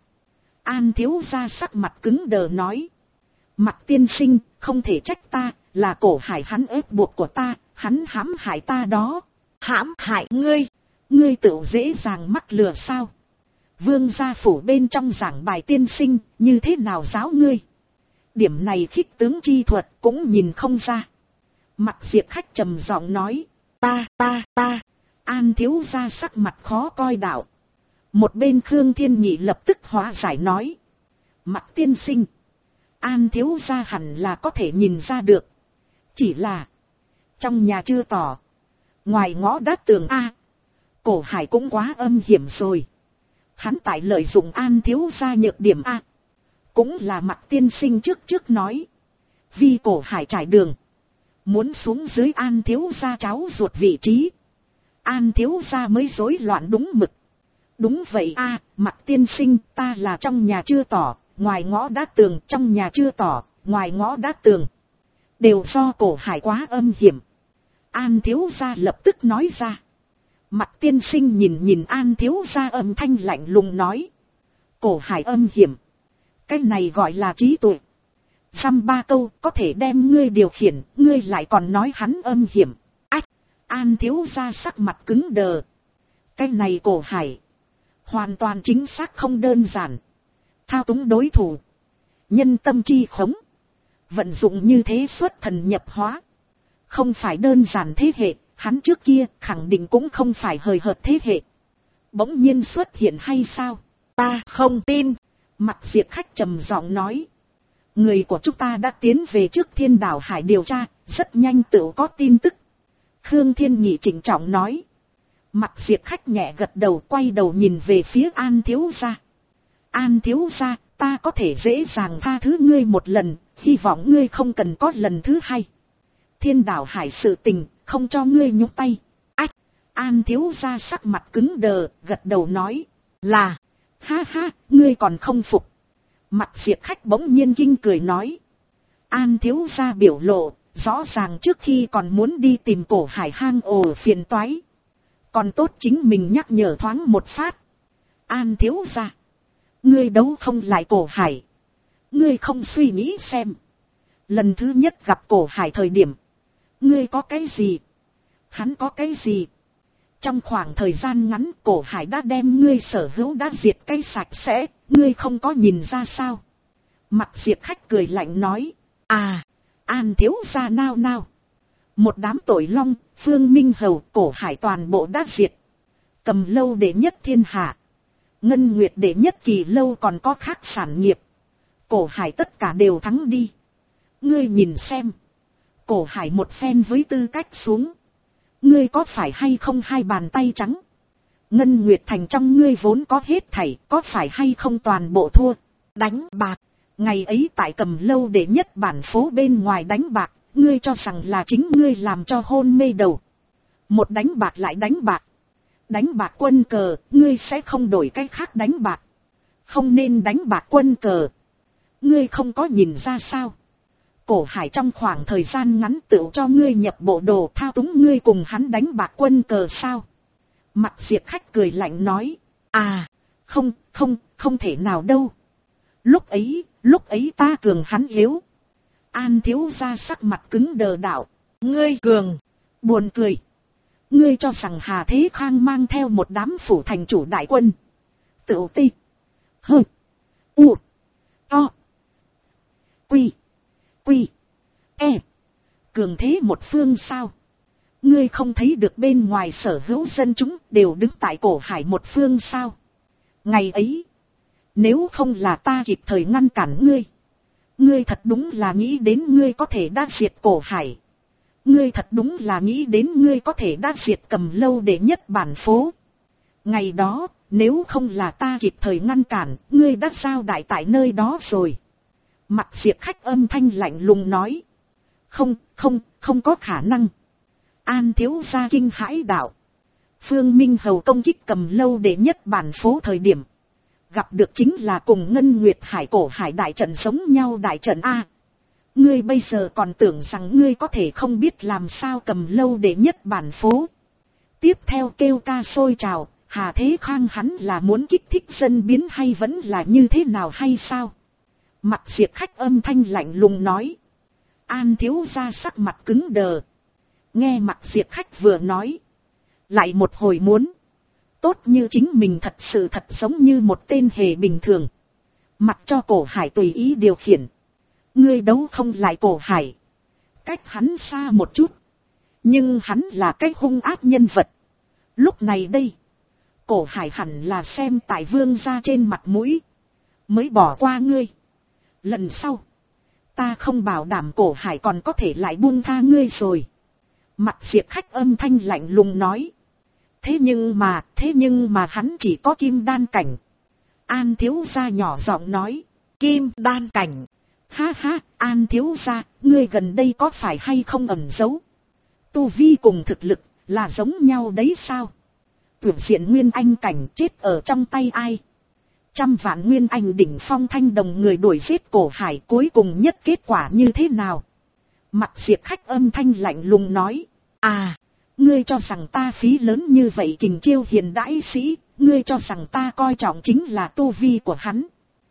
An thiếu gia sắc mặt cứng đờ nói. Mặc tiên sinh, không thể trách ta, là Cổ Hải hắn ép buộc của ta, hắn hãm hại ta đó. Hãm hại ngươi? Ngươi tự dễ dàng mắc lừa sao? Vương gia phủ bên trong giảng bài tiên sinh, như thế nào giáo ngươi? Điểm này khích tướng chi thuật cũng nhìn không ra. Mặc Diệp Khách trầm giọng nói. Ta. An thiếu gia sắc mặt khó coi đạo. Một bên Khương Thiên Nhị lập tức hóa giải nói. Mặc tiên sinh. An thiếu gia hẳn là có thể nhìn ra được. Chỉ là. Trong nhà chưa tỏ. Ngoài ngõ đá tường A. Cổ Hải cũng quá âm hiểm rồi. Hắn tại lợi dụng An thiếu gia nhược điểm A. Cũng là Mặc tiên sinh trước nói. Vì Cổ Hải trải đường. Muốn xuống dưới An thiếu gia cháu ruột vị trí. An thiếu gia mới rối loạn đúng mực. Đúng vậy a, Mặc tiên sinh, ta là trong nhà chưa tỏ, ngoài ngõ đá tường, trong nhà chưa tỏ, ngoài ngõ đá tường. Đều do Cổ Hải quá âm hiểm. An thiếu gia lập tức nói ra. Mặt tiên sinh nhìn nhìn An thiếu gia, âm thanh lạnh lùng nói. Cổ hải âm hiểm. Cái này gọi là trí tuệ. Dăm ba câu có thể đem ngươi điều khiển, ngươi lại còn nói hắn âm hiểm. Ách! An thiếu gia sắc mặt cứng đờ. Cái này cổ hải. Hoàn toàn chính xác không đơn giản. Thao túng đối thủ. Nhân tâm chi khống. Vận dụng như thế xuất thần nhập hóa. Không phải đơn giản thế hệ, hắn trước kia khẳng định cũng không phải hời hợt thế hệ. Bỗng nhiên xuất hiện hay sao? Ta không tin. Mặt Diệt Khách trầm giọng nói. Người của chúng ta đã tiến về trước Thiên Đảo Hải điều tra, rất nhanh tự có tin tức. Khương Thiên Nhị trịnh trọng nói. Mặt Diệt Khách nhẹ gật đầu, quay đầu nhìn về phía An thiếu gia. An thiếu gia, ta có thể dễ dàng tha thứ ngươi một lần, hy vọng ngươi không cần có lần thứ hai. Thiên Đảo Hải sự tình, không cho ngươi nhúc tay. Ách! An thiếu gia sắc mặt cứng đờ, gật đầu nói. Là, ha ha, ngươi còn không phục. Mặt Diệt Khách bỗng nhiên kinh cười nói. An thiếu gia biểu lộ, rõ ràng trước khi còn muốn đi tìm cổ hải hang ổ phiền toái. Còn tốt chính mình nhắc nhở thoáng một phát. An thiếu gia, ngươi đấu không lại cổ hải. Ngươi không suy nghĩ xem. Lần thứ nhất gặp cổ hải thời điểm. Ngươi có cái gì? Hắn có cái gì? Trong khoảng thời gian ngắn cổ hải đã đem ngươi sở hữu đã diệt cái sạch sẽ. Ngươi không có nhìn ra sao? Mặt Diệt Khách cười lạnh nói. À, An thiếu gia nao nao. Một đám tội long, Phương Minh Hầu, cổ hải toàn bộ đã diệt. Cầm lâu đệ nhất thiên hạ. Ngân Nguyệt đệ nhất Kỳ lâu còn có khác sản nghiệp. Cổ hải tất cả đều thắng đi. Ngươi nhìn xem. Cổ hải một phen với tư cách xuống. Ngươi có phải hay không hai bàn tay trắng? Ngân Nguyệt thành trong ngươi vốn có hết thảy, có phải hay không toàn bộ thua? Đánh bạc. Ngày ấy tại Cầm lâu đệ nhất bản phố bên ngoài đánh bạc. Ngươi cho rằng là chính ngươi làm cho hôn mê đầu. Một đánh bạc lại đánh bạc. Đánh bạc quân cờ, ngươi sẽ không đổi cái khác đánh bạc. Không nên đánh bạc quân cờ. Ngươi không có nhìn ra sao? Cổ hải trong khoảng thời gian ngắn tựu cho ngươi nhập bộ đồ, thao túng ngươi cùng hắn đánh bạc quân cờ sao? Mặt Diệt Khách cười lạnh nói. À, không thể nào đâu. Lúc ấy ta cường hắn yếu. An thiếu gia sắc mặt cứng đờ đạo. Ngươi cường. Buồn cười. Ngươi cho rằng Hà Thế Khang mang theo một đám phủ thành chủ đại quân. Tựu ti. Hơ. U. To. Quy. E. Cường thế một phương sao? Ngươi không thấy được bên ngoài sở hữu dân chúng đều đứng tại cổ hải một phương sao? Ngày ấy. Nếu không là ta kịp thời ngăn cản ngươi. Ngươi thật đúng là nghĩ đến ngươi có thể đã diệt cổ hải. Ngươi thật đúng là nghĩ đến ngươi có thể đã diệt Cầm lâu đệ nhất bản phố. Ngày đó, nếu không là ta kịp thời ngăn cản, ngươi đã giao đại tại nơi đó rồi. Mặt Diệt Khách âm thanh lạnh lùng nói. Không có khả năng. An thiếu gia kinh hãi đạo. Phương Minh Hầu công kích Cầm lâu đệ nhất bản phố thời điểm. Gặp được chính là cùng Ngân Nguyệt Hải cổ hải đại trận giống nhau đại trận A. Ngươi bây giờ còn tưởng rằng ngươi có thể không biết làm sao Cầm lâu đệ nhất bản phố. Tiếp theo kêu ca sôi trào, Hà Thế Khang hắn là muốn kích thích dân biến hay vẫn là như thế nào hay sao? Mặt Diệt Khách âm thanh lạnh lùng nói. An thiếu gia sắc mặt cứng đờ. Nghe Mặt Diệt Khách vừa nói. Lại một hồi muốn. Tốt như chính mình thật sự thật giống như một tên hề bình thường. Mặc cho cổ hải tùy ý điều khiển. Ngươi đấu không lại cổ hải. Cách hắn xa một chút. Nhưng hắn là cái hung ác nhân vật. Lúc này đây. Cổ hải hẳn là xem tại vương gia trên mặt mũi. Mới bỏ qua ngươi. Lần sau. Ta không bảo đảm cổ hải còn có thể lại buông tha ngươi rồi. Mặt Diệt Khách âm thanh lạnh lùng nói. Thế nhưng mà hắn chỉ có kim đan cảnh. An thiếu gia nhỏ giọng nói. Kim đan cảnh. Ha ha, An thiếu gia, ngươi gần đây có phải hay không ẩn giấu? Tu vi cùng thực lực, là giống nhau đấy sao? Tuyển diện nguyên anh cảnh chết ở trong tay ai? 100 vạn nguyên anh đỉnh phong thanh đồng người đuổi giết cổ hải cuối cùng nhất kết quả như thế nào? Mặt Diệt Khách âm thanh lạnh lùng nói. À, ngươi cho rằng ta phí lớn như vậy kình chiêu hiền đãi sĩ, ngươi cho rằng ta coi trọng chính là tu vi của hắn.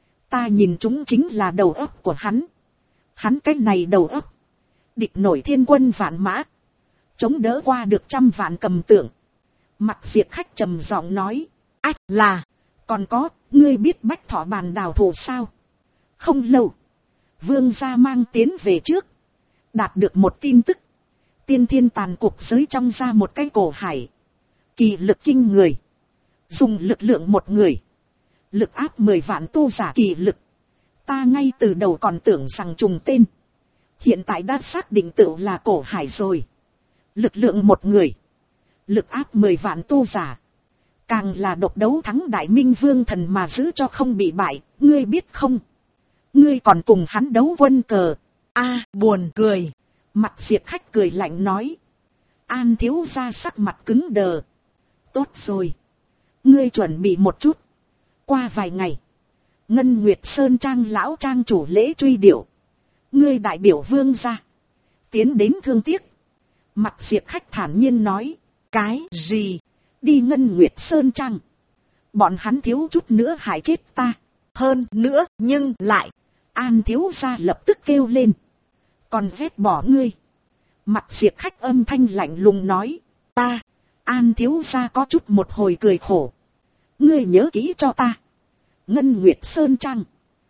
Ta nhìn chúng chính là đầu óc của hắn. Hắn cái này đầu óc, địch nổi thiên quân vạn mã, chống đỡ qua được 100 vạn cầm tượng. Mặt Diệt Khách trầm giọng nói, ách là, còn có, ngươi biết Bách Thọ Bàn đào thụ sao? Không lâu, vương gia mang tiến về trước, đạt được một tin tức. Tiên thiên tàn cuộc giới trong ra một cái cổ hải, kỳ lực kinh người, dùng lực lượng một người, lực áp 10 vạn tu giả kỳ lực. Ta ngay từ đầu còn tưởng rằng trùng tên, hiện tại đã xác định tựu là cổ hải rồi. Lực lượng một người, lực áp 10 vạn tu giả, càng là độc đấu thắng Đại Minh Vương Thần mà giữ cho không bị bại. Ngươi biết không, ngươi còn cùng hắn đấu quân cờ. A, buồn cười. Mặt Diệt Khách cười lạnh nói. An thiếu gia sắc mặt cứng đờ. Tốt rồi, ngươi chuẩn bị một chút, qua vài ngày, Ngân Nguyệt Sơn Trang lão trang chủ lễ truy điệu, ngươi đại biểu vương gia tiến đến thương tiếc. Mặt Diệt Khách thản nhiên nói. Cái gì? Đi Ngân Nguyệt Sơn Trang? Bọn hắn thiếu chút nữa hại chết ta. Hơn nữa, nhưng lại, An thiếu gia lập tức kêu lên. Còn ghét bỏ ngươi. Mặt Diệt Khách âm thanh lạnh lùng nói. Ta, An thiếu gia có chút một hồi cười khổ. Ngươi nhớ kỹ cho ta, Ngân Nguyệt Sơn Trang,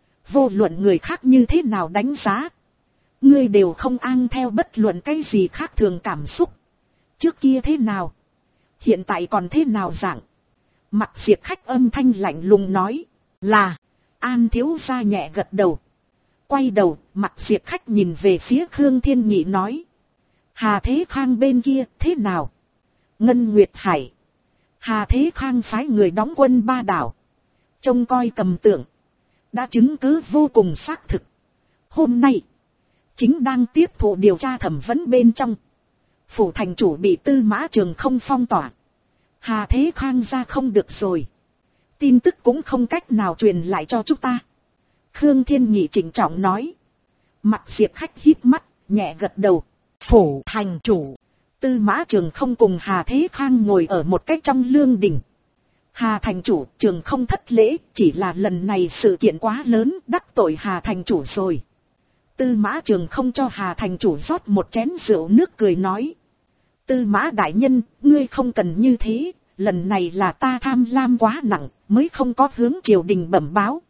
vô luận người khác như thế nào đánh giá, ngươi đều không an theo bất luận cái gì khác thường cảm xúc. Trước kia thế nào, hiện tại còn thế nào dạng. Mặt Diệt Khách âm thanh lạnh lùng nói. Là. An thiếu gia nhẹ gật đầu. Quay đầu, Mặt Diệt Khách nhìn về phía Khương Thiên Nhị nói. Hà Thế Khang bên kia thế nào? Ngân Nguyệt Hải, Hà Thế Khang phái người đóng quân 3 đảo, trông coi cầm tượng, đã chứng cứ vô cùng xác thực. Hôm nay, chính đang tiếp thụ điều tra thẩm vấn bên trong. Phủ thành chủ bị Tư Mã Trường không phong tỏa. Hà Thế Khang ra không được rồi. Tin tức cũng không cách nào truyền lại cho chúng ta. Khương Thiên Nhị trịnh trọng nói. Mặt Diệt Khách hít mắt, nhẹ gật đầu. Phủ thành chủ, Tư Mã Trường không cùng Hà Thế Khang ngồi ở một cách trong lương đình. Hà thành chủ, Trường không thất lễ, chỉ là lần này sự kiện quá lớn, đắc tội Hà thành chủ rồi. Tư Mã Trường không cho Hà thành chủ rót một chén rượu nước cười nói. Tư Mã đại nhân, ngươi không cần như thế, lần này là ta tham lam quá nặng, mới không có hướng triều đình bẩm báo.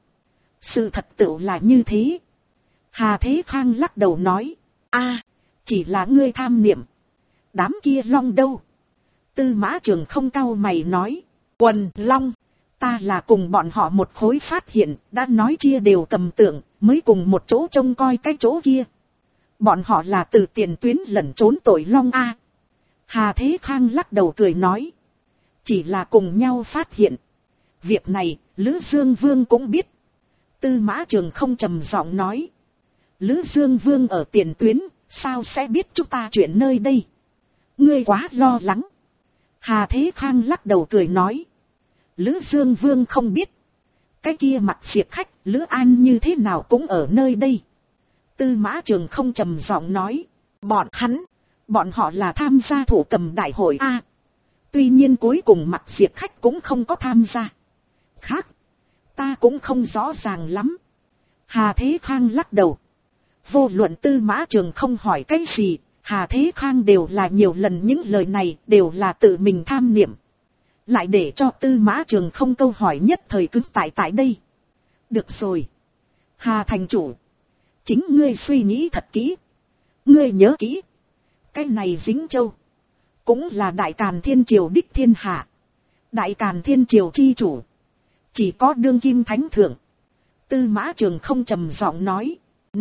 Sự thật tựu là như thế. Hà Thế Khang lắc đầu nói. A, chỉ là ngươi tham niệm. Đám kia long đâu? Tư Mã Trường không cau mày nói. Quần long, ta là cùng bọn họ một khối phát hiện, đã nói chia đều cầm tượng, mới cùng một chỗ trông coi cái chỗ kia. Bọn họ là từ tiền tuyến lẩn trốn tội long a. Hà Thế Khang lắc đầu cười nói. Chỉ là cùng nhau phát hiện. Việc này, Lữ Dương Vương cũng biết. Tư Mã Trường không trầm giọng nói. Lữ Dương Vương ở tiền tuyến, sao sẽ biết chúng ta chuyện nơi đây? Ngươi quá lo lắng. Hà Thế Khang lắc đầu cười nói. Lữ Dương Vương không biết. Cái kia Mặt Diệt Khách, Lữ An như thế nào cũng ở nơi đây. Tư Mã Trường không trầm giọng nói. Bọn họ là tham gia thủ cầm đại hội A. Tuy nhiên cuối cùng Mặt Diệt Khách cũng không có tham gia. Khác, ta cũng không rõ ràng lắm. Hà Thế Khang lắc đầu. Vô luận Tư Mã Trường không hỏi cái gì, Hà Thế Khang đều là nhiều lần những lời này đều là tự mình tham niệm. Lại để cho Tư Mã Trường không câu hỏi nhất thời cứng tại đây. Được rồi. Hà thành chủ, chính ngươi suy nghĩ thật kỹ. Ngươi nhớ kỹ. Cái này Dính Châu, cũng là Đại Càn Thiên Triều đích thiên hạ. Đại Càn Thiên Triều chi chủ, chỉ có đương kim thánh thượng. Tư Mã Trường không trầm giọng nói.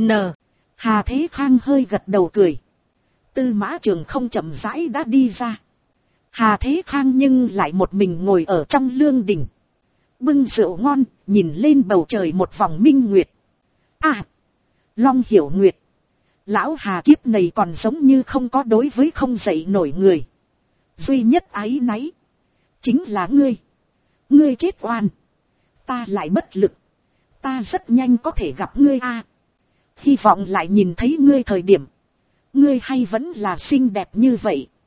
Hà Thế Khang hơi gật đầu cười. Tư Mã Trường không chậm rãi đã đi ra. Hà Thế Khang nhưng lại một mình ngồi ở trong lương đình. Bưng rượu ngon, nhìn lên bầu trời một vòng minh nguyệt. À, Long Hiểu Nguyệt. Lão Hà kiếp này còn giống như không có đối với không dậy nổi người. Duy nhất áy náy, chính là ngươi. Ngươi chết oan, ta lại bất lực. Ta rất nhanh có thể gặp ngươi a. Hy vọng lại nhìn thấy ngươi thời điểm, ngươi hay vẫn là xinh đẹp như vậy.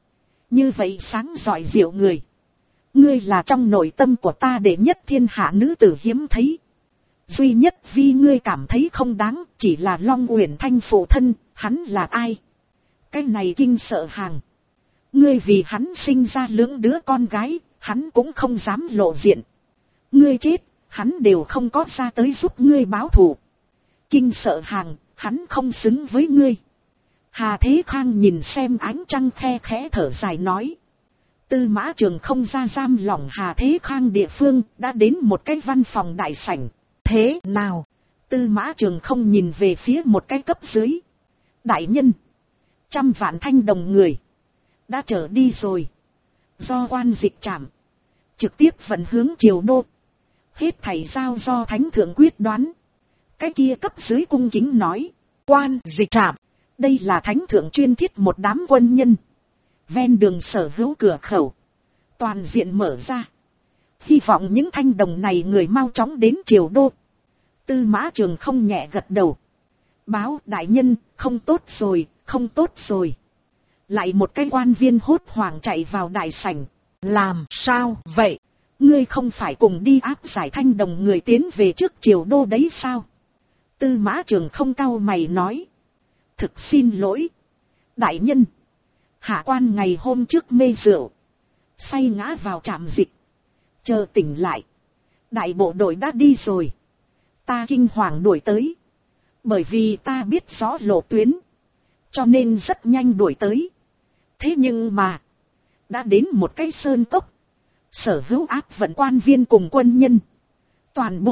Như vậy sáng giỏi diệu người. Ngươi là trong nội tâm của ta đệ nhất thiên hạ nữ tử hiếm thấy. Duy nhất vì ngươi cảm thấy không đáng chỉ là Long Uyển Thanh phụ thân, hắn là ai? Cái này Kinh Sợ Hàng. Ngươi vì hắn sinh ra lưỡng đứa con gái, hắn cũng không dám lộ diện. Ngươi chết, hắn đều không có ra tới giúp ngươi báo thù. Kinh Sợ Hàng, hắn không xứng với ngươi. Hà Thế Khang nhìn xem ánh trăng khe khẽ thở dài nói. Tư Mã Trường không ra giam lỏng Hà Thế Khang địa phương, đã đến một cái văn phòng đại sảnh. Thế nào? Tư Mã Trường không nhìn về phía một cái cấp dưới. Đại nhân, 100 vạn thanh đồng người đã trở đi rồi. Do quan dịch trảm, trực tiếp vận hướng Triều Đô. Hết thảy giao do Thánh Thượng quyết đoán. Cái kia cấp dưới cung kính nói. Quan dịch trảm, đây là Thánh Thượng chuyên thiết một đám quân nhân. Ven đường sở hữu cửa khẩu toàn diện mở ra. Hy vọng những thanh đồng này người mau chóng đến Triều Đô. Tư Mã Trường không nhẹ gật đầu. Báo đại nhân, không tốt rồi, không tốt rồi. Lại một cái quan viên hốt hoảng chạy vào đại sảnh. Làm sao vậy? Ngươi không phải cùng đi áp giải thanh đồng người tiến về trước Triều Đô đấy sao? Tư Mã Trường không cau mày nói. Thực xin lỗi. Đại nhân, hạ quan ngày hôm trước mê rượu, say ngã vào trạm dịch. Chờ tỉnh lại, đại bộ đội đã đi rồi. Ta kinh hoàng đuổi tới. Bởi vì ta biết rõ lộ tuyến, cho nên rất nhanh đuổi tới. Thế nhưng mà, đã đến một cái sơn cốc. Sở hữu áp vận quan viên cùng quân nhân. Toàn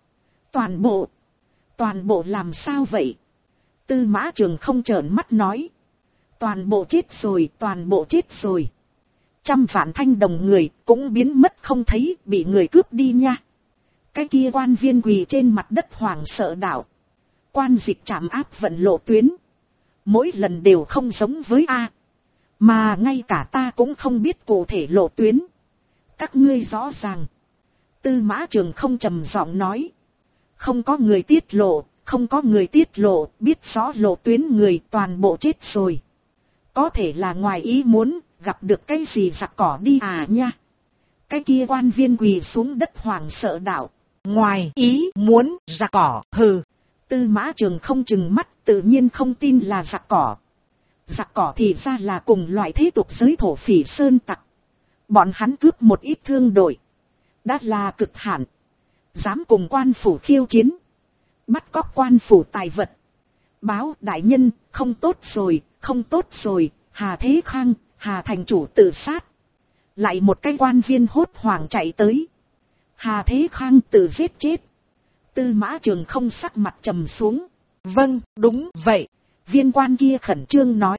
bộ làm sao vậy? Tư Mã Trường không trợn mắt nói. Toàn bộ chết rồi, toàn bộ chết rồi. 100 vạn thanh đồng người cũng biến mất không thấy, bị người cướp đi nha. Cái kia quan viên quỳ trên mặt đất hoảng sợ đảo. Quan dịch trảm áp vận lộ tuyến. Mỗi lần đều không giống với A. Mà ngay cả ta cũng không biết cụ thể lộ tuyến. Các ngươi rõ ràng. Tư Mã Trường không trầm giọng nói. Không có người tiết lộ, không có người tiết lộ, biết rõ lộ tuyến người toàn bộ chết rồi. Có thể là ngoài ý muốn, gặp được cái gì giặc cỏ đi à nha. Cái kia quan viên quỳ xuống đất hoảng sợ đảo. Ngoài ý muốn giặc cỏ, hừ. Tư Mã Trường không chừng mắt, tự nhiên không tin là giặc cỏ. Giặc cỏ thì ra là cùng loại thế tục giới thổ phỉ sơn tặc. Bọn hắn cướp một ít thương đội, đã là cực hạn. Dám cùng quan phủ khiêu chiến, bắt cóc quan phủ tài vật. Báo đại nhân, không tốt rồi, không tốt rồi. Hà Thế Khang, Hà thành chủ tự sát. Lại một cái quan viên hốt hoảng chạy tới. Hà Thế Khang tự giết chết. Tư Mã Trường không sắc mặt trầm xuống. Vâng, đúng vậy. Viên quan kia khẩn trương nói.